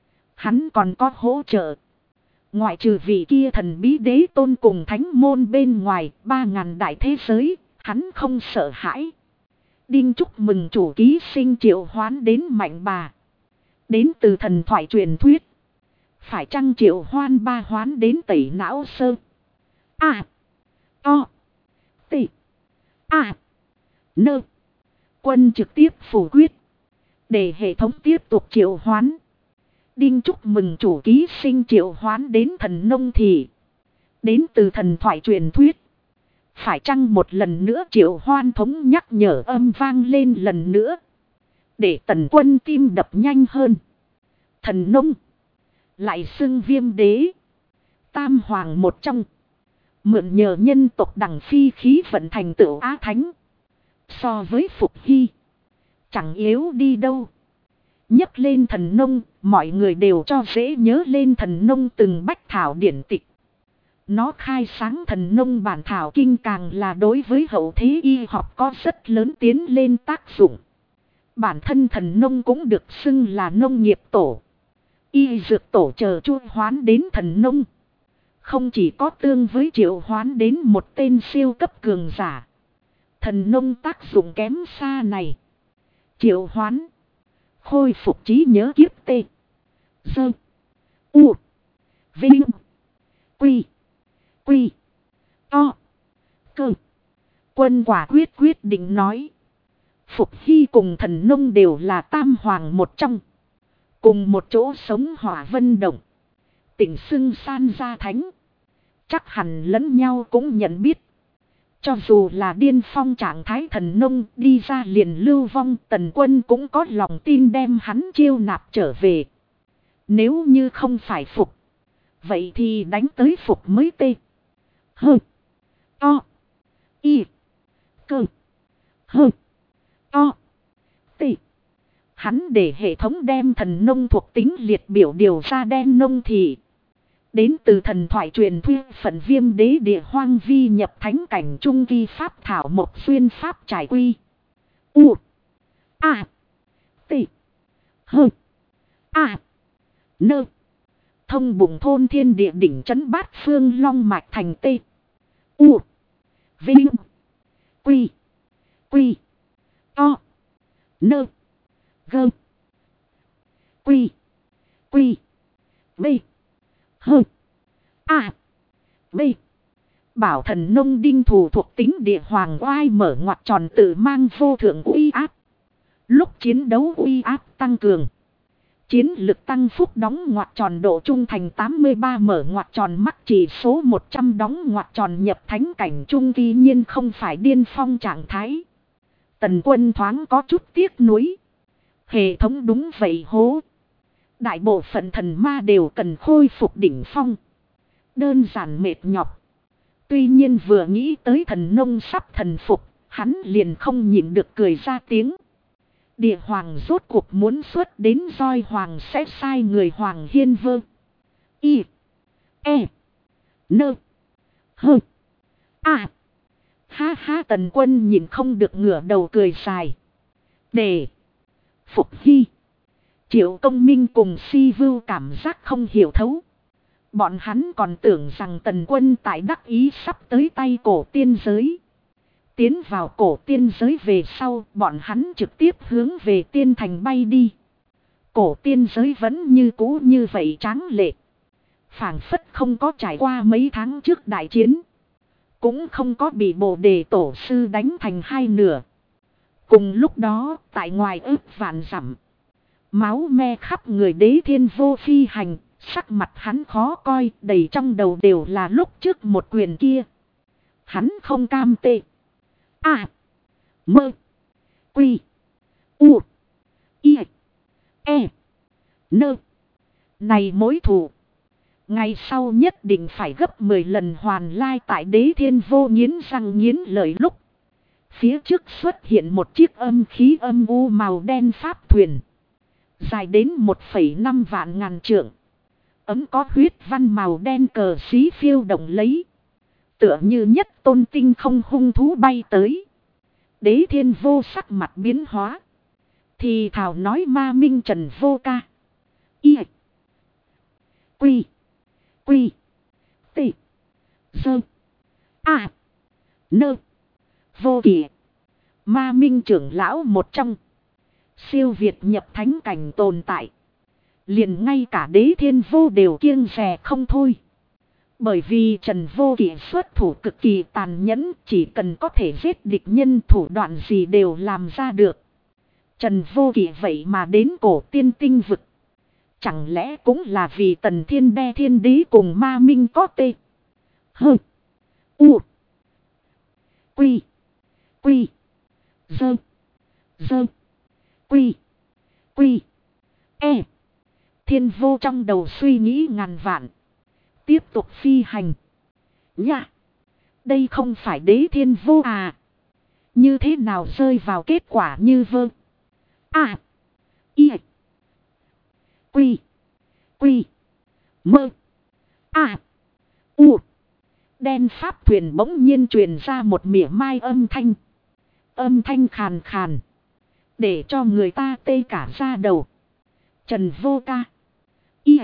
Hắn còn có hỗ trợ. Ngoại trừ vị kia thần bí đế tôn cùng thánh môn bên ngoài, 3.000 đại thế giới, hắn không sợ hãi. Đinh chúc mừng chủ ký sinh triệu hoán đến mạnh bà. Đến từ thần thoại truyền thuyết. Phải chăng triệu hoan ba hoán đến tẩy não sơ. À. To. Tị. À. Nơ. Quân trực tiếp phủ quyết. Để hệ thống tiếp tục triệu hoán. Đinh chúc mừng chủ ký sinh triệu hoán đến thần nông thị. Đến từ thần thoại truyền thuyết. Phải chăng một lần nữa triệu hoan thống nhắc nhở âm vang lên lần nữa. Để Tần Quân tim đập nhanh hơn. Thần nông. Lại xưng Viêm Đế. Tam hoàng một trong. Mượn nhờ nhân tộc đẳng phi khí vận thành tựu Á Thánh. So với Phục Hy, chẳng yếu đi đâu. Nhấc lên thần nông, mọi người đều cho dễ nhớ lên thần nông từng bách thảo điển tịch. Nó khai sáng thần nông bản thảo kinh, càng là đối với hậu thế y học có rất lớn tiến lên tác dụng. Bản thân thần nông cũng được xưng là nông nghiệp tổ. Y dược tổ chờ chu hoán đến thần nông. Không chỉ có tương với triệu hoán đến một tên siêu cấp cường giả. Thần nông tác dụng kém xa này. Triệu hoán. Khôi phục trí nhớ kiếp tê. Dơ. U. Vinh. Quy. Quy. To. Cơ. Quân quả quyết định nói. Phục Hy cùng thần nông đều là tam hoàng một trong. Cùng một chỗ sống hỏa vân động. Tỉnh xưng san gia thánh. Chắc hẳn lẫn nhau cũng nhận biết. Cho dù là điên phong trạng thái thần nông đi ra liền lưu vong, Tần Quân cũng có lòng tin đem hắn chiêu nạp trở về. Nếu như không phải Phục, vậy thì đánh tới Phục mới tê. Hơ. To. Y. Cơ. Hơ. To. Tê. Hắn để hệ thống đem thần nông thuộc tính liệt biểu điều ra đen nông thị. Đến từ thần thoại truyền thuyết phận Viêm Đế địa hoang vi nhập thánh cảnh trung kỳ pháp thảo một xuyên pháp trải quy. U. A. T. Hơ. A. Nơ. Thông bụng thôn thiên địa đỉnh trấn bát phương long mạch thành T. U. Vinh. Quy. Quy. O. Nơ. Gơ. Quy. Quy. B. Hơ. A. B. Bảo thần nông đinh thủ thuộc tính địa hoàng oai mở ngoặc tròn tự mang vô thượng uy áp. Lúc chiến đấu uy áp tăng cường. Chiến lực tăng phúc đóng ngoặc tròn độ trung thành 83 mở ngoặc tròn mắc chỉ số 100 đóng ngoặc tròn nhập thánh cảnh trung tuy nhiên không phải điên phong trạng thái. Tần Quân thoáng có chút tiếc nuối. Hệ thống đúng vậy hố. Đại bộ phận thần ma đều cần khôi phục đỉnh phong. Đơn giản mệt nhọc. Tuy nhiên vừa nghĩ tới thần nông sắp thần phục, hắn liền không nhịn được cười ra tiếng. Địa hoàng rốt cuộc muốn xuất đến roi hoàng sẽ sai người hoàng hiên vơ. Y. E. Nơ. Hơ. A. Ha ha, Tần Quân nhìn không được ngửa đầu cười dài. Để. Phục Hy. Triệu Công Minh cùng Si Vưu cảm giác không hiểu thấu. Bọn hắn còn tưởng rằng Tần Quân tại đắc ý sắp tới tay cổ tiên giới. Tiến vào cổ tiên giới về sau, bọn hắn trực tiếp hướng về tiên thành bay đi. Cổ tiên giới vẫn như cũ như vậy tráng lệ. Phảng phất không có trải qua mấy tháng trước đại chiến. Cũng không có bị Bồ Đề Tổ sư đánh thành hai nửa. Cùng lúc đó, tại ngoài ước vạn dặm, máu me khắp người Đế Thiên Vô phi hành, sắc mặt hắn khó coi, đầy trong đầu đều là lúc trước một quyền kia. Hắn không cam tệ. A. Mơ. Quy. U. I. E. Nơ. Này mối thù. Ngày sau nhất định phải gấp 10 lần hoàn lai tại Đế Thiên Vô nghiến răng nghiến lợi lúc. Phía trước xuất hiện một chiếc âm khí âm u màu đen pháp thuyền. Dài đến 1,5 vạn ngàn trượng. Ấm có huyết văn màu đen cờ xí phiêu động lấy. Tựa như nhất tôn tinh không hung thú bay tới. Đế Thiên Vô sắc mặt biến hóa. Thì thảo nói ma minh trần vô ca. Y. Quy. Quy. T. Dơ. A. Nơ. Vô kỷ. Ma minh trưởng lão một trong. Siêu việt nhập thánh cảnh tồn tại. Liền ngay cả Đế Thiên Vô đều kiêng dè không thôi. Bởi vì Trần Vô Kỵ xuất thủ cực kỳ tàn nhẫn, chỉ cần có thể giết địch nhân thủ đoạn gì đều làm ra được. Trần Vô Kỵ vậy mà đến cổ tiên tinh vực. Chẳng lẽ cũng là vì Tần Thiên Đe Thiên Đế cùng ma minh có tê. Hơ. U. Quy. Quy. Dơ. Dơ. Quy. Quy. E. Thiên Vô trong đầu suy nghĩ ngàn vạn. Tiếp tục phi hành. Nha. Đây không phải Đế Thiên Vô à. Như thế nào rơi vào kết quả như vơ. À. Y. Quy. Quy. Mơ. À. U. Đen pháp thuyền bỗng nhiên truyền ra một mỉa mai âm thanh. Âm thanh khàn khàn. Để cho người ta tê cả da đầu. Trần Vô ca. Y.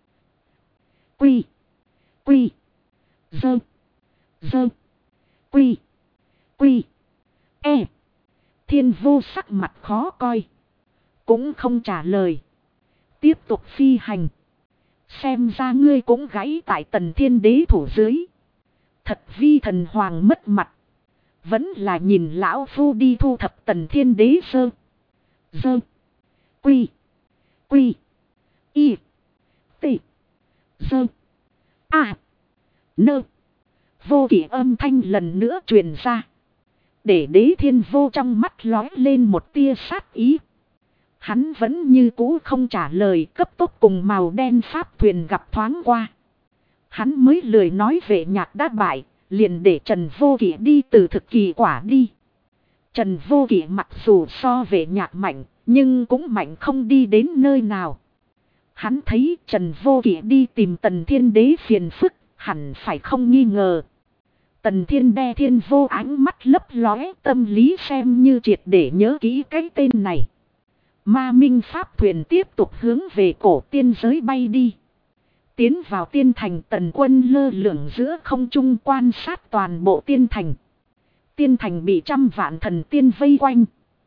Quy. Quy. Dơ. Dơ. Quy. Quy. E. Thiên Vô sắc mặt khó coi. Cũng không trả lời. Tiếp tục phi hành. Xem ra ngươi cũng gãy tại Tần Thiên Đế thủ dưới. Thật vi thần hoàng mất mặt. Vẫn là nhìn lão phu đi thu thập Tần Thiên Đế sơ. Dơ. Quy. Quy. Y. T. Dơ. A. Nơ. Vô kỷ âm thanh lần nữa truyền ra. Để Đế Thiên Vô trong mắt lóe lên một tia sát ý. Hắn vẫn như cũ không trả lời, cấp tốc cùng màu đen pháp thuyền gặp thoáng qua. Hắn mới lười nói Vệ Nhạc đã bại, liền để Trần Vô Kỵ đi từ thực kỳ quả đi. Trần Vô Kỵ mặc dù so Vệ Nhạc mạnh, nhưng cũng mạnh không đi đến nơi nào. Hắn thấy Trần Vô Kỵ đi tìm Tần Thiên Đế phiền phức, hẳn phải không nghi ngờ. Tần Thiên Đe Thiên Vô ánh mắt lấp lóe, tâm lý xem như triệt để nhớ kỹ cái tên này. Ma minh pháp thuyền tiếp tục hướng về cổ tiên giới bay đi. Tiến vào tiên thành, Tần Quân lơ lửng giữa không trung quan sát toàn bộ tiên thành. Tiên thành bị trăm vạn thần tiên vây quanh.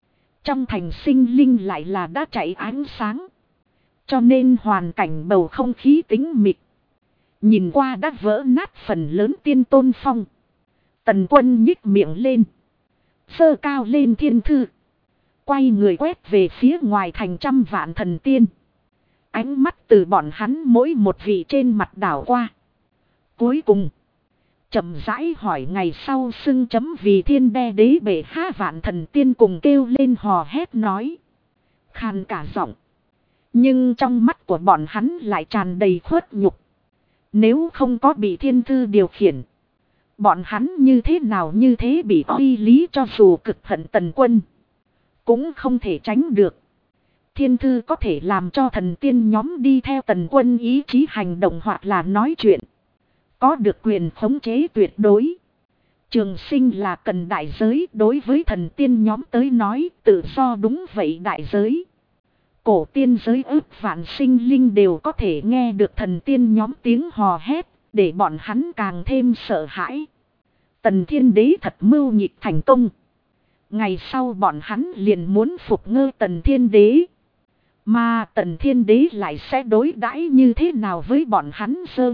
Trong thành sinh linh lại là đã chạy ánh sáng. Cho nên hoàn cảnh bầu không khí tĩnh mịch. Nhìn qua đã vỡ nát phần lớn tiên tôn phong. Tần Quân nhích miệng lên. Giơ cao lên thiên thư. Quay người quét về phía ngoài thành trăm vạn thần tiên. Ánh mắt từ bọn hắn mỗi một vị trên mặt đảo qua. Cuối cùng. Chậm rãi hỏi ngày sau xưng chấm vì thiên đe đế bệ ha vạn thần tiên cùng kêu lên hò hét nói. Khan cả giọng. Nhưng trong mắt của bọn hắn lại tràn đầy khuất nhục. Nếu không có bị thiên thư điều khiển. Bọn hắn như thế nào như thế bị uy lý cho dù cực hận Tần Quân. Cũng không thể tránh được. Thiên thư có thể làm cho thần tiên nhóm đi theo Tần Quân ý chí hành động hoặc là nói chuyện. Có được quyền khống chế tuyệt đối. Trường sinh là cần đại giới đối với thần tiên nhóm tới nói tự do đúng vậy đại giới. Cổ tiên giới ước vạn sinh linh đều có thể nghe được thần tiên nhóm tiếng hò hét để bọn hắn càng thêm sợ hãi. Tần Thiên Đế thật mưu nhịp thành công. Ngày sau bọn hắn liền muốn phục ngơ Tần Thiên Đế. Mà Tần Thiên Đế lại sẽ đối đãi như thế nào với bọn hắn dơ.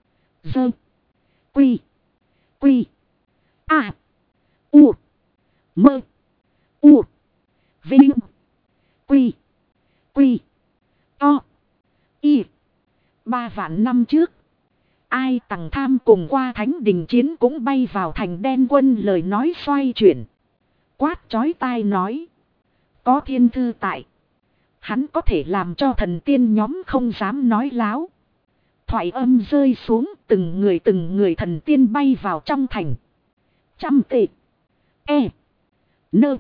Quy. U. Mơ. U. Vinh. Quy. To. Y. 3 vạn năm trước. Ai Tằng Tham cùng qua thánh đình chiến cũng bay vào thành đen quân lời nói xoay chuyển. Quát chói tai nói. Có thiên thư tại. Hắn có thể làm cho thần tiên nhóm không dám nói láo. Thoại âm rơi xuống từng người thần tiên bay vào trong thành. Trăm tệ. E. Nơ.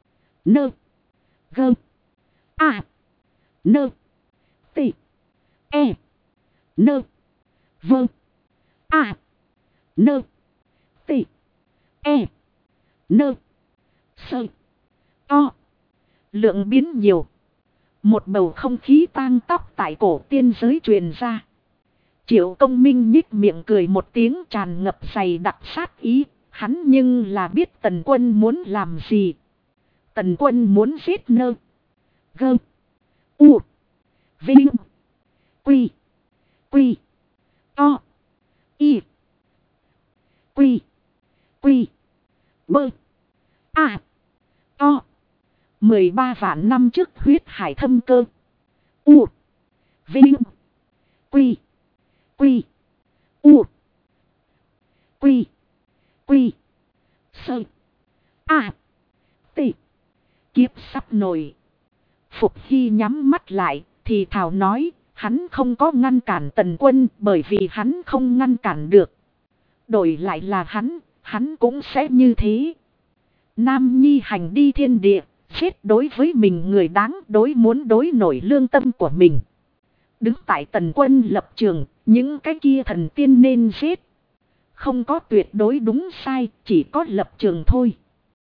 Gơ. A. Nơ. Tị. E. Nơ. Vơ. A. Nơ. Tị. E. Nơ. Sơ. To. Lượng biến nhiều. Một bầu không khí tang tóc tại cổ tiên giới truyền ra. Triệu Công Minh nhích miệng cười một tiếng tràn ngập dày đặc sát ý. Hắn nhưng là biết Tần Quân muốn làm gì. Tần Quân muốn giết Nơ. Gơ. U. Vinh. Quy. To. Y. Quy. Bơ. A. To. 13 vạn năm trước huyết hải thâm cơ. U. Vinh. Quy. U. Quy. Sơ. A. Tị. Kiếp sắp nổi. Phục Hy nhắm mắt lại thì thảo nói. Hắn không có ngăn cản Tần Quân bởi vì hắn không ngăn cản được. Đổi lại là hắn cũng sẽ như thế. Nam Nhi hành đi thiên địa. Giết đối với mình người đáng đối muốn đối nổi lương tâm của mình. Đứng tại Tần Quân lập trường, những cái kia thần tiên nên giết. Không có tuyệt đối đúng sai, chỉ có lập trường thôi.